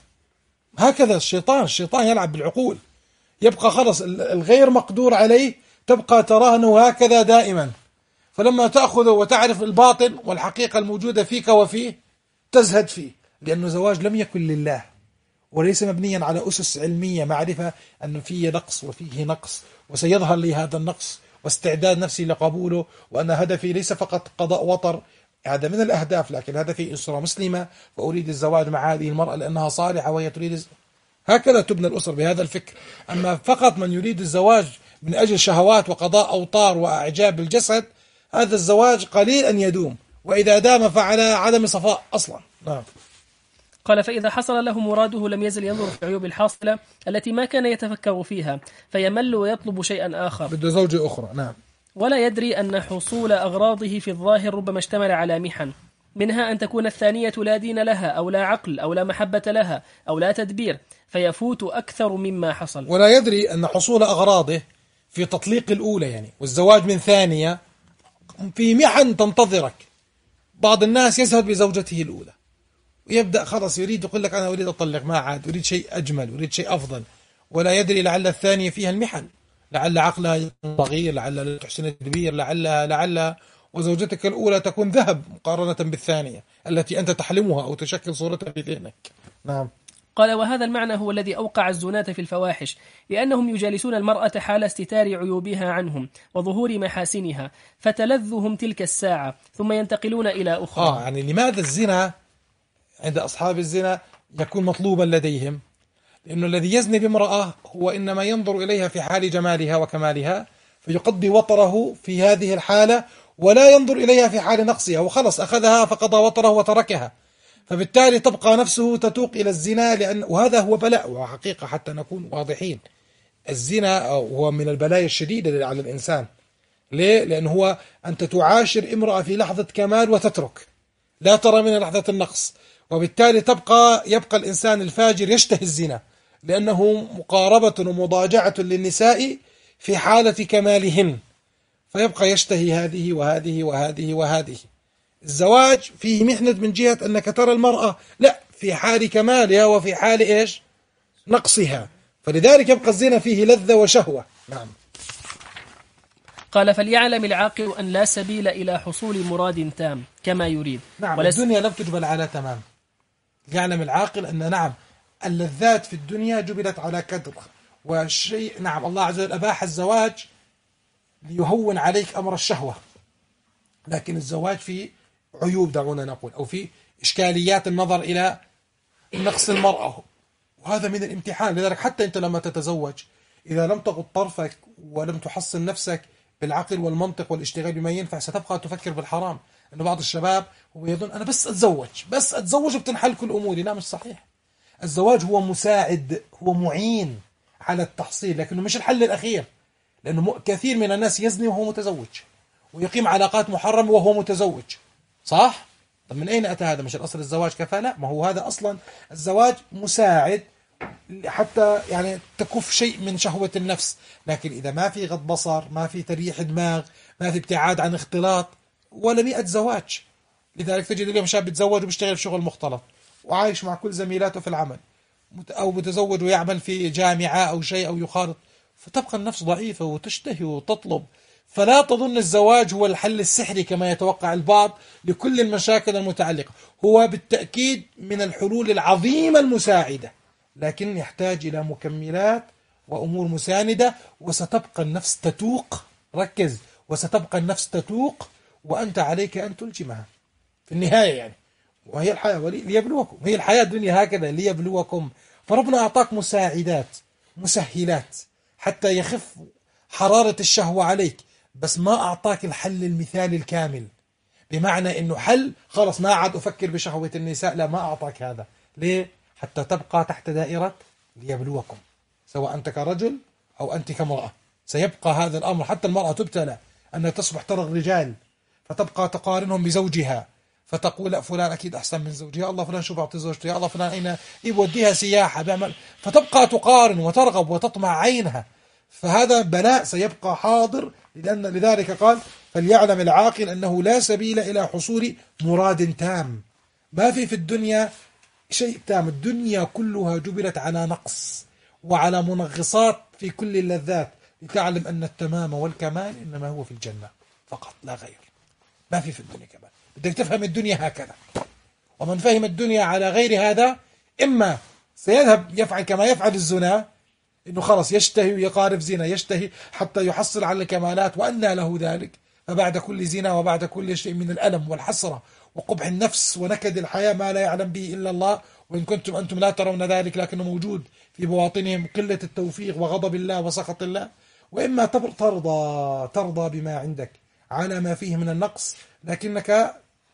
هكذا الشيطان الشيطان يلعب بالعقول، يبقى خلص الغير مقدور عليه تبقى تراه أنه هكذا دائما، فلما تأخذه وتعرف الباطن والحقيقة الموجودة فيك وفيه تزهد فيه، لأنه زواج لم يكن لله وليس مبنيا على أسس علمية معرفة أنه فيه نقص وفيه نقص وسيظهر لي هذا النقص واستعداد نفسي لقبوله، وأن هدفي ليس فقط قضاء وطر، هذا من الأهداف، لكن هدفي أسرة مسلمة فأريد الزواج مع هذه المرأة لأنها صالحة وهي تريد. هكذا تبنى الأسر بهذا الفكر. أما فقط من يريد الزواج من أجل شهوات وقضاء أوطار وإعجاب الجسد، هذا الزواج قليل أن يدوم، وإذا دام فعلى عدم صفاء أصلا. نعم. قال فإذا حصل له مراده لم يزل ينظر في العيوب الحاصلة التي ما كان يتفكر فيها، فيمل ويطلب شيئا آخر، بده زوجة أخرى. نعم. ولا يدري أن حصول أغراضه في الظاهر ربما اشتمل على محن، منها أن تكون الثانية لا دين لها أو لا عقل أو لا محبة لها أو لا تدبير، فيفوت أكثر مما حصل. ولا يدري أن حصول أغراضه في تطليق الأولى يعني والزواج من ثانية في محن تنتظرك. بعض الناس يزهد بزوجته الأولى ويبدأ خلص يريد يقول لك أنا أريد أطلق، ما عاد أريد شيء أجمل، أريد شيء أفضل، ولا يدري لعل الثانية فيها المحن، لعل عقلها صغير، لعل لا تحسن التدبير، لعل لعل وزوجتك الأولى تكون ذهب مقارنة بالثانية التي أنت تحلمها أو تشكل صورتها في ذهنك. نعم. قال وهذا المعنى هو الذي أوقع الزناة في الفواحش، لأنهم يجالسون المرأة حال استتار عيوبها عنهم وظهور محاسنها، فتلذهم تلك الساعة ثم ينتقلون إلى أخرى. آه يعني لماذا الزنا عند أصحاب الزنا يكون مطلوبا لديهم؟ لأنه الذي يزني بامرأة هو إنما ينظر إليها في حال جمالها وكمالها فيقضي وطره في هذه الحالة، ولا ينظر إليها في حال نقصها، وخلص أخذها فقضى وطره وتركها، فبالتالي تبقى نفسه تتوق إلى الزنا. لأن وهذا هو بلاء، وحقيقة حتى نكون واضحين الزنا هو من البلايا الشديدة على الإنسان. ليه؟ لأنه هو أنت تعاشر امرأة في لحظة كمال وتترك، لا ترى من لحظة النقص، وبالتالي تبقى يبقى الإنسان الفاجر يشتهي الزنا لأنه مقاربة ومضاجعة للنساء في حالة كمالهن، فيبقى يشتهي هذه وهذه وهذه وهذه. الزواج فيه محنة من جهة أنك ترى المرأة لا في حال كمالها وفي حال إيش؟ نقصها، فلذلك يبقى الزنا فيه لذة وشهوة. نعم. قال فليعلم العاقل أن لا سبيل إلى حصول مراد تام كما يريد. نعم. ولس... الدنيا لم تجبل على تمام. يعلم العاقل أن نعم اللذات في الدنيا جبلت على كدر والشيء. نعم الله عز وجل أباح الزواج ليهون عليك أمر الشهوة، لكن الزواج فيه عيوب دعونا نقول، أو فيه إشكاليات النظر إلى نقص المرأة، وهذا من الامتحان. لذلك حتى أنت لما تتزوج إذا لم تغض طرفك ولم تحصن نفسك بالعقل والمنطق والاشتغال بما ينفع ستبقى تفكر بالحرام. أنه بعض الشباب هو يظن أنا بس أتزوج بس أتزوج بتنحل كل أموري. لا، مش صحيح. الزواج هو مساعد، هو معين على التحصيل، لكنه مش الحل الأخير. لأنه كثير من الناس يزني وهو متزوج ويقيم علاقات محرمة وهو متزوج، صح؟ طب من أين أتى هذا؟ مش الأصل الزواج كفالة؟ ما هو هذا أصلا الزواج مساعد حتى يعني تكف شيء من شهوة النفس. لكن إذا ما في غض بصر، ما في تريح دماغ، ما في ابتعاد عن اختلاط، ولا مئة زواج. لذلك تجد اليوم شاب بيتزوج وبيشتغل في شغل مختلط وعايش مع كل زميلاته في العمل، أو متزوج ويعمل في جامعة أو شيء أو يخالط، فتبقى النفس ضعيفة وتشتهي وتطلب. فلا تظن الزواج هو الحل السحري كما يتوقع البعض لكل المشاكل المتعلقة. هو بالتأكيد من الحلول العظيمة المساعدة، لكن يحتاج إلى مكملات وأمور مساندة، وستبقى النفس تتوق. ركز، وستبقى النفس تتوق وأنت عليك أن تلجمها في النهاية يعني. وهي الحياة ليبلوكم، هي الحياة الدنيا هكذا ليبلوكم. فربنا أعطاك مساعدات مسهلات حتى يخف حرارة الشهوة عليك، بس ما أعطاك الحل المثالي الكامل، بمعنى أنه حل خلص ما عاد أفكر بشهوة النساء، لا، ما أعطاك هذا. ليه؟ حتى تبقى تحت دائرة ليبلوكم، سواء أنت كرجل أو أنت كامرأة. سيبقى هذا الأمر، حتى المرأة تبتلى أنها تصبح ترى الرجال فتبقى تقارنهم بزوجها، فتقول لا فلان أكيد أحسن من زوجها، يا الله فلان شو بعطي زوجته، يا الله فلان أين يوديها سياحة بيعمل، فتبقى تقارن وترغب وتطمع عينها. فهذا بلاء سيبقى حاضر. لأن لذلك قال فليعلم العاقل أنه لا سبيل إلى حصول مراد تام. ما في في الدنيا شيء تام، الدنيا كلها جبلت على نقص وعلى منغصات في كل اللذات، لتعلم أن التمام والكمال إنما هو في الجنة فقط لا غير. ما في في الدنيا كمال، بدك تفهم الدنيا هكذا. ومن فهم الدنيا على غير هذا إما سيذهب يفعل كما يفعل الزنا، إنه خلص يشتهي ويقارف زنا، يشتهي حتى يحصل على الكمالات، وأنى له ذلك. فبعد كل زنا وبعد كل شيء من الألم والحسرة وقبح النفس ونكد الحياة ما لا يعلم به إلا الله، وإن كنتم أنتم لا ترون ذلك لكنه موجود في بواطنهم، قلة التوفيق وغضب الله وسخط الله. وإما ترضى ترضى بما عندك على ما فيه من النقص، لكنك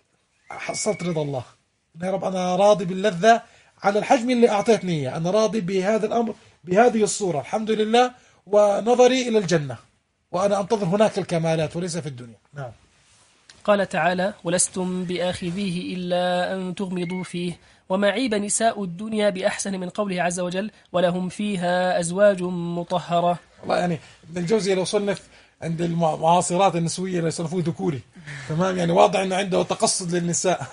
حصلت رضا الله. يا رب أنا راضي باللذة على الحجم اللي أعطيتني إياه، أنا راضي بهذا الأمر بهذه الصورة الحمد لله، ونظري إلى الجنة، وأنا أنتظر هناك الكمالات وليس في الدنيا. نعم. قال تعالى ولستم بآخذيه إلا أن تغمضوا فيه، وما عيب نساء الدنيا بأحسن من قوله عز وجل ولهم فيها أزواج مطهرة. والله يعني ابن الجوزي لو صنف عند المعاصرات النسوية اللي يصنفوه ذكوري تمام، يعني واضح أنه عنده تقصد للنساء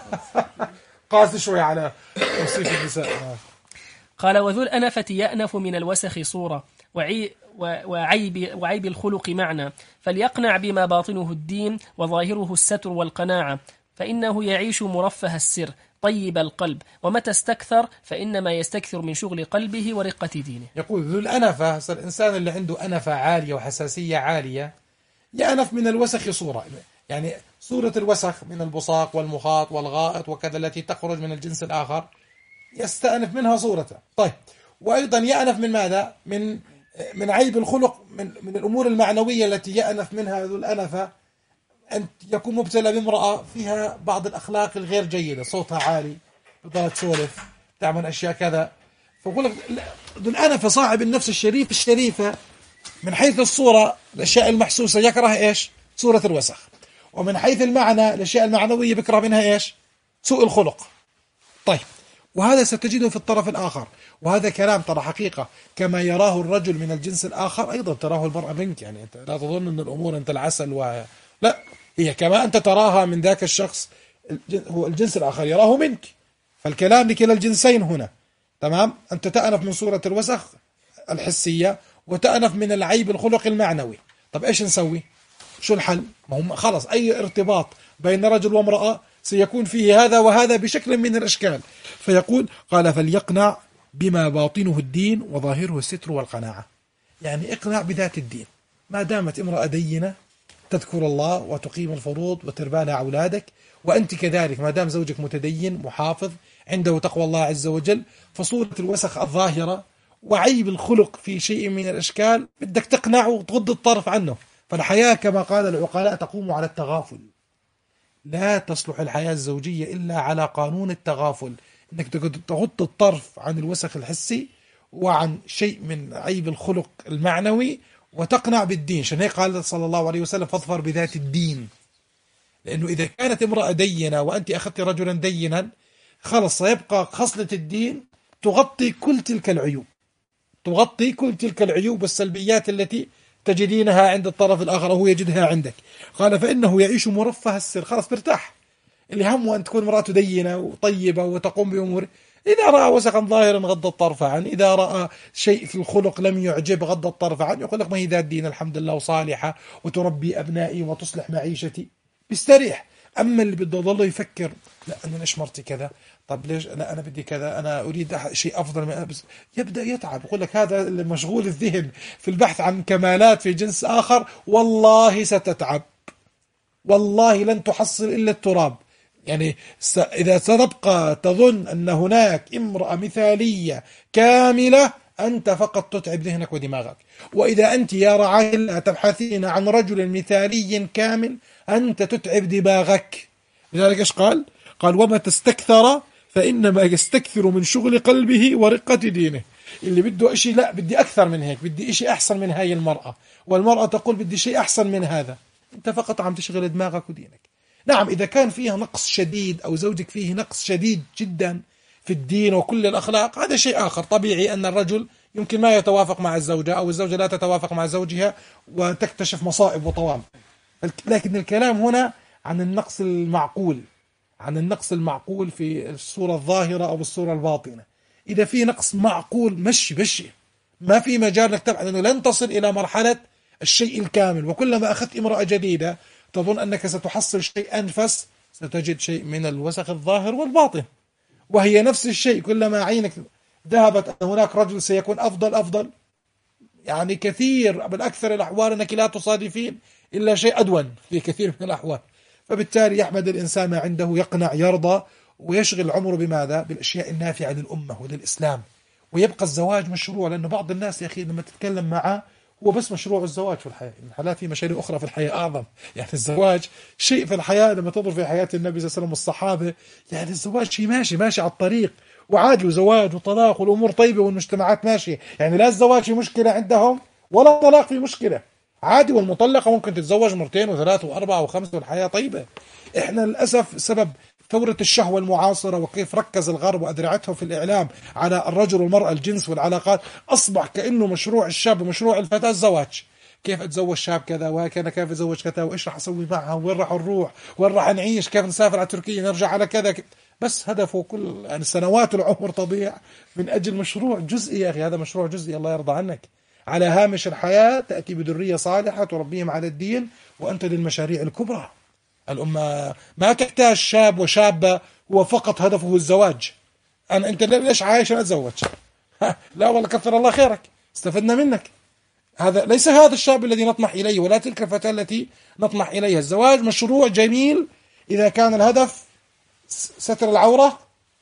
قاسي شوي على توصيف النساء. قال وذو الأنفة يأنف من الوسخ صورة وعي وعيب, وعيب الخلق معنى، فليقنع بما باطنه الدين وظاهره الستر والقناعة، فإنه يعيش مرفه السر طيب القلب، ومتى استكثر فإنما يستكثر من شغل قلبه ورقة دينه. يقول ذو الأنفة، الإنسان اللي عنده أنفة عالية وحساسية عالية يأنف من الوسخ صورة، يعني صورة الوسخ من البصاق والمخاط والغائط وكذا التي تخرج من الجنس الآخر يستأنف منها صورته. طيب، وأيضا يأنف من ماذا؟ من من عيب الخلق، من من الأمور المعنوية التي يأنف منها ذو الأنفة، أن يكون مبتلى بامرأة فيها بعض الأخلاق الغير جيدة، صوتها عالي، بضلها تسولف، تعمل أشياء كذا. فأقول لك ذو الأنفة صاحب النفس الشريف الشريفة من حيث الصورة الأشياء المحسوسة يكره إيش؟ صورة الوسخ، ومن حيث المعنى الأشياء المعنوية بكره منها إيش؟ سوء الخلق. طيب، وهذا ستجده في الطرف الآخر، وهذا كلام ترى حقيقة كما يراه الرجل من الجنس الآخر أيضا تراه المرأة منك. يعني أنت لا تظن أن الأمور أنت العسل و... لا، هي كما أنت تراها من ذاك الشخص هو الجنس الآخر يراه منك. فالكلام لكلا الجنسين هنا. تمام، أنت تأنف من صورة الوسخ الحسية وتأنف من العيب الخلق المعنوي. طب إيش نسوي؟ شو الحل؟ ما هم خلاص أي ارتباط بين رجل وامرأة سيكون فيه هذا وهذا بشكل من الأشكال. فيقول قال فليقنع بما باطنه الدين وظاهره الستر والقناعة، يعني اقنع بذات الدين. ما دامت امرأة دينة تذكر الله وتقيم الفروض وتربى أولادك، وأنت كذلك ما دام زوجك متدين محافظ عنده تقوى الله عز وجل، فصورة الوسخ الظاهرة وعيب الخلق في شيء من الأشكال بدك تقنع وتغض الطرف عنه. فالحياة كما قال العقلاء تقوم على التغافل. لا تصلح الحياة الزوجية إلا على قانون التغافل، إنك تغض الطرف عن الوسخ الحسي وعن شيء من عيب الخلق المعنوي وتقنع بالدين. عشان هيك قال صلى الله عليه وسلم فاظفر بذات الدين، لأنه إذا كانت امرأة دينة وأنت أخذت رجلا دينا خلص سيبقى خصلة الدين تغطي كل تلك العيوب، تغطي كل تلك العيوب والسلبيات التي تجدينها عند الطرف الآخر أو هو يجدها عندك. قال فإنه يعيش مرفه السر، خلاص برتاح، اللي همه أن تكون امرأته دينة وطيبة وتقوم بأمور، إذا رأى وسخا ظاهرا غض الطرف عنه، إذا رأى شيء في الخلق لم يعجب غض الطرف عنه، يقول لك ما هي ذات دين الحمد لله وصالحة وتربي أبنائي وتصلح معيشتي، بيستريح. أما اللي بده يضل يفكر لا أنا ليش مرتي كذا، طب ليش لا أنا بدي كذا، أنا أريد شيء أفضل من أنا، بس يبدأ يتعب. يقول لك هذا اللي مشغول الذهن في البحث عن كمالات في جنس آخر، والله ستتعب، والله لن تحصل إلا التراب. يعني إذا ستبقى تظن أن هناك امرأة مثالية كاملة، أنت فقط تتعب ذهنك ودماغك. وإذا أنت يا رعايا الله تبحثين عن رجل مثالي كامل، أنت تتعب دماغك. لذلك إيش قال؟ قال وما تستكثر فإنما يستكثر من شغل قلبه ورقة دينه. اللي بده إشي لا بدي أكثر من هيك، بدي إشي أحسن من هاي المرأة، والمرأة تقول بدي شيء أحسن من هذا، أنت فقط عم تشغل دماغك ودينك. نعم إذا كان فيها نقص شديد أو زوجك فيه نقص شديد جدا في الدين وكل الأخلاق، هذا شيء آخر. طبيعي أن الرجل يمكن ما يتوافق مع الزوجة أو الزوجة لا تتوافق مع زوجها وتكتشف مصائب وطوام. لكن الكلام هنا عن النقص المعقول، عن النقص المعقول في الصورة الظاهرة أو الصورة الباطنة. إذا في نقص معقول مشي بشي، ما في مجال لك تبعد، أنه لن تصل إلى مرحلة الشيء الكامل. وكلما أخذت امرأة جديدة تظن أنك ستحصل شيء أنفس، ستجد شيء من الوسخ الظاهر والباطن. وهي نفس الشيء، كلما عينك ذهبت أن هناك رجل سيكون أفضل أفضل، يعني كثير بالأكثر الأحوال أنك لا تصادفين إلا شيء أدون في كثير من الأحوال. فبالتالي يحمد الإنسان ما عنده، يقنع، يرضى، ويشغل عمره بماذا؟ بالأشياء النافعة للأمة وللإسلام. ويبقى الزواج مشروع، لأنه بعض الناس يا أخي لما تتكلم معه هو بس مشروع الزواج في الحياة، الحالات في مشاريع أخرى في الحياة أعظم. يعني الزواج شيء في الحياة، لما تنظر في حياة النبي صلى الله عليه وسلم والصحابة، يعني الزواج شيء ماشي ماشي على الطريق وعادي، وزواج وطلاق والأمور طيبة والمجتمعات ماشية. يعني لا الزواج في مشكلة عندهم ولا الطلاق في مشكلة، عادي. والمطلقة ممكن تتزوج مرتين وثلاث وأربعة وخمسة والحياة طيبة. إحنا للأسف سبب ثورة الشهوة المعاصرة وكيف ركز الغرب وأذرعته في الإعلام على الرجل والمرأة، الجنس والعلاقات، أصبح كأنه مشروع الشاب ومشروع الفتاة الزواج. كيف أتزوج شاب كذا وهكذا، كيف أتزوج كذا، وإيش راح أسوي معها، وين راح نروح، وين راح نعيش، كيف نسافر على تركيا، نرجع على كذا. بس هدفه كل يعني سنوات العمر تضيع من أجل مشروع جزئي. يا أخي هذا مشروع جزئي، الله يرضى عنك. على هامش الحياة تأتي بذرية صالحة تربيهم على الدين، وأنت للمشاريع الكبرى. الأمة ما تحتاج شاب وشابة هو فقط هدفه الزواج. أنا أنت ليش عايش؟ أنا أتزوج. لا والله كثر الله خيرك، استفدنا منك. هذا ليس هذا الشاب الذي نطمح إليه، ولا تلك الفتاة التي نطمح إليها. الزواج مشروع جميل إذا كان الهدف ستر العورة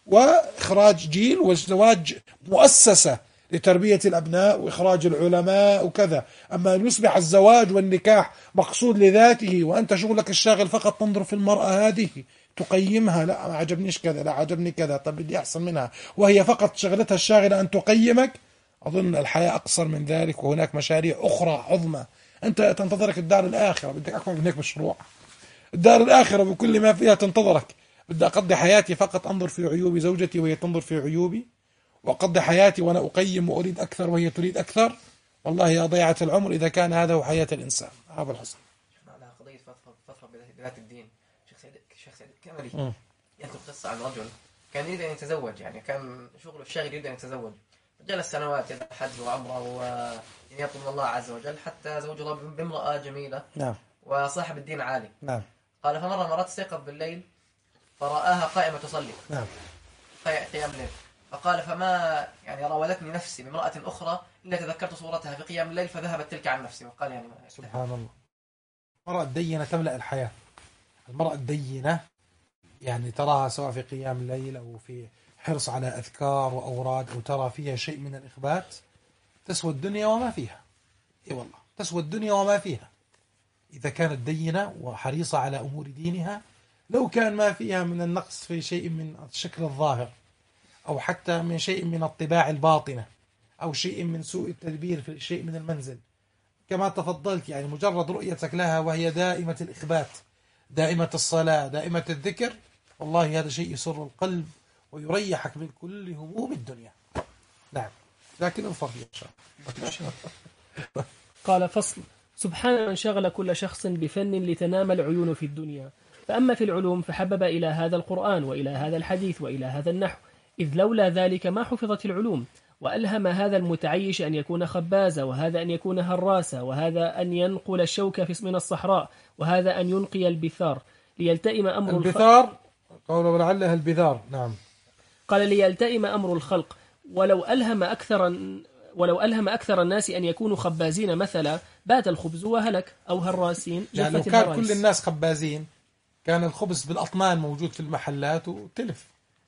وإخراج جيل، والزواج مؤسسة لتربية الأبناء وإخراج العلماء وكذا. أما أن يصبح الزواج والنكاح مقصود لذاته، وأنت شغلك الشاغل فقط تنظر في المرأة هذه تقيمها، لا ما عجبنيش كذا، لا عجبني كذا، طب بدي أحسن منها، وهي فقط شغلتها الشاغلة أن تقيمك، أظن الحياة أقصر من ذلك. وهناك مشاريع أخرى عظمى. أنت تنتظرك الدار الآخرة، بدك أكثر من هيك مشروع. الدار الآخرة بكل ما فيها تنتظرك. بدي أقضي حياتي فقط أنظر في عيوب زوجتي وهي تنظر في عيوبي، وأقضي حياتي وأنا أقيم وأريد أكثر وهي تريد أكثر. والله يا ضيعة العمر إذا كان هذا هو حياة الإنسان. أبو الحسن على قضية فترة بذات الدين، شيخ سعيد شيخ سعيد الكملي يذكر قصة عن رجل كان يريد أن يتزوج، يعني كان شغله الشاغل يريد أن يتزوج، جلس سنوات يذهب حج وعمره ويطلب الله عز وجل، حتى زوج الله بامرأة جميلة نعم وصاحب الدين عالي. نعم. قال فمرة مرات استيقظ بالليل فرآها قائمة تصلي. نعم. قيام الليل. فقال فما يعني راودتني نفسي بامرأة أخرى إلا تذكرت صورتها في قيام الليل فذهبت تلك عن نفسي. وقال يعني سبحان الله. المرأة الدينة تملأ الحياة. المرأة الدينة يعني تراها سواء في قيام الليل أو في حرص على أذكار وأوراد، أو ترى فيها شيء من الإخبات، تسوى الدنيا وما فيها. إي والله تسوى الدنيا وما فيها إذا كانت دينة وحريصة على أمور دينها. لو كان ما فيها من النقص في شيء من الشكل الظاهر، أو حتى من شيء من الطباع الباطنة، أو شيء من سوء التدبير في شيء من المنزل، كما تفضلت، يعني مجرد رؤيتك لها وهي دائمة الإخبات، دائمة الصلاة، دائمة الذكر، والله هذا شيء يسر القلب ويريحك من كل هموم الدنيا. نعم، لكن انفر إن شاء الله. قال فصل: سبحان من شغل كل شخص بفن لتنام العيون في الدنيا. فأما في العلوم فحبب إلى هذا القرآن وإلى هذا الحديث وإلى هذا النحو، إذ لولا ذلك ما حفظت العلوم. وألهم هذا المتعيش أن يكون خبازا، وهذا أن يكون هراسا، وهذا أن ينقل الشوك من الصحراء، وهذا أن ينقي البثار ليلتئم أمر البثار قولوا ولعلها البذار. نعم. قال: ليلتئم أمر الخلق. ولو ألهم أكثر ولو ألهم أكثر الناس أن يكونوا خبازين مثلا بات الخبز وهلك، أو هراسين يعني لو كان كل الناس خبازين كان الخبز بالأطمان موجود في المحلات وتلف.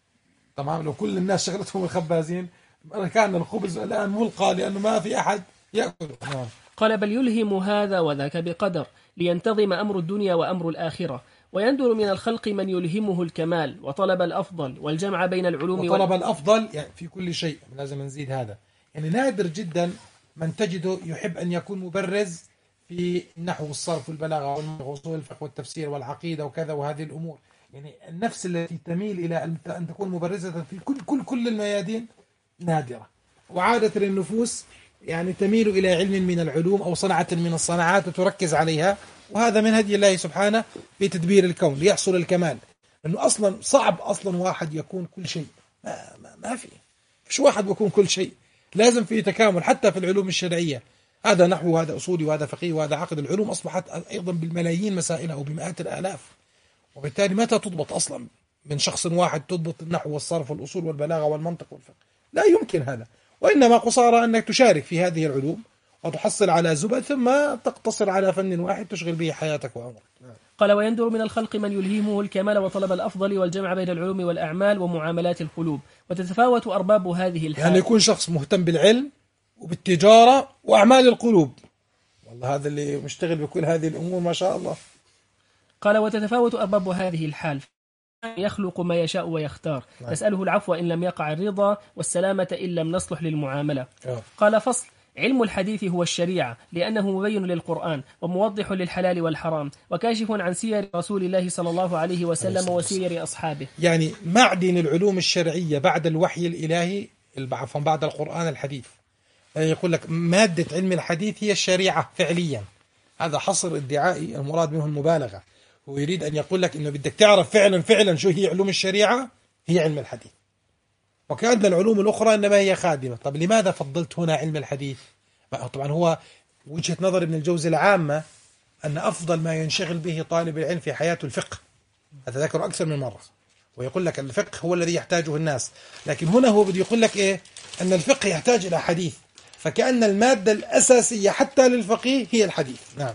تمام. لو كل الناس شغلتهم الخبازين كان الخبز الآن ملقى لأنه ما في أحد يأكله. نعم. قال: بل يلهم هذا وذاك بقدر لينتظم أمر الدنيا وأمر الآخرة. ويندر من الخلق من يلهمه الكمال وطلب الأفضل والجمع بين العلوم وطلب وال... الأفضل يعني في كل شيء. لازم نزيد هذا، يعني نادر جدا من تجده يحب أن يكون مبرز في النحو والصرف والبلاغة والأصول الفقه والتفسير والعقيدة وكذا وهذه الأمور. يعني النفس التي تميل إلى أن تكون مبرزة في كل كل كل الميادين نادرة. وعادة النفوس يعني تميل إلى علم من العلوم أو صنعة من الصناعات وتركز عليها، وهذا من هدي الله سبحانه في تدبير الكون ليحصل الكمال. لأنه أصلا صعب أصلا واحد يكون كل شيء، ما, ما, ما في فيش واحد بيكون كل شيء، لازم في تكامل حتى في العلوم الشرعية. هذا نحو وهذا أصولي وهذا فقيه وهذا عقد. العلوم أصبحت أيضا بالملايين مسائلها وبمئات الآلاف، وبالتالي متى تضبط أصلا من شخص واحد تضبط النحو والصرف والأصول والبلاغة والمنطق والفقه؟ لا يمكن هذا. وإنما قصارى أنك تشارك في هذه العلوم وتحصل على زبد ثم تقتصر على فن واحد تشغل به حياتك وعمرك. قال: ويندر من الخلق من يلهمه الكمال وطلب الأفضل والجمع بين العلوم والأعمال ومعاملات القلوب، وتتفاوت أرباب هذه الحال. يعني يكون شخص مهتم بالعلم وبالتجارة وأعمال القلوب، والله هذا اللي مشتغل بكل هذه الأمور ما شاء الله. قال: وتتفاوت أرباب هذه الحال، يخلق ما يشاء ويختار، نسأله العفو إن لم يقع الرضا والسلامة إن لم نصلح للمعاملة. أوه. قال: فصل: علم الحديث هو الشريعة، لأنه مبين للقرآن وموضح للحلال والحرام وكاشف عن سير رسول الله صلى الله عليه وسلم وسير أصحابه. يعني معدن العلوم الشرعية بعد الوحي الإلهي عفوا بعد القرآن الحديث. يقول لك مادة علم الحديث هي الشريعة فعليا. هذا حصر ادعائي المراد منه المبالغة. هو يريد أن يقول لك إنه بدك تعرف فعلا فعلا شو هي علوم الشريعة، هي علم الحديث. وكأن العلوم الأخرى إنما هي خادمة. طب لماذا فضلت هنا علم الحديث؟ طبعا هو وجهة نظر ابن الجوزي العامة أن أفضل ما ينشغل به طالب العلم في حياته الفقه. هذا ذكر أكثر من مرة، ويقول لك الفقه هو الذي يحتاجه الناس. لكن هنا هو بده يقول لك إيه؟ أن الفقه يحتاج إلى حديث، فكأن المادة الأساسية حتى للفقيه هي الحديث. نعم.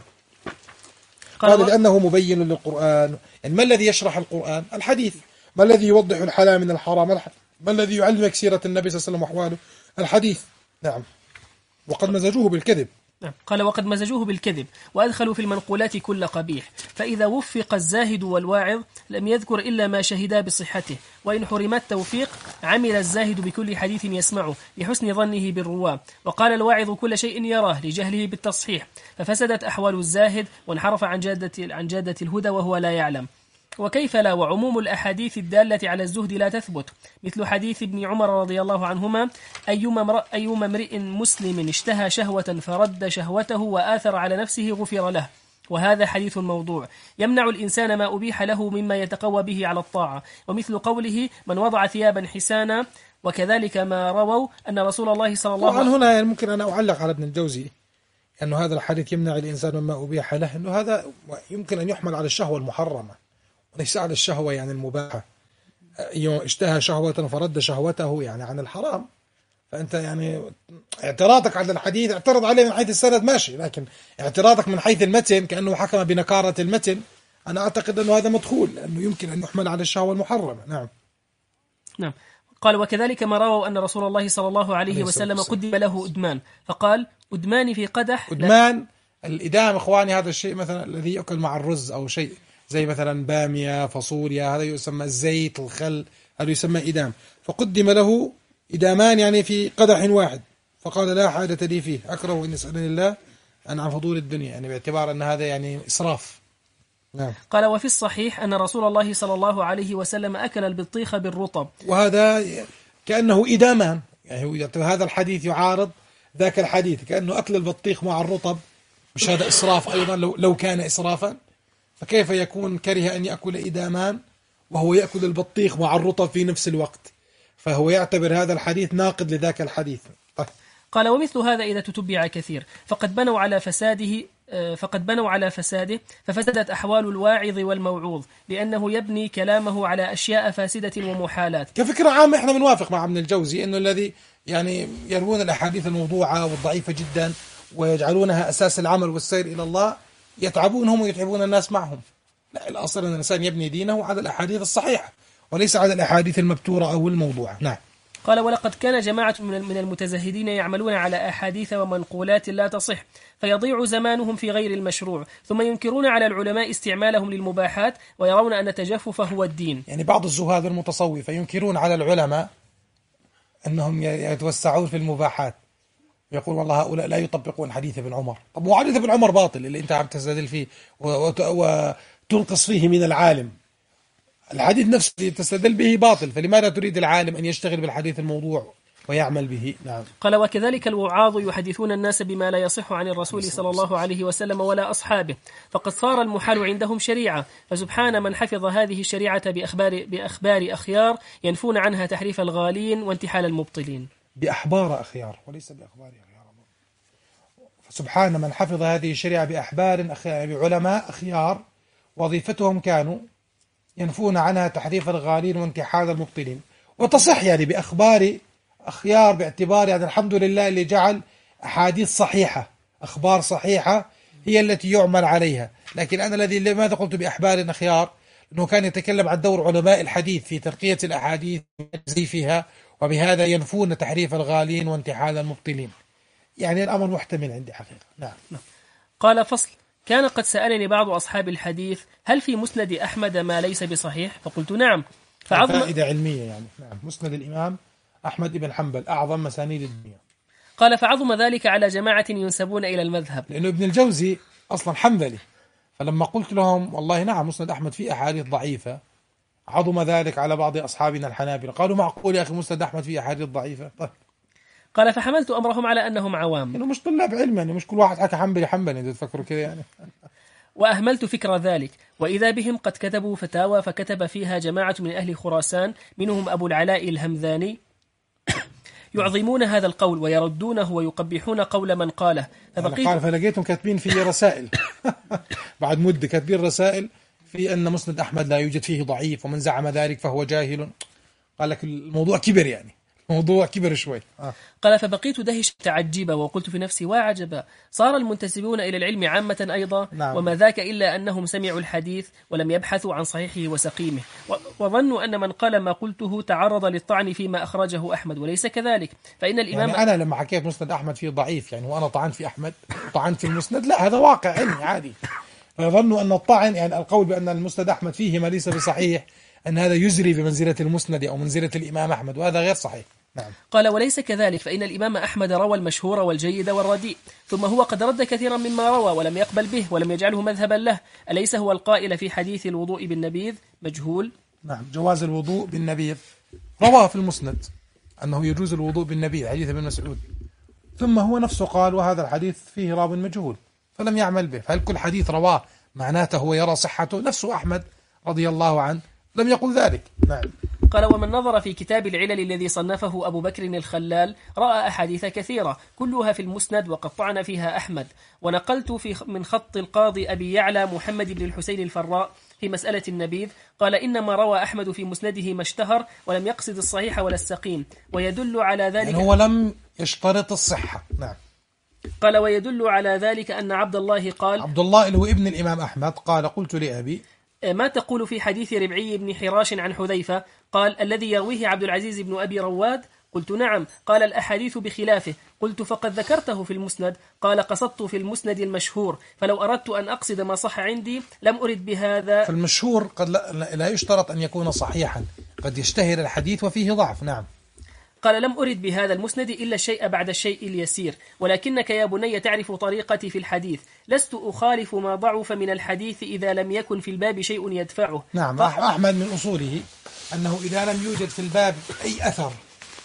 قال لأنه مبين للقرآن. يعني ما الذي يشرح القرآن؟ الحديث. ما الذي يوضح الحلال من الحرام؟ الحديث. ما الذي يعلمك سيرة النبي صلى الله عليه وسلم وأحواله؟ الحديث. نعم. وقد مزجوه بالكذب. نعم. قال: وقد مزجوه بالكذب وأدخلوا في المنقولات كل قبيح، فإذا وفق الزاهد والواعظ لم يذكر إلا ما شهدا بصحته، وإن حرم التوفيق عمل الزاهد بكل حديث يسمعه لحسن ظنه بالرواة، وقال الواعظ كل شيء يراه لجهله بالتصحيح، ففسدت أحوال الزاهد وانحرف عن جادة, عن جادة الهدى وهو لا يعلم. وكيف لا، وعموم الأحاديث الدالة على الزهد لا تثبت، مثل حديث ابن عمر رضي الله عنهما: أيما أيما امرئ مسلم اشتهى شهوة فرد شهوته وآثر على نفسه غفر له. وهذا حديث موضوع يمنع الإنسان ما أبيح له مما يتقوى به على الطاعة، ومثل قوله: من وضع ثيابا حسانا. وكذلك ما رووا أن رسول الله صلى الله عليه وسلم. طبعا هنا يعني ممكن أنا أعلق على ابن الجوزي أنه هذا الحديث يمنع الإنسان مما أبيح له، أنه هذا يمكن أن يحمل على الشهوة المحرمة وليس على الشهوة يعني المباحة. اشتهى شهوة فرد شهوته يعني عن الحرام. فأنت يعني اعتراضك على الحديث اعترض عليه من حيث السند ماشي، لكن اعتراضك من حيث المتن كأنه حكم بنكارة المتن، أنا أعتقد أنه هذا مدخول، لأنه يمكن أن يحمل على الشهوة المحرمة. نعم. نعم. قال: وكذلك ما رووا أن رسول الله صلى الله عليه وسلم قدم له أدمان، فقال: أدمان في قدح. أدمان الإدام إخواني هذا الشيء مثلا الذي يأكل مع الرز أو شيء زي مثلا بامية فاصوليا، هذا يسمى الزيت الخل، هذا يسمى إدام. فقدم له إدامان يعني في قدح واحد، فقال: لا حاجة لي فيه، أكره إن يسألني الله أن عن فضول الدنيا، يعني باعتبار أن هذا يعني إسراف. نعم. قال: وفي الصحيح أن رسول الله صلى الله عليه وسلم أكل البطيخ بالرطب، وهذا كأنه إدامان، يعني هو يعتبر هذا الحديث يعارض ذاك الحديث، كأنه أكل البطيخ مع الرطب، مش هذا إسراف أيضا لو, لو كان إسرافا، فكيف يكون كره أن يأكل إدامان وهو يأكل البطيخ مع الرطب في نفس الوقت؟ فهو يعتبر هذا الحديث ناقض لذاك الحديث. طيب. قال ومثل هذا إذا تتبع كثير فقد بنوا على فساده فقد بنوا على فساده ففسدت أحوال الواعظ والموعوظ، لأنه يبني كلامه على أشياء فاسدة ومحالات. كفكرة عامة إحنا بنوافق مع ابن الجوزي إنه الذي يعني يروون الأحاديث الموضوعة والضعيفة جدا ويجعلونها أساس العمل والسير إلى الله يتعبونهم ويتعبون الناس معهم. لا، الأصل أن الإنسان يبني دينه على الأحاديث الصحيحة وليس على الأحاديث المبتورة أو الموضوعة. نعم. قال ولقد كان جماعة من المتزهدين يعملون على أحاديث ومنقولات لا تصح فيضيع زمانهم في غير المشروع، ثم ينكرون على العلماء استعمالهم للمباحات ويرون أن التجفف هو الدين. يعني بعض الزهاد المتصوفة ينكرون على العلماء أنهم يتوسعون في المباحات، يقول والله هؤلاء لا يطبقون حديث ابن عمر. طب وحديث ابن عمر باطل اللي أنت عم تستدل فيه وتنقص فيه من العالم، الحديث نفسه اللي تستدل به باطل، فلماذا تريد العالم أن يشتغل بالحديث الموضوع ويعمل به؟ نعم. قال وكذلك الوعاظ يحدثون الناس بما لا يصح عن الرسول صلى الله عليه وسلم ولا أصحابه، فقد صار المحال عندهم شريعة، فسبحان من حفظ هذه الشريعة بأخبار, بأخبار أخيار ينفون عنها تحريف الغالين وانتحال المبطلين. بأحبار أخيار وليس بأخبار أخيار. فسبحان من حفظ هذه الشريعة بأحبار أخيار، بعلماء أخيار وظيفتهم كانوا ينفون عنها تحريف الغالين وانتحال المبطلين. وتصح يعني بأخبار أخيار باعتبار يعني الحمد لله اللي جعل أحاديث صحيحة، أخبار صحيحة هي التي يعمل عليها. لكن أنا الذي لماذا قلت بأحبار أخيار؟ أنه كان يتكلم عن دور علماء الحديث في ترقية الأحاديث وتزييفها، وبهذا ينفون تحريف الغالين وانتحال المبطلين. يعني الأمر محتمل عندي حقيقة. نعم. قال فصل: كان قد سألني بعض أصحاب الحديث هل في مسند أحمد ما ليس بصحيح؟ فقلت نعم. فعظم فائدة علمية يعني. نعم. مسند الإمام أحمد بن حنبل أعظم مسانيد الدنيا. قال فعظم ذلك على جماعة ينسبون إلى المذهب، لأنه ابن الجوزي أصلا حنبلي، فلما قلت لهم والله نعم مسند أحمد فيه أحاديث ضعيفة، عظم ذلك على بعض أصحابنا الحنابلة، قالوا معقول يا أخي مسند أحمد فيه أحاديث ضعيفة؟ طيب. قال فحملت أمرهم على أنهم عوام، إنه مش طلاب علم يعني، مش كل واحد حكى حنبلي حنبلي إذا تفكروا كذا يعني. وأهملت فكر ذلك، وإذا بهم قد كتبوا فتاوى فكتب فيها جماعة من أهل خراسان منهم أبو العلاء الهمذاني يعظمون هذا القول ويردونه ويقبحون قول من قاله. فبقيت قال فلقيتهم كاتبين فيه رسائل بعد مدة كاتبين رسائل في أن مسند أحمد لا يوجد فيه ضعيف، ومن زعم ذلك فهو جاهل. قال لك الموضوع كبر يعني، الموضوع كبر شوي. آه. قال فبقيت دهش تعجبا وقلت في نفسي وعجبا، صار المنتسبون إلى العلم عامة أيضا. نعم. وما ذاك إلا أنهم سمعوا الحديث ولم يبحثوا عن صحيحه وسقيمه، وظنوا أن من قال ما قلته تعرض للطعن فيما أخرجه أحمد، وليس كذلك. فإن الإمام يعني أنا لما حكيت مسند أحمد فيه ضعيف يعني وأنا طعن في أحمد طعن في المسند، لا هذا واقع علمي عادي. فظنوا أن الطعن يعني القول بأن المسند أحمد فيه ما ليس بصحيح أن هذا يزري بمنزلة المسند أو منزلة الإمام أحمد، وهذا غير صحيح. نعم. قال وليس كذلك، فإن الإمام أحمد روى المشهور والجيد والرديء، ثم هو قد رد كثيرا مما روى ولم يقبل به ولم يجعله مذهبا له. أليس هو القائل في حديث الوضوء بالنبيذ مجهول؟ نعم، جواز الوضوء بالنبيذ رواه في المسند أنه يجوز الوضوء بالنبيذ حديث ابن مسعود، ثم هو نفسه قال وهذا الحديث فيه راو مجهول فلم يعمل به. فهل كل حديث رواه معناته هو يرى صحته؟ نفسه أحمد رضي الله عنه لم يقل ذلك. نعم. قال ومن نظر في كتاب العلل الذي صنفه أبو بكر الخلال رأى أحاديث كثيرة كلها في المسند وقد طعن فيها أحمد. ونقلت في من خط القاضي أبي يعلى محمد بن الحسين الفراء في مسألة النبيذ، قال إنما روى أحمد في مسنده ما اشتهر ولم يقصد الصحيح ولا السقيم، ويدل على ذلك يعني هو لم يشترط الصحة. نعم. قال ويدل على ذلك أن عبد الله قال عبد الله اللي هو ابن الإمام أحمد قال قلت لأبي ما تقول في حديث ربعي بن حراش عن حذيفة؟ قال الذي يرويه عبد العزيز بن أبي رواد. قلت نعم. قال الأحاديث بخلافه. قلت فقد ذكرته في المسند. قال قصدت في المسند المشهور، فلو أردت أن أقصد ما صح عندي لم أرد بهذا. فالمشهور قد لا, لا يشترط أن يكون صحيحا، قد يشتهر الحديث وفيه ضعف. نعم. قال لم أرد بهذا المسند إلا الشيء بعد الشيء اليسير، ولكنك يا بني تعرف طريقتي في الحديث، لست أخالف ما ضعف من الحديث إذا لم يكن في الباب شيء يدفعه. نعم. أحمد من أصوله أنه إذا لم يوجد في الباب أي أثر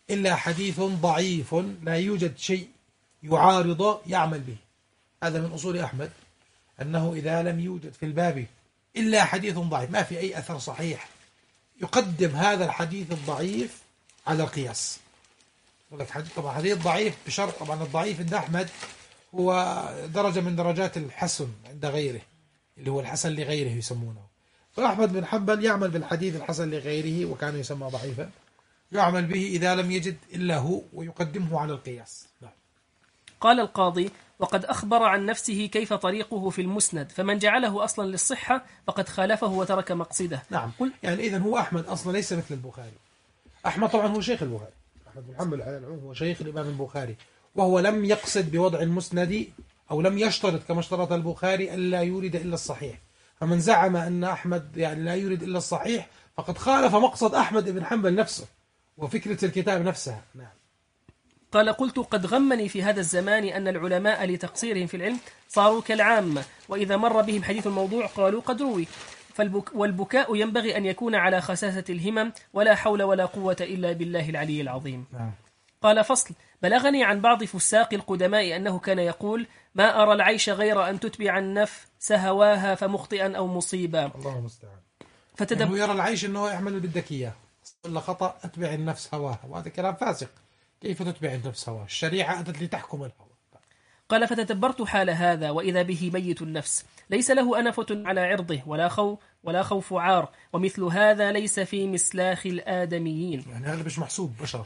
إلا حديث ضعيف لا يوجد شيء يعارض يعمل به. هذا من أصول أحمد، أنه إذا لم يوجد في الباب إلا حديث ضعيف، ما في أي أثر صحيح، يقدم هذا الحديث الضعيف على القياس. يقول لك حديث، طبعا حديث ضعيف بشرط، طبعا الضعيف عند أحمد هو درجة من درجات الحسن عند غيره، اللي هو الحسن لغيره يسمونه. فأحمد بن حنبل يعمل بالحديث الحسن لغيره وكان يسمى ضعيفا، يعمل به إذا لم يجد إلا هو ويقدمه على القياس. لا. قال القاضي: وقد أخبر عن نفسه كيف طريقه في المسند، فمن جعله أصلا للصحة فقد خالفه وترك مقصده. نعم، يعني إذن هو أحمد أصلا ليس مثل البخاري. أحمد طبعا هو شيخ البخاري، أحمد بن حنبل على العموم هو شيخ الإمام البخاري، وهو لم يقصد بوضع المسند أو لم يشترط كما اشترط البخاري ألا يورد إلا الصحيح. فمن زعم أن أحمد يعني لا يورد إلا الصحيح فقد خالف مقصد أحمد بن حنبل نفسه وفكرة الكتاب نفسها. نعم. قال: قلت: قد غمني في هذا الزمان أن العلماء لتقصيرهم في العلم صاروا كالعامة، وإذا مر بهم حديث الموضوع قالوا قد روي. فالبك والبكاء ينبغي أن يكون على خساسة الهمم، ولا حول ولا قوة إلا بالله العلي العظيم. نعم. قال: فصل: بلغني عن بعض فساق القدماء أنه كان يقول: ما أرى العيش غير أن تتبع النفس هواها فمخطئا أو مصيبا. الله المستعان. فتدب... يعني يرى العيش أنه يعمل اللي بدك إياه، ولا خطأ أتبع النفس هواها، وهذا كلام فاسق. كيف تتبع النفس هواها؟ الشريعة أتت لتحكم الهوى. قال: فتدبرت حال هذا وإذا به ميت النفس، ليس له أنفة على عرضه ولا خوف ولا خوف عار، ومثل هذا ليس في مسلاخ الآدميين. يعني هذا مش محسوب بشر.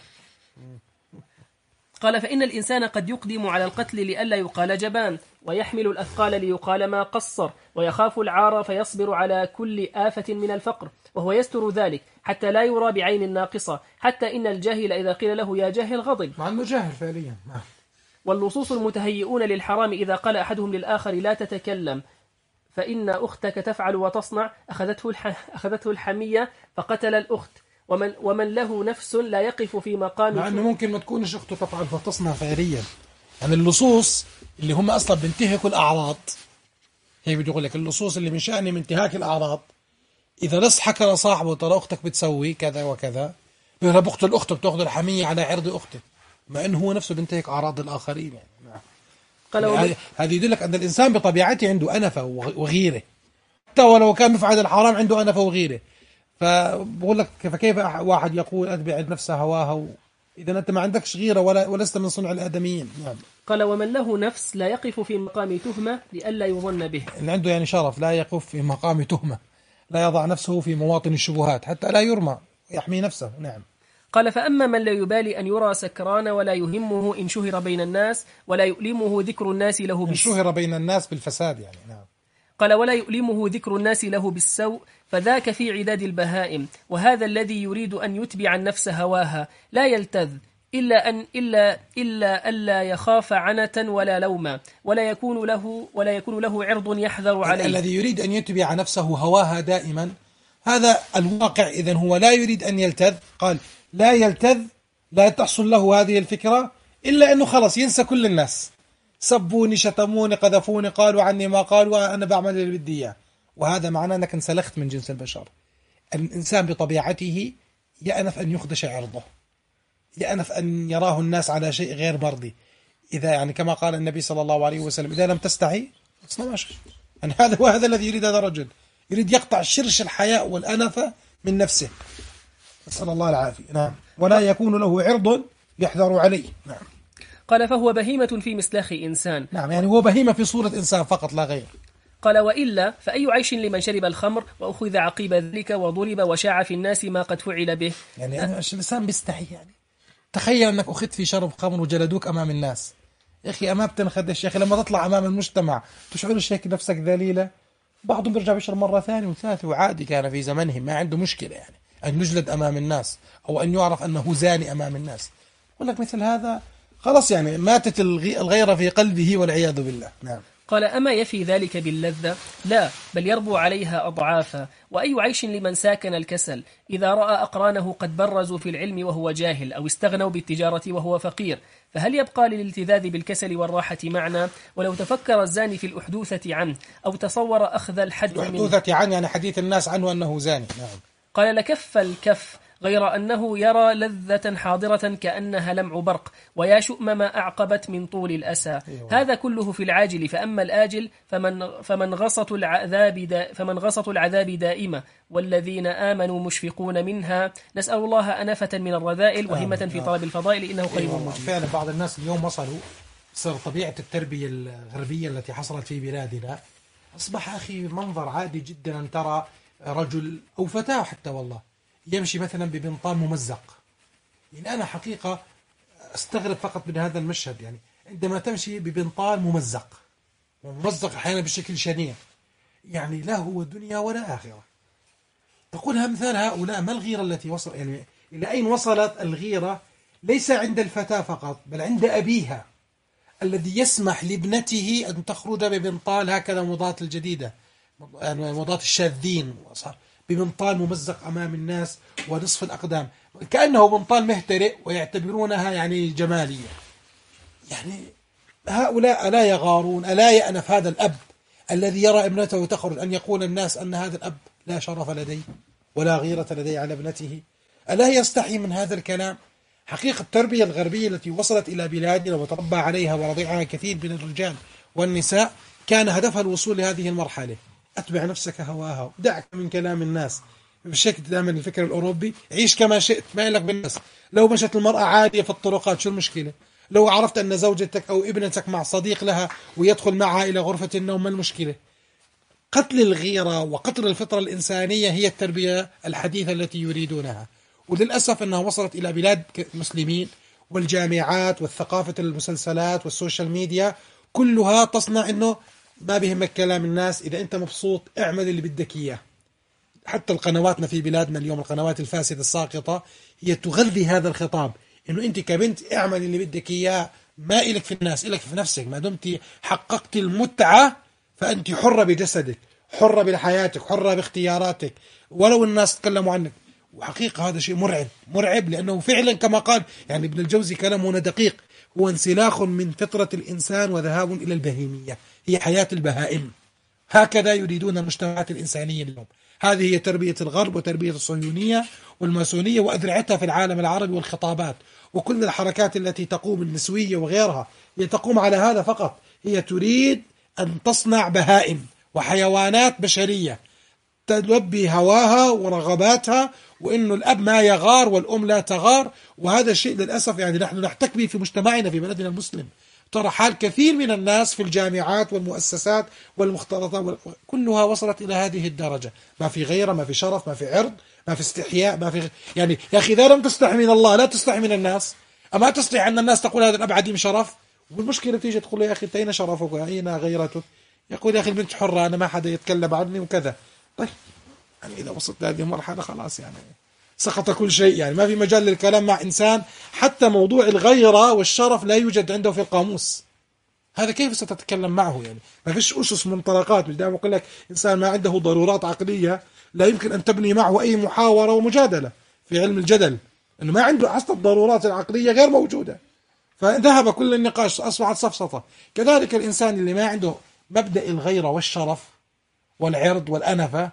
قال: فإن الإنسان قد يقدم على القتل لئلا يقال جبان، ويحمل الأثقال ليقال ما قصر، ويخاف العار فيصبر على كل آفة من الفقر، وهو يستر ذلك حتى لا يرى بعين الناقصة، حتى إن الجاهل إذا قيل له يا جاهل غضب. مع أنه جاهل فعليا. واللصوص المتهيئون للحرام إذا قال أحدهم للآخر لا تتكلم فإن أختك تفعل وتصنع، أخذته, الح... أخذته الحمية فقتل الأخت. ومن, ومن له نفس لا يقف في مقام، مع أنه ممكن ما تكونش أخته تفعل وتصنع فعليا. يعني اللصوص اللي هم أصلا بينتهكوا الأعراض، هي بيجي يقول لك اللصوص اللي من شأن من انتهاك الأعراض، إذا لص حكى لصاحبه ترى أختك بتسوي كذا وكذا، يقول بقتل أخته، بتأخذ الحمية على عرض أخته، مع أنه هو نفسه بينتهك أعراض الآخرين. يعني يعني هذه يدلك أن الإنسان بطبيعته عنده أنفة وغيرة، حتى ولو كان مفعل الحرام عنده أنفة وغيرة. فبقول لك فكيف واحد يقول أتبع النفس هواها إذا أنت ما عندكش غيرة ولا ولست من صنع الآدميين. نعم. قال: ومن له نفس لا يقف في مقام تهمة لئلا يظن به. اللي عنده يعني شرف لا يقف في مقام تهمة، لا يضع نفسه في مواطن الشبهات حتى لا يرمى، يحمي نفسه. نعم. قال: فأما من لا يبالي أن يرى سكران ولا يهمه إن شهر بين الناس ولا يؤلمه ذكر الناس له بالسوء. إن شهر بين الناس بالفساد يعني. نعم. قال: ولا يؤلمه ذكر الناس له بالسوء، فذاك في عداد البهائم. وهذا الذي يريد أن يتبع النفس هواها لا يلتذ إلا أن إلا إلا ألا يخاف عنة ولا لوما، ولا يكون له ولا يكون له عرض يحذر عليه. الذي يريد أن يتبع نفسه هواها دائما، هذا الواقع. إذن هو لا يريد أن يلتذ، قال لا يلتذ، لا تحصل له هذه الفكرة إلا أنه خلص ينسى كل الناس، سبوني شتموني قذفوني قالوا عني ما قالوا أنا بعمل اللي بدي إياه، وهذا معناه أنك انسلخت من جنس البشر. الإنسان بطبيعته يأنف أن يخدش عرضه، يأنف أن يراه الناس على شيء غير مرضي. إذا يعني كما قال النبي صلى الله عليه وسلم إذا لم تستحي اصنع ما شئت. يعني هذا هو هذا الذي يريد هذا الرجل، يريد يقطع شرش الحياء والأنفة من نفسه، نسأل الله العافية. نعم. ولا يكون له عرض يحذر عليه. نعم. قال: فهو بهيمة في مسلاخ إنسان. نعم، يعني هو بهيمة في صورة إنسان فقط لا غير. قال: وإلا فأي عيش لمن شرب الخمر وأخذ عقيب ذلك وضرب وشاع في الناس ما قد فعل به. يعني أنا الإنسان بيستحي. يعني تخيل أنك أخذت في شرب خمر وجلدوك أمام الناس، يا أخي أما بتنخدش يا أخي لما تطلع أمام المجتمع تشعرش هيك نفسك ذليلة؟ بعضهم بيرجع بيشرب مرة ثانية وثالثة وعادي، كان في زمنهم ما عنده مشكلة يعني أن يجلد أمام الناس أو أن يعرف أنه زاني أمام الناس. يقول لك مثل هذا خلاص يعني ماتت الغيرة في قلبه والعياذ بالله. نعم. قال: أما يفي ذلك باللذة؟ لا، بل يربو عليها أضعافا. وأي عيش لمن ساكن الكسل إذا رأى أقرانه قد برزوا في العلم وهو جاهل، أو استغنوا بالتجارة وهو فقير، فهل يبقى للالتذاذ بالكسل والراحة معنى؟ ولو تفكر الزاني في الأحدوثة عنه أو تصور أخذ الحد منه. الأحدوثة عنه يعني حديث الناس عنه أنه زاني. نعم. قال: لكف الكف غير أنه يرى لذة حاضرة كأنها لمع برق، ويا شؤم ما أعقبت من طول الأسى. هذا كله في العاجل، فأما الآجل فمن, فمن غصة العذاب دا فمن غصة العذاب دائمة، والذين آمنوا مشفقون منها. نسأل الله أنفة من الرذائل وهمة في طلب الفضائل، إنه قريب مجيب. فعلا بعض الناس اليوم وصلوا، صار طبيعة التربية الغربية التي حصلت في بلادنا أصبح أخي منظر عادي جدا أن ترى رجل أو فتاة حتى والله يمشي مثلا ببنطال ممزق. يعني أنا حقيقة أستغرب فقط من هذا المشهد، يعني عندما تمشي ببنطال ممزق وممزق أحيانا بشكل شنيع، يعني لا هو دنيا ولا آخرة. تقول أمثال هؤلاء ما الغيرة التي وصل، يعني إلى أين وصلت الغيرة؟ ليس عند الفتاة فقط بل عند أبيها الذي يسمح لابنته أن تخرج ببنطال هكذا مضاة الجديدة، مضاة الشاذين، ببنطال ممزق أمام الناس ونصف الأقدام كأنه بنطال مهترئ ويعتبرونها يعني جمالية. يعني هؤلاء ألا يغارون؟ ألا يأنف هذا الأب الذي يرى ابنته تخرج أن يقول الناس أن هذا الأب لا شرف لديه ولا غيرة لديه على ابنته؟ ألا يستحي من هذا الكلام؟ حقيقة التربية الغربية التي وصلت إلى بلادنا وتربى عليها ورضعها كثير من الرجال والنساء كان هدفها الوصول لهذه المرحلة. أتبع نفسك هواها، دعك من كلام الناس، بشكل دائما الفكر الأوروبي عيش كما شئت ما لك بالناس. لو مشت المرأة عادية في الطرقات شو المشكلة؟ لو عرفت أن زوجتك أو ابنتك مع صديق لها ويدخل معها إلى غرفة النوم ما المشكلة؟ قتل الغيرة وقتل الفطرة الإنسانية هي التربية الحديثة التي يريدونها. وللأسف أنها وصلت إلى بلاد المسلمين، والجامعات والثقافة المسلسلات والسوشيال ميديا كلها تصنع أنه ما بيهمك كلام الناس، إذا أنت مبسوط اعمل اللي بدك إياه. حتى القنواتنا في بلادنا اليوم القنوات الفاسدة الساقطة هي تغذي هذا الخطاب، إنه أنت كبنت اعمل اللي بدك إياه، ما إلك في الناس إلك في نفسك. ما دمت حققت المتعة فأنت حرة بجسدك، حرة بحياتك، حرة باختياراتك ولو الناس تكلموا عنك. وحقيقة هذا شيء مرعب مرعب، لأنه فعلا كما قال يعني ابن الجوزي كلامه دقيق، هو انسلاخ من فطرة الإنسان وذهاب إلى البهيمية، هي حياة البهائم. هكذا يريدون المجتمعات الإنسانية اليوم. هذه هي تربية الغرب وتربية الصهيونية والماسونية وأذرعتها في العالم العربي، والخطابات وكل الحركات التي تقوم النسوية وغيرها هي تقوم على هذا فقط. هي تريد أن تصنع بهائم وحيوانات بشرية تلبي هواها ورغباتها، وإنه الأب ما يغار والأم لا تغار. وهذا الشيء للأسف يعني نحن نحتك به في مجتمعنا في بلدنا المسلم. ترى حال كثير من الناس في الجامعات والمؤسسات والمختلطات كلها وصلت إلى هذه الدرجة، ما في غيرة، ما في شرف، ما في عرض، ما في استحياء، ما في غ... يعني يا أخي إذا لم تستحي من الله لا تستحي من الناس. أما تستحي أن الناس تقول هذا الأب عديم شرف، والمشكلة تيجي تقول له يا أخي أين شرفك وأين غيرتك؟ يقول يا أخي البنت حرة، أنا ما حدا يتكلم عني وكذا. طيب يعني إذا وصلت لهذه المرحلة خلاص يعني سقط كل شيء، يعني ما في مجال للكلام مع إنسان. حتى موضوع الغيرة والشرف لا يوجد عنده في القاموس. هذا كيف ستتكلم معه؟ يعني ما فيش أسس منطلقات. مش دائما أقول لك إنسان ما عنده ضرورات عقلية لا يمكن أن تبني معه أي محاورة ومجادلة في علم الجدل، إنه ما عنده حتى الضرورات العقلية غير موجودة، فذهب كل النقاش أصبحت سفسطة. كذلك الإنسان اللي ما عنده مبدأ الغيرة والشرف والعرض والأنفة،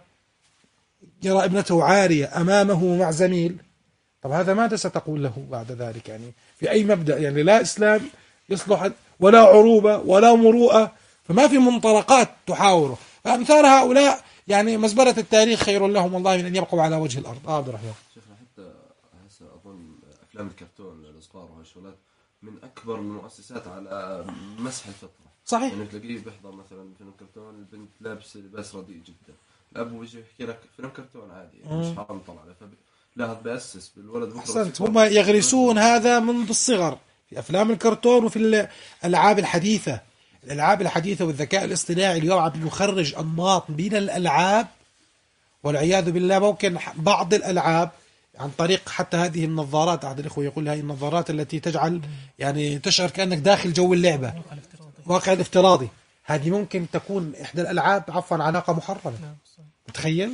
يرى ابنته عارية أمامه مع زميل، طب هذا ماذا ستقول له بعد ذلك؟ يعني في أي مبدأ؟ يعني لا إسلام يصلح ولا عروبة ولا مروءة، فما في منطلقات تحاوره. فأمثال هؤلاء يعني مزبلة التاريخ خير لهم والله من أن يبقوا على وجه الأرض. آه عبد الرحمن شيخنا حتى هسه أظن أفلام الكرتون الصغار وهالشغلات من أكبر المؤسسات على مسح الفطرة. صحيح. يعني تلاقيه بيحضر مثلا فيلم كرتون البنت لابس لباس رديء جدا، الأب بيجي يحكي لك فيلم كرتون عادي يعني مش حرام طلع له، لا هذا بيأسس بالولد. أحسنت، هم يغرسون هذا منذ الصغر في أفلام الكرتون وفي الألعاب الحديثة. الألعاب الحديثة والذكاء الاصطناعي اليوم عم يخرج أنماط من الألعاب، والعياذ بالله ممكن بعض الألعاب عن طريق حتى هذه النظارات. أحد الإخوة يقول هذه النظارات التي تجعل يعني تشعر كأنك داخل جو اللعبة، واقع الافتراضي، هذه ممكن تكون إحدى الألعاب عفوا علاقة محرمة. تخيل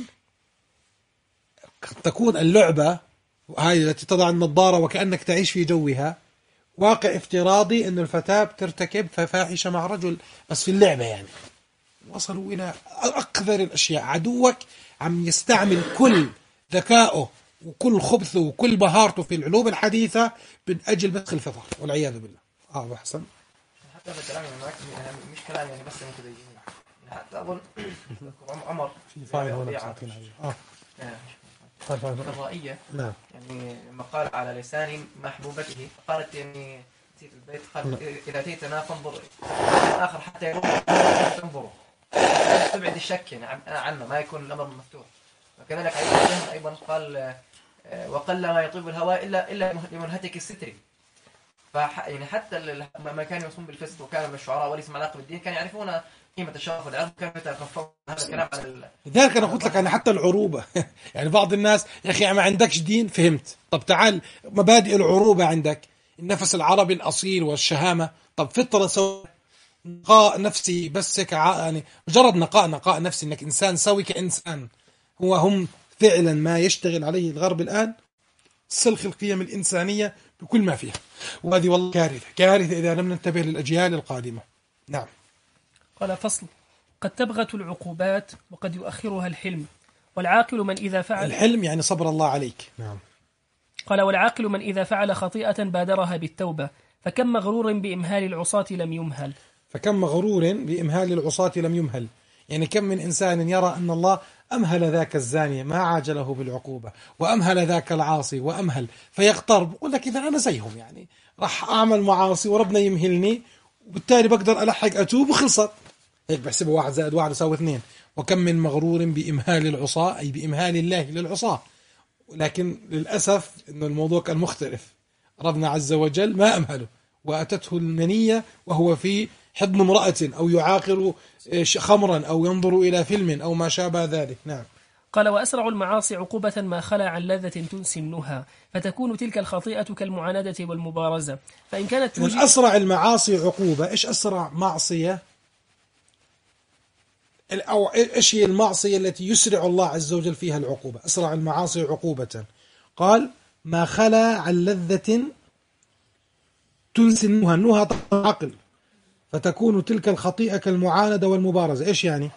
تكون اللعبة هاي التي تضع النظارة وكأنك تعيش في جوها واقع افتراضي أن الفتاة ترتكب فاحشة مع رجل بس في اللعبة. يعني وصلوا إلى أقذر الأشياء. عدوك عم يستعمل كل ذكائه وكل خبثه وكل بهارته في العلوم الحديثة من أجل مسخ الفطر والعياذ بالله. اه أبو حسن حتى هذا الكلام يعني معك مش كلام يعني بس المتدينين، حتى أظن عمر في فايل هنا مساكين اه فايل فايل الرائية نعم يعني لما قال على لسان محبوبته قالت يعني نسيت البيت قال إذا أتيتنا فانظر آخر حتى يروح تنظره تبعد الشك يعني عنا ما يكون الأمر مفتوح. وكذلك عليه أيضا قال وقل ما يطيب الهواء إلا إلا لمنهتك الستر. فح يعني حتى ما كان يصوم بالفسق وكان من الشعراء وليس من علاقة بالدين كان يعرفون قيمة الشرف والعرض كانوا يتكفون هذا الكلام على. لذلك أنا قلت لك أنا حتى العروبة يعني بعض الناس يا أخي ما عندكش دين فهمت، طب تعال مبادئ العروبة عندك النفس العربي الأصيل والشهامة، طب فطرة سوي نقاء نفسي بس كع... يعني مجرد نقاء نقاء نفسي انك انسان سوي كانسان. هو هم فعلا ما يشتغل عليه الغرب الان سلخ القيم الانسانيه بكل ما فيها، وهذه والله كارثه كارثه اذا لم ننتبه للاجيال القادمه. نعم. قال فصل: قد تبغت العقوبات وقد يؤخرها الحلم، والعاقل من إذا فعل الحلم يعني صبر الله عليك. نعم. قال: والعاقل من إذا فعل خطيئة بادرها بالتوبة، فكم مغرور بإمهال العصاة لم يمهل. فكم مغرور بإمهال العصاة لم يمهل، يعني كم من إنسان يرى أن الله أمهل ذاك الزاني ما عاجله بالعقوبة، وأمهل ذاك العاصي وأمهل، فيغتر يقول لك إذا أنا زيهم يعني راح أعمل معاصي وربنا يمهلني وبالتالي بقدر ألحق أتوب وخلصت. هيك بحسبه واحد زائد واحد يساوي اثنين. وكم من مغرور بإمهال العصاة أي بإمهال الله للعصاة، لكن للأسف أن الموضوع كان مختلف. ربنا عز وجل ما أمهله وأتته المنية وهو في حضن امرأة أو يعاقر خمرا أو ينظر إلى فيلم أو ما شابه ذلك. نعم. قال: وأسرع المعاصي عقوبة ما خلا عن لذة تنسي النهى، فتكون تلك الخطيئة كالمعاندة والمبارزة، فإن كانت من أسرع المعاصي عقوبة. إيش أسرع معصية أو إيش هي المعصية التي يسرع الله عز وجل فيها العقوبة؟ أسرع المعاصي عقوبة قال ما خلا عن لذة تنسي النهى. النهى عقل، فتكون تلك الخطيئة كالمعاندة والمبارزة. إيش يعني؟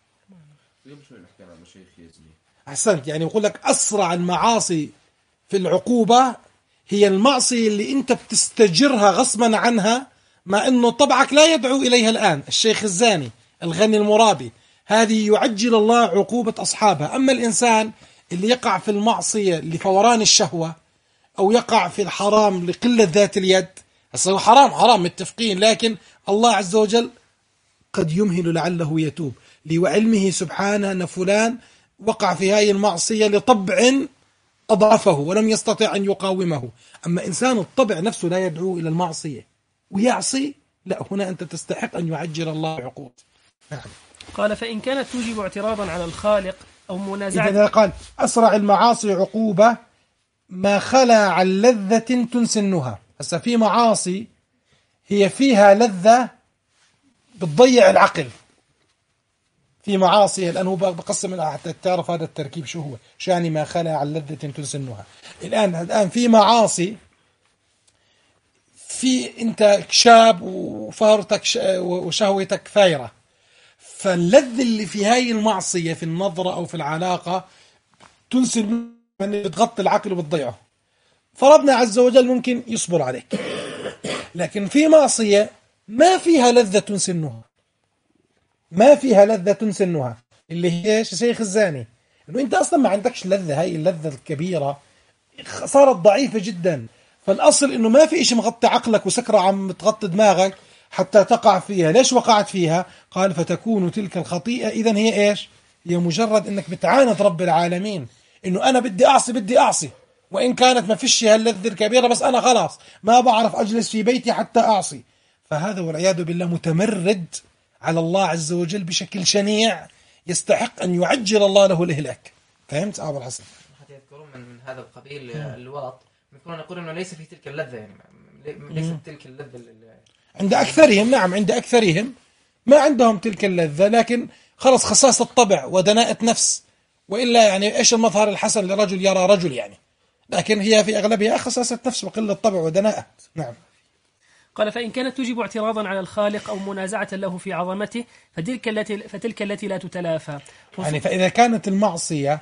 أحسنت، يعني يقول لك أسرع المعاصي في العقوبة هي المعصية اللي أنت بتستجرها غصبا عنها، ما أنه طبعك لا يدعو إليها الآن. الشيخ الزاني، الغني المرابي، هذه يعجل الله عقوبة أصحابها. أما الإنسان اللي يقع في المعصية لفوران الشهوة أو يقع في الحرام لقلة ذات اليد، هو حرام حرام متفقين، لكن الله عز وجل قد يمهل لعله يتوب لعلمه سبحانه أن فلان وقع في هذه المعصية لطبع أضعفه ولم يستطع أن يقاومه. أما إنسان الطبع نفسه لا يدعو إلى المعصية ويعصي، لا، هنا أنت تستحق أن يعجل الله عقوبة. نعم. قال: فإن كانت توجب اعتراضا على الخالق أو منازعة. إذا قال أسرع المعاصي عقوبة ما خلا عن لذة تنسي النهى. هسه في معاصي هي فيها لذة بتضيع العقل، في معاصي لأنه بقسم حتى تعرف هذا التركيب شو هو، شاني ما خلا عن لذة تنسي النهى. الآن الآن في معاصي في أنت شاب وفهرتك وشهوتك ثايرة، فاللذة اللي في هاي المعصية في النظرة أو في العلاقة تنسي، يعني بتغطي العقل وبتضيعه، فربنا عز وجل ممكن يصبر عليك. لكن في معصية ما فيها لذة تنسي النهى، ما فيها لذة تنسي النهى، اللي هي ايش؟ شيخ الزاني، انه انت اصلا ما عندكش لذة، هاي اللذة الكبيرة صارت ضعيفة جدا. فالاصل انه ما في اشي مغطي عقلك وسكرة عم تغطي دماغك حتى تقع فيها. ليش وقعت فيها؟ قال فتكون تلك الخطيئة اذن هي ايش؟ هي مجرد انك بتعاند رب العالمين، انه انا بدي اعصي بدي اعصي وان كانت ما فيش هاللذة الكبيرة، بس انا خلاص ما بعرف اجلس في بيتي حتى اعصي. فهذا والعياذ بالله متمرد على الله عز وجل بشكل شنيع، يستحق أن يعجل الله له الإهلاك. فهمت أبو الحسن؟ حتى يذكرون من, من هذا القبيل اللواط، يذكرون يقول إنه ليس في تلك اللذة، يعني ليست تلك اللذة عند أكثرهم. نعم عند أكثرهم ما عندهم تلك اللذة، لكن خلص خصاصة طبع ودناءة نفس، وإلا يعني إيش المظهر الحسن لرجل يرى رجل يعني، لكن هي في أغلبها خصاصة نفس وقلة طبع ودناءة. نعم. قال: فإن كانت توجب اعتراضا على الخالق أو منازعة له في عظمته فتلك التي فتلك التي لا تتلافى. يعني فإذا كانت المعصية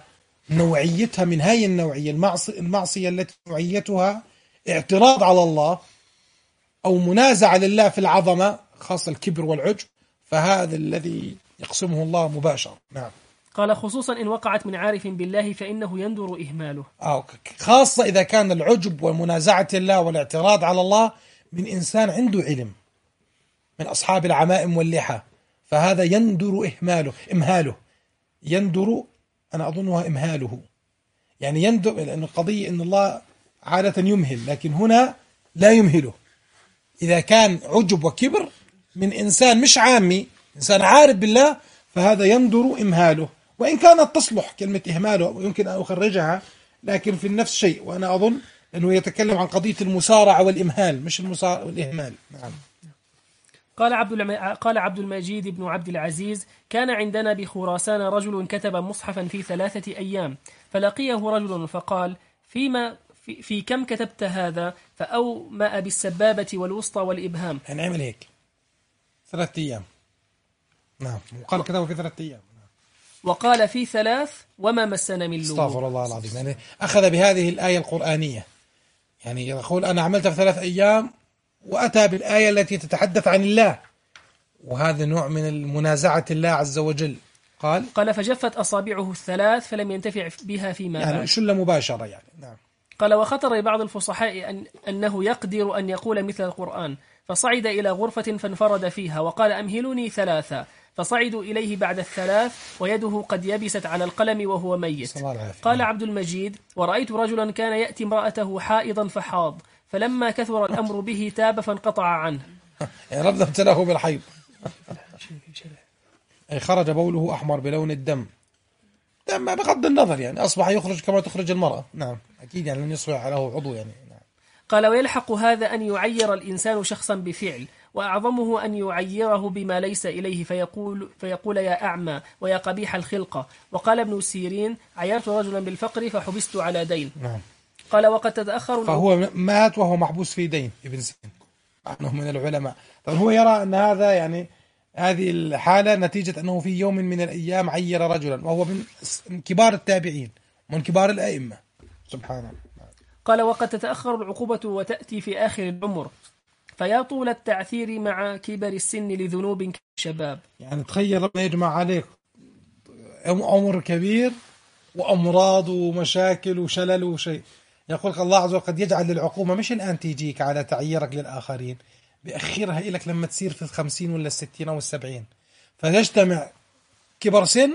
نوعيتها من هاي النوعية، المعصية, المعصية التي نوعيتها اعتراض على الله أو منازعة لله في العظمة، خاصة الكبر والعجب، فهذا الذي يقسمه الله مباشرة. نعم. قال خصوصا إن وقعت من عارف بالله فإنه يندر إهماله. آه خاصة إذا كان العجب ومنازعة الله والاعتراض على الله من إنسان عنده علم، من أصحاب العمائم واللحى، فهذا يندر إهماله إمهاله يندر أنا أظنها إمهاله، يعني يندر، لأن القضية أن الله عادة يمهل، لكن هنا لا يمهله. إذا كان عجب وكبر من إنسان مش عامي، إنسان عارف بالله، فهذا يندر إمهاله، وإن كانت تصلح كلمة إهماله ويمكن أن أخرجها، لكن في النفس شيء، وأنا أظن أنه يتكلم عن قضية المسارعة والإمهال مش المسارعة والإهمال. نعم. قال عبد الم... قال عبد المجيد بن عبد العزيز: كان عندنا بخراسان رجل كتب مصحفا في ثلاثة أيام، فلقيه رجل فقال: فيما في, في كم كتبت هذا؟ فأومأ بالسبابة والوسطى والإبهام. يعني عمل هيك ثلاثة أيام. نعم. وقال كتبه في ثلاثة أيام. وقال: في ثلاث وما مسنا من لغوب. استغفر الله العظيم. يعني أخذ بهذه الآية القرآنية، يعني يقول أنا عملت في ثلاث أيام، وأتى بالآية التي تتحدث عن الله، وهذا نوع من المنازعة الله عز وجل. قال قال فجفت أصابعه الثلاث فلم ينتفع بها فيما بعد. يعني شلة مباشرة يعني. نعم. قال وخطر لبعض الفصحاء أن أنه يقدر أن يقول مثل القرآن، فصعد إلى غرفة فانفرد فيها وقال: أمهلوني ثلاثة، فصعدوا إليه بعد الثلاث ويده قد يبست على القلم وهو ميت. قال عبد المجيد: ورأيت رجلا كان يأتي امرأته حائضا فحاض، فلما كثر الأمر به تاب فانقطع عنه. يعني ربنا ابتلاه بالحيض، أي خرج بوله أحمر بلون الدم، دم بغض النظر يعني أصبح يخرج كما تخرج المرأة. نعم أكيد يعني لن يصبح له عضو يعني. نعم. قال ويلحق هذا أن يعير الإنسان شخصا بفعل، وأعظمه أن يعيره بما ليس إليه، فيقول, فيقول يا أعمى ويا قبيح الخلقة. وقال ابن سيرين: عيرت رجلا بالفقر فحبست على دين. نعم. قال وقد تتأخر، فهو مات وهو محبوس في دين. ابن سيرين أنه من العلماء، طبعا هو يرى أن هذا يعني هذه الحالة نتيجة أنه في يوم من الأيام عير رجلا، وهو من كبار التابعين ومن كبار الأئمة. سبحان الله. قال وقد تتأخر العقوبة وتأتي في آخر العمر، فيا طول التعثير مع كبر السن لذنوب كالشباب. يعني تخيل لما يجمع عليك عمر كبير وأمراض ومشاكل وشلل وشيء، يقول الله عز وجل قد يجعل للعقوبة مش الآن تيجيك على تعييرك للآخرين، بأخرها إلك لما تصير في الخمسين ولا الستين أو السبعين، فيجتمع كبر سن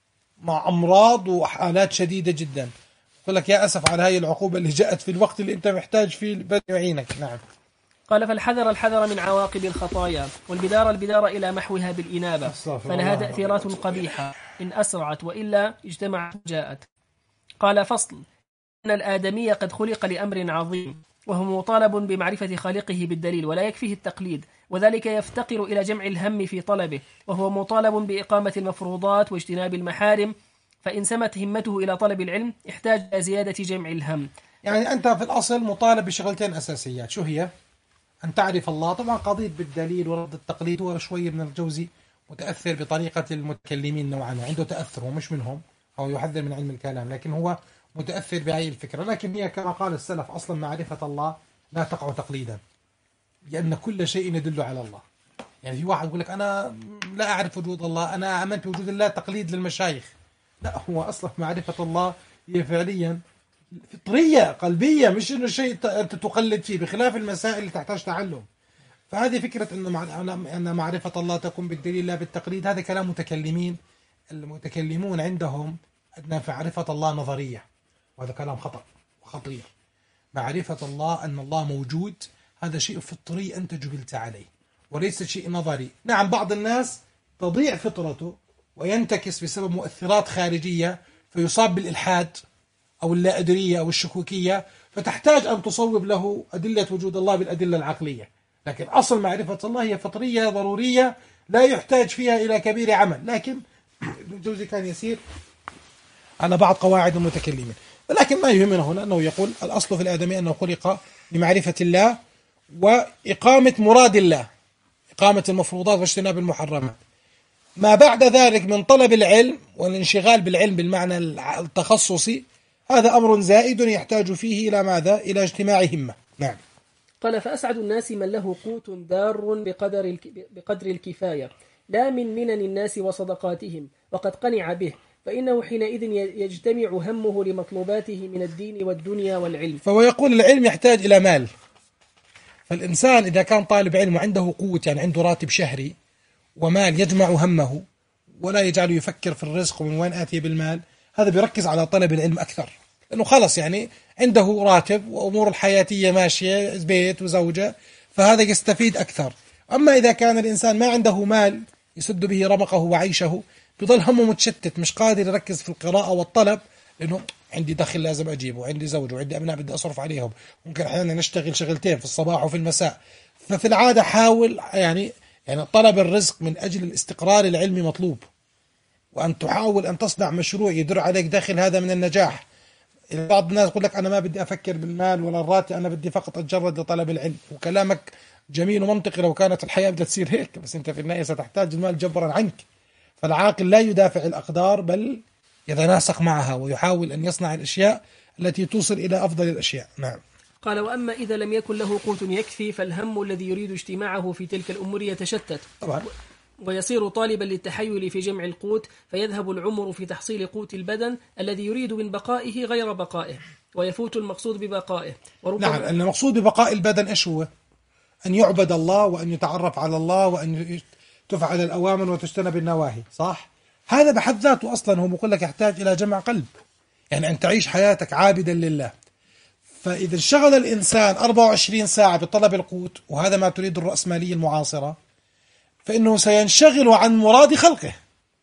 مع أمراض وحالات شديدة جدا. يقول لك يا أسف على هاي العقوبة اللي جاءت في الوقت اللي أنت محتاج فيه بدي يعينك. نعم. قال فالحذر الحذر من عواقب الخطايا، والبدار البدار إلى محوها بالإنابة، فلها تأثيرات قبيحة إن أسرعت، وإلا اجتمعت جاءت. قال فصل: إن الآدمي قد خلق لأمر عظيم، وهو مطالب بمعرفة خالقه بالدليل، ولا يكفيه التقليد، وذلك يفتقر إلى جمع الهم في طلبه، وهو مطالب بإقامة المفروضات واجتناب المحارم، فإن سمت همته إلى طلب العلم احتاج إلى زيادة جمع الهم. يعني أنت في الأصل مطالب بشغلتين أساسيات، شو هي؟ أن تعرف الله، طبعا قضية بالدليل ورد التقليد، هو شوية من الجوزي متأثر بطريقة المتكلمين نوعا ما، عنده تأثر، هو مش منهم، أو يحذر من علم الكلام، لكن هو متأثر بهذه الفكرة. لكن هي كما قال السلف أصلا معرفة الله لا تقع تقليدا، لأن كل شيء يدل على الله. يعني في واحد يقول لك أنا لا أعرف وجود الله، أنا آمنت بوجود الله تقليد للمشايخ. لا، هو أصلا معرفة الله هي فعليا فطرية قلبية، مش إنه شيء تقلد فيه، بخلاف المسائل اللي تحتاج تعلم. فهذه فكرة أن معرفة الله تكون بالدليل لا بالتقليد، هذا كلام متكلمين. المتكلمون عندهم أن معرفة الله نظرية، وهذا كلام خطأ وخطير. معرفة الله أن الله موجود هذا شيء فطري أنت جبلت عليه، وليس شيء نظري. نعم بعض الناس تضيع فطرته وينتكس بسبب مؤثرات خارجية فيصاب بالإلحاد أو اللا أدرية أو الشكوكية، فتحتاج أن تصوب له أدلة وجود الله بالأدلة العقلية. لكن أصل معرفة الله هي فطرية ضرورية لا يحتاج فيها إلى كبير عمل. لكن الجوزي كان يسير على بعض قواعد المتكلمين، ولكن ما يهمنا هنا أنه يقول الأصل في الآدمي أنه خلق لمعرفة الله وإقامة مراد الله، إقامة المفروضات واجتناب المحرمات. ما بعد ذلك من طلب العلم والانشغال بالعلم بالمعنى التخصصي هذا أمر زائد يحتاج فيه إلى ماذا؟ إلى اجتماع همة. نعم. قال فأسعد الناس من له قوت دار بقدر, الك... بقدر الكفاية لا من منن الناس وصدقاتهم وقد قنع به، فإنه حينئذ يجتمع همه لمطلوباته من الدين والدنيا والعلم. فهو يقول العلم يحتاج إلى مال، فالإنسان إذا كان طالب علم وعنده قوة يعني عنده راتب شهري ومال يجمع همه ولا يجعله يفكر في الرزق ومن وين آتي بالمال، هذا بيركز على طلب العلم أكثر، لأنه خلص يعني عنده راتب وأمور الحياتية ماشية بيت وزوجة، فهذا يستفيد أكثر. أما إذا كان الإنسان ما عنده مال يسد به رمقه وعيشه بيضل همه متشتت مش قادر يركز في القراءة والطلب، لأنه عندي دخل لازم أجيبه وعندي زوج وعندي أبناء بدي أصرف عليهم، ممكن أحيانا نشتغل شغلتين في الصباح وفي المساء. ففي العادة حاول يعني يعني طلب الرزق من أجل الاستقرار العلمي مطلوب، وأن تحاول أن تصنع مشروع يدر عليك دخل، هذا من النجاح. بعض الناس يقول لك أنا ما بدي أفكر بالمال ولا الراتب، أنا بدي فقط أتجرد لطلب العلم، وكلامك جميل ومنطقي لو كانت الحياة بدها تصير هيك، بس أنت في النهاية ستحتاج المال جبرا عنك. فالعاقل لا يدافع الأقدار بل يتناسق معها ويحاول أن يصنع الأشياء التي توصل إلى أفضل الأشياء. نعم. قال وأما إذا لم يكن له قوت يكفي فالهم الذي يريد اجتماعه في تلك الأمور يتشتت طبعا، ويصير طالبا للتحيل في جمع القوت، فيذهب العمر في تحصيل قوت البدن الذي يريد من بقائه غير بقائه، ويفوت المقصود ببقائه. نعم، المقصود ببقاء البدن إيش هو؟ أن يعبد الله وأن يتعرف على الله وأن تفعل الأوامر وتجتنب النواهي، صح؟ هذا بحد ذاته أصلا هو بقول لك يحتاج إلى جمع قلب، يعني أن تعيش حياتك عابدا لله. فإذا انشغل الإنسان أربعة وعشرين ساعة بطلب القوت، وهذا ما تريد الرأسمالية المعاصرة، فإنه سينشغل عن مراد خلقه.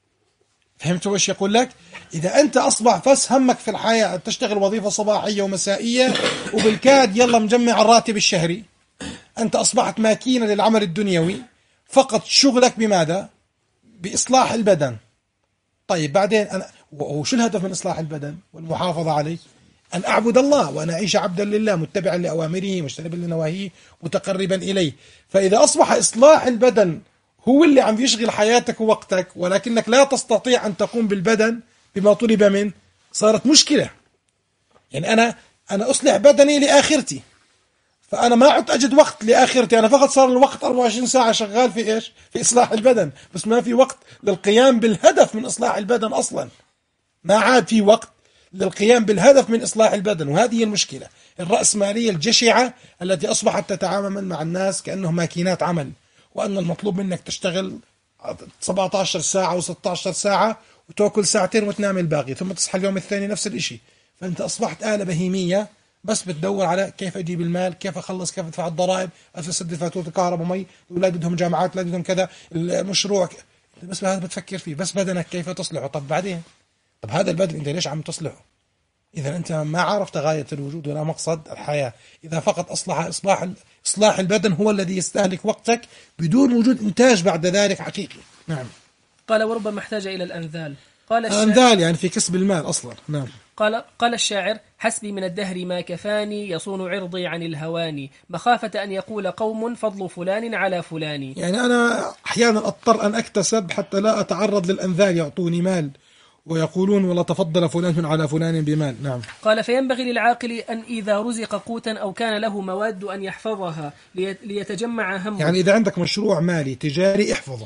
فهمتوا إيش يقول لك؟ إذا أنت أصبح بس همك في الحياة تشتغل وظيفة صباحية ومسائية وبالكاد يلا مجمع الراتب الشهري، أنت أصبحت ماكينة للعمل الدنيوي، فقط شغلك بماذا؟ بإصلاح البدن. طيب بعدين أنا وشو الهدف من إصلاح البدن والمحافظة عليه؟ أن أعبد الله وأن أعيش عبدا لله متبعا لأوامره مجتنبا لنواهيه متقربا إليه. فإذا أصبح إصلاح البدن هو اللي عم يشغل حياتك ووقتك، ولكنك لا تستطيع أن تقوم بالبدن بما طلب منه، صارت مشكلة. يعني أنا أنا أصلح بدني لآخرتي، فأنا ما عدت أجد وقت لآخرتي، أنا فقط صار الوقت أربعة وعشرين ساعة شغال في إيش؟ في إصلاح البدن، بس ما في وقت للقيام بالهدف من إصلاح البدن أصلا، ما عاد في وقت للقيام بالهدف من إصلاح البدن. وهذه المشكلة الرأسمالية الجشعة التي أصبحت تتعامل مع الناس كأنهم ماكينات عمل، وأن المطلوب منك تشتغل سبعة عشر ساعة و ستة عشر ساعة وتأكل ساعتين وتنام الباقي، ثم تصحى اليوم الثاني نفس الإشي. فأنت أصبحت آلة بهيمية بس بتدور على كيف أجيب المال، كيف أخلص، كيف أدفع الضرائب، أسدد فاتورة الكهرباء ومي، أولاد بدهم جامعات، أولاد بدهم كذا، المشروع بس هذا بتفكر فيه، بس بدنك كيف تصلحه. طب بعدين، طب هذا البدن أنت ليش عم تصلحه؟ إذا أنت ما عرفت غاية الوجود ولا مقصد الحياة، إذا فقط أصلح إصلاح إصلاح البدن هو الذي يستهلك وقتك بدون وجود إنتاج بعد ذلك حقيقي. نعم. قال وربما احتاج إلى الأنذال. قال الأنذال يعني في كسب المال أصلا. نعم. قال قال الشاعر حسبي من الدهر ما كفاني يصون عرضي عن الهوان مخافة أن يقول قوم فضل فلان على فلان. يعني أنا أحيانا أضطر أن أكتسب حتى لا أتعرض للأنذال يعطوني مال ويقولون ولا تفضل فلان على فلان بمال. نعم. قال فينبغي للعاقل أن إذا رزق قوتا أو كان له مواد أن يحفظها ليتجمع همه. يعني إذا عندك مشروع مالي تجاري احفظه،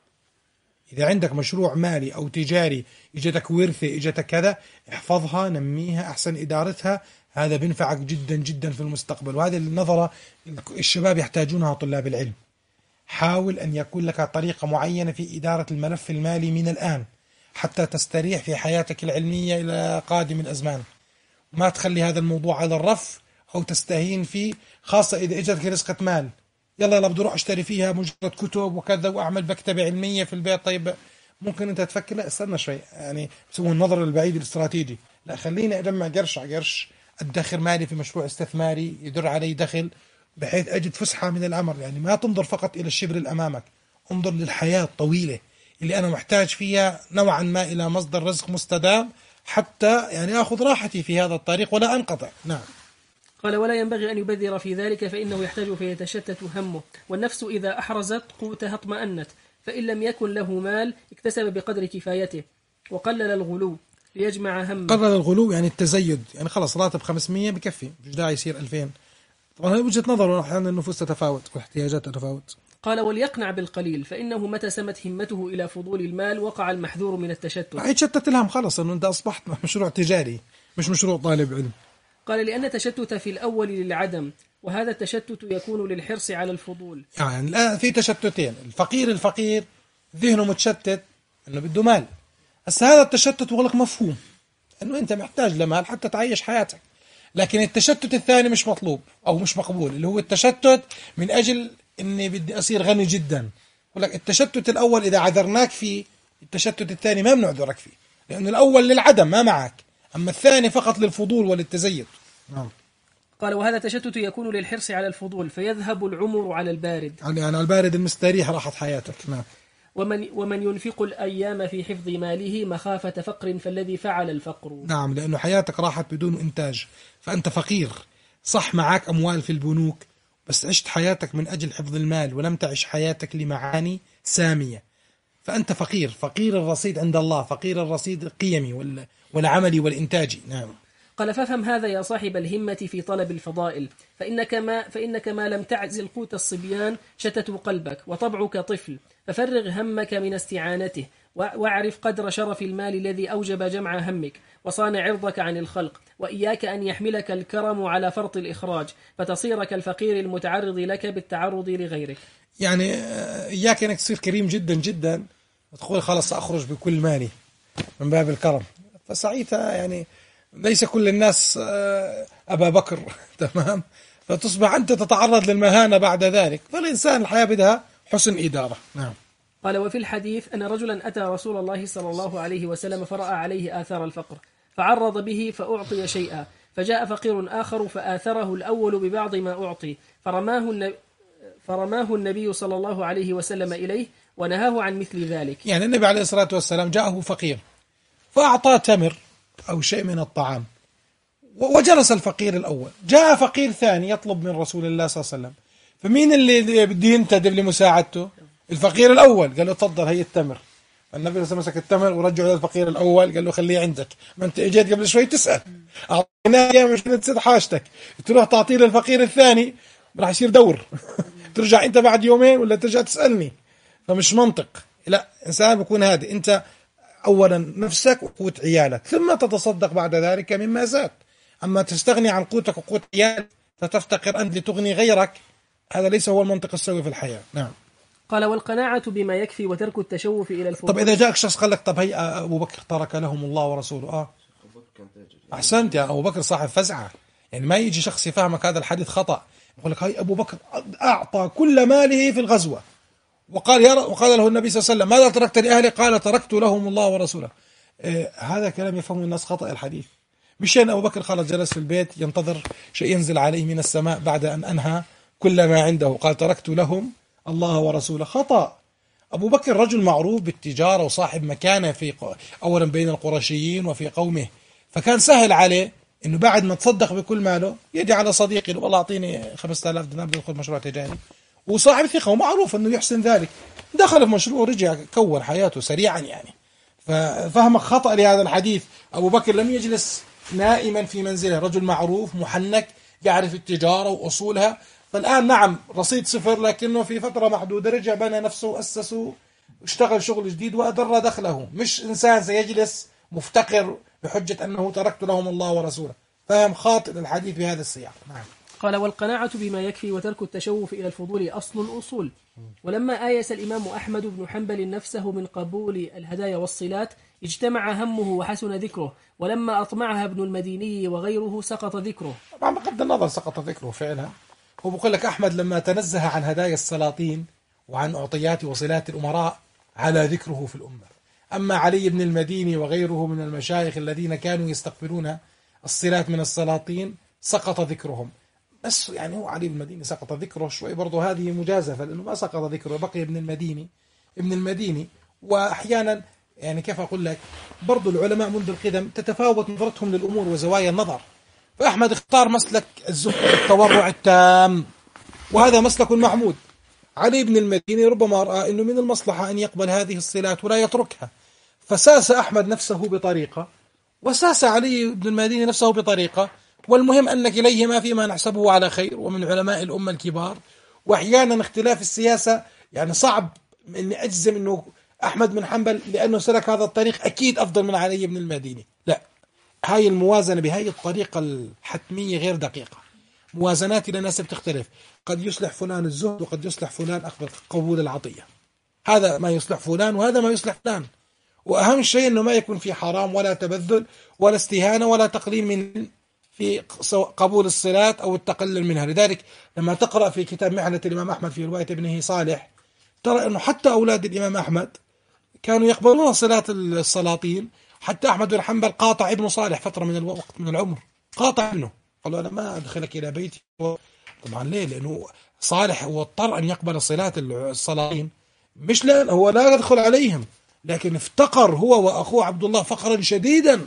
إذا عندك مشروع مالي أو تجاري إجتك ورثة إجتك كذا احفظها، نميها، أحسن إدارتها، هذا بينفعك جدا جدا في المستقبل. وهذه النظرة الشباب يحتاجونها طلاب العلم. حاول أن يكون لك طريقة معينة في إدارة الملف المالي من الآن حتى تستريح في حياتك العلمية إلى قادم الأزمان، ما تخلي هذا الموضوع على الرف أو تستهين فيه، خاصة إذا إجتك رزقة مال، يلا يلا بدي أروح أشتري فيها مجرد كتب وكذا وأعمل مكتبة علمية في البيت. طيب ممكن أنت تفكر لا استنى شوي، يعني بسوي النظر البعيد الاستراتيجي، لا خليني أجمع قرش على قرش، أدخر مالي في مشروع استثماري يدر علي دخل بحيث أجد فسحة من العمر. يعني ما تنظر فقط إلى الشبر اللي أمامك، انظر للحياة الطويلة اللي أنا محتاج فيها نوعا ما إلى مصدر رزق مستدام حتى يعني أخذ راحتي في هذا الطريق ولا أنقطع. نعم. قال ولا ينبغي أن يبذر في ذلك فإنه يحتاج فيتشتت همه، والنفس إذا أحرزت قوتها اطمأنت، فإن لم يكن له مال اكتسب بقدر كفايته وقلل الغلو ليجمع همه. قلل الغلو يعني التزيد، يعني خلص راتب خمسمية بكفي، مش داعي يصير ألفين. طبعا هذه وجهة نظر، أحيانا النفوس تتفاوت واحتياجات تتفاوت. قال وليقنع بالقليل فإنه متى سمت همته إلى فضول المال وقع المحذور من التشتت. يتشتت الهم خلص، أنه أنت أصبحت مشروع تجاري مش مشروع طالب علم. قال لأن التشتت في الأول للعدم، وهذا التشتت يكون للحرص على الفضول. يعني الآن في تشتتين، الفقير الفقير ذهنه متشتت أنه بده مال، بس هذا التشتت وغلق مفهوم أنه أنت محتاج لمال حتى تعيش حياتك. لكن التشتت الثاني مش مطلوب أو مش مقبول، اللي هو التشتت من أجل أني بدي أصير غني جدا. ولك التشتت الأول إذا عذرناك فيه، التشتت الثاني ما بنعذرك فيه، لأنه الأول للعدم ما معك، أما الثاني فقط للفضول وللتزيد. نعم. قال وهذا التشتت يكون للحرص على الفضول فيذهب العمر على البارد، يعني على البارد المستريح راحت حياتك. نعم. ومن ومن ينفق الأيام في حفظ ماله مخافة فقر فالذي فعل الفقر. نعم، لأنه حياتك راحت بدون إنتاج، فأنت فقير. صح معك أموال في البنوك، بس عشت حياتك من أجل حفظ المال ولم تعش حياتك لمعاني سامية، فأنت فقير. فقير الرصيد عند الله، فقير الرصيد القيمي والعملي والإنتاجي. نعم. قال فافهم هذا يا صاحب الهمة في طلب الفضائل، فإنك ما, فإنك ما لم تعزل قوت الصبيان شتتوا قلبك، وطبعك طفل، ففرغ همك من استعانته، واعرف قدر شرف المال الذي أوجب جمع همك، وصان عرضك عن الخلق، وإياك أن يحملك الكرم على فرط الإخراج فتصير كالفقير المتعرض لك بالتعرض لغيرك. يعني إياك أنك تصير كريم جدا جدا وتقول خلاص سأخرج بكل مالي من باب الكرم، فساعتها يعني ليس كل الناس أبا بكر. تمام، فتصبح أنت تتعرض للمهانة بعد ذلك. فالإنسان الحياة بدها حسن إدارة. نعم. قال وفي الحديث أن رجلا أتى رسول الله صلى الله عليه وسلم فرأى عليه آثار الفقر فعرض به فأعطي شيئا، فجاء فقير آخر فآثره الأول ببعض ما أعطي فرماه النبي, فرماه النبي صلى الله عليه وسلم إليه ونهاه عن مثل ذلك. يعني النبي عليه الصلاة والسلام جاءه فقير فأعطاه تمر أو شيء من الطعام، وجلس الفقير الأول. جاء فقير ثاني يطلب من رسول الله صلى الله عليه وسلم، فمين اللي بده ينتدب لمساعدته؟ الفقير الأول. قال له تفضل هي التمر. النبي صلى الله عليه وسلم مسك التمر ورجعه للفقير الأول، قال له خليه عندك، ما أنت اجيت قبل شوي تسأل، أعطيناه إياه مش تسد حاجتك، تروح تعطيه للفقير الثاني راح يصير دور. ترجع أنت بعد يومين ولا ترجع تسألني، فمش منطق. لا، إنسان بيكون هادي. أنت أولا نفسك وقوت عيالك، ثم تتصدق بعد ذلك مما زاد. أما تستغني عن قوتك وقوت عيالك فتفتقر أنت لتغني غيرك، هذا ليس هو المنطق السوي في الحياة. نعم. قال والقناعة بما يكفي وترك التشوف إلى الفضول. طب إذا جاءك شخص قال لك طب هي أبو بكر ترك لهم الله ورسوله، آه أحسنت يا أبو بكر صاحب فزعة. يعني ما يجي شخص يفهمك هذا الحديث خطأ، يقول لك هاي أبو بكر أعطى كل ماله في الغزوة، وقال يا وقال له النبي صلى الله عليه وسلم ماذا تركت لأهلي؟ قال تركت لهم الله ورسوله. إيه هذا كلام يفهم الناس خطأ الحديث. مش أن أبو بكر خالد جلس في البيت ينتظر شيء ينزل عليه من السماء بعد أن أنهى كل ما عنده، قال تركت لهم الله ورسوله. خطأ. أبو بكر رجل معروف بالتجارة وصاحب مكانة في أولا بين القرشيين وفي قومه، فكان سهل عليه إنه بعد ما تصدق بكل ماله يدي على صديقي والله أعطيني خمسة آلاف دينار بدخل مشروع تجاري، وصاحب ثقة ومعروف أنه يحسن ذلك. دخل في مشروع ورجع كون حياته سريعا. يعني ففهمك خطأ لهذا الحديث. أبو بكر لم يجلس نائما في منزله، رجل معروف محنك يعرف التجارة وأصولها. فالآن نعم رصيد صفر، لكنه في فترة محدودة رجع بنى نفسه وأسسه واشتغل شغل جديد وأدر دخله. مش إنسان سيجلس مفتقر بحجة أنه تركت لهم الله ورسوله. فهم خاطئ الحديث بهذا السياق. نعم. قال والقناعة بما يكفي وترك التشوف إلى الفضول أصل أصول. ولما آيس الإمام أحمد بن حنبل نفسه من قبول الهدايا والصلات اجتمع همه وحسن ذكره، ولما أطمعها ابن المديني وغيره سقط ذكره. طبعا بغض النظر سقط ذكره فعلا. هو بقول لك أحمد لما تنزه عن هدايا السلاطين وعن أعطيات وصلات الأمراء على ذكره في الأمة. أما علي بن المديني وغيره من المشايخ الذين كانوا يستقبلون الصلات من السلاطين سقط ذكرهم. بس يعني هو علي بن المديني سقط ذكره شوي برضو، هذه مجازفة لأنه ما سقط ذكره، بقي ابن المديني ابن المديني. وأحيانا يعني كيف أقول لك برضو العلماء منذ القدم تتفاوت نظرتهم للأمور وزوايا النظر. فأحمد اختار مسلك الزهد التورع التام، وهذا مسلك محمود. علي بن المديني ربما رأى أنه من المصلحة أن يقبل هذه الصلات ولا يتركها، فساس أحمد نفسه بطريقة وساس علي بن المديني نفسه بطريقة، والمهم أن كليهما فيما نحسبه على خير ومن علماء الأمة الكبار. وأحيانا اختلاف السياسة يعني صعب أني أجزم أنه أحمد بن حنبل لأنه سلك هذا الطريق أكيد أفضل من علي بن المديني، لا، هاي الموازنة بهاي الطريقة الحتمية غير دقيقة، موازنات إلى ناس بتختلف، قد يصلح فلان الزهد وقد يصلح فلان أخذ قبول العطية، هذا ما يصلح فلان وهذا ما يصلح فلان. وأهم شيء أنه ما يكون في حرام ولا تبذل ولا استهانة ولا تقليل من في قبول الصلات أو التقلل منها. لذلك لما تقرأ في كتاب محنة الإمام أحمد في رواية ابنه صالح ترى أنه حتى أولاد الإمام أحمد كانوا يقبلون صلات السلاطين، حتى أحمد بن حنبل قاطع ابنه صالح فترة من الوقت من العمر، قاطع ابنه، قال له أنا ما أدخلك إلى بيتي. طبعا ليه؟ لأنه صالح هو اضطر أن يقبل صلات السلاطين، مش لأن هو لا يدخل عليهم، لكن افتقر هو وأخوه عبد الله فقرا شديدا،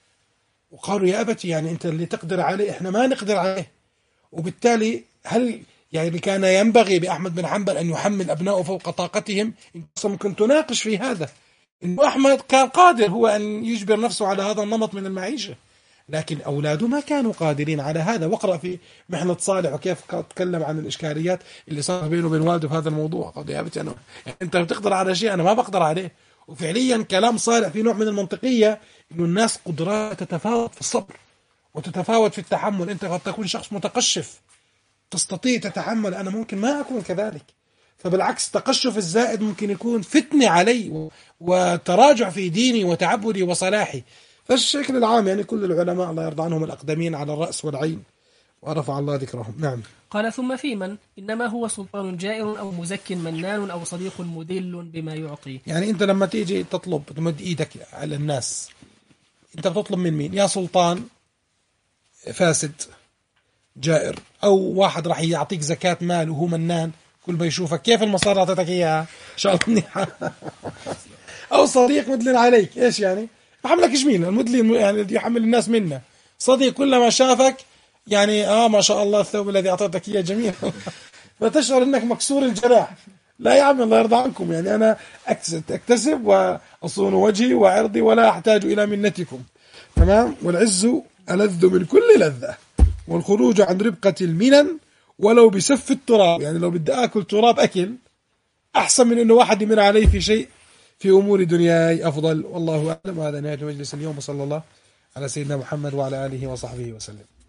وقالوا يا أبتي يعني أنت اللي تقدر عليه إحنا ما نقدر عليه. وبالتالي هل يعني كان ينبغي بأحمد بن حنبل أن يحمل أبنائه فوق طاقتهم؟ ممكن تناقش في هذا، إنه أحمد كان قادر هو أن يجبر نفسه على هذا النمط من المعيشة، لكن أولاده ما كانوا قادرين على هذا. واقرأ في محنة صالح وكيف تكلم عن الإشكاليات اللي صار بينه وبين والده في هذا الموضوع. قال يا أبتي أنا يعني أنت بتقدر على شيء أنا ما بقدر عليه. وفعليا كلام صالح في نوع من المنطقية، إنه الناس قدرات تتفاوت في الصبر وتتفاوت في التحمل. أنت قد تكون شخص متقشف تستطيع تتحمل، أنا ممكن ما أكون كذلك، فبالعكس التقشف الزائد ممكن يكون فتنة علي وتراجع في ديني وتعبدي وصلاحي. فالشكل العام يعني كل العلماء الله يرضى عنهم الأقدمين على الرأس والعين ورفع الله ذكرهم. نعم. قال ثم في من إنما هو سلطان جائر أو مزك منان أو صديق مدل بما يعطي. يعني أنت لما تيجي تطلب تمد إيدك على الناس، أنت بتطلب من مين؟ يا سلطان فاسد جائر، أو واحد راح يعطيك زكاة مال وهو منان، كل ما يشوفك كيف المصاري أعطيتك إياها إن شاء الله منيحة، أو صديق مدلن عليك. إيش يعني؟ يحملك إيش مين المدلين يعني يحمل الناس منا؟ صديق كلما شافك يعني آه ما شاء الله الثوب الذي أعطيتك إياه جميل فتشعر أنك مكسور الجناح. لا يا عم الله يرضى عنكم، يعني أنا أكتسب وأصون وجهي وعرضي ولا أحتاج إلى منتكم. تمام. والعز ألذ من كل لذة، والخروج عن ربقة المنن ولو بسف التراب، يعني لو بدي آكل تراب أكل أحسن من أنه واحد يمن علي في شيء في أمور دنياي أفضل. والله أعلم. هذا نهاية مجلس اليوم، وصلى الله على سيدنا محمد وعلى آله وصحبه وسلم.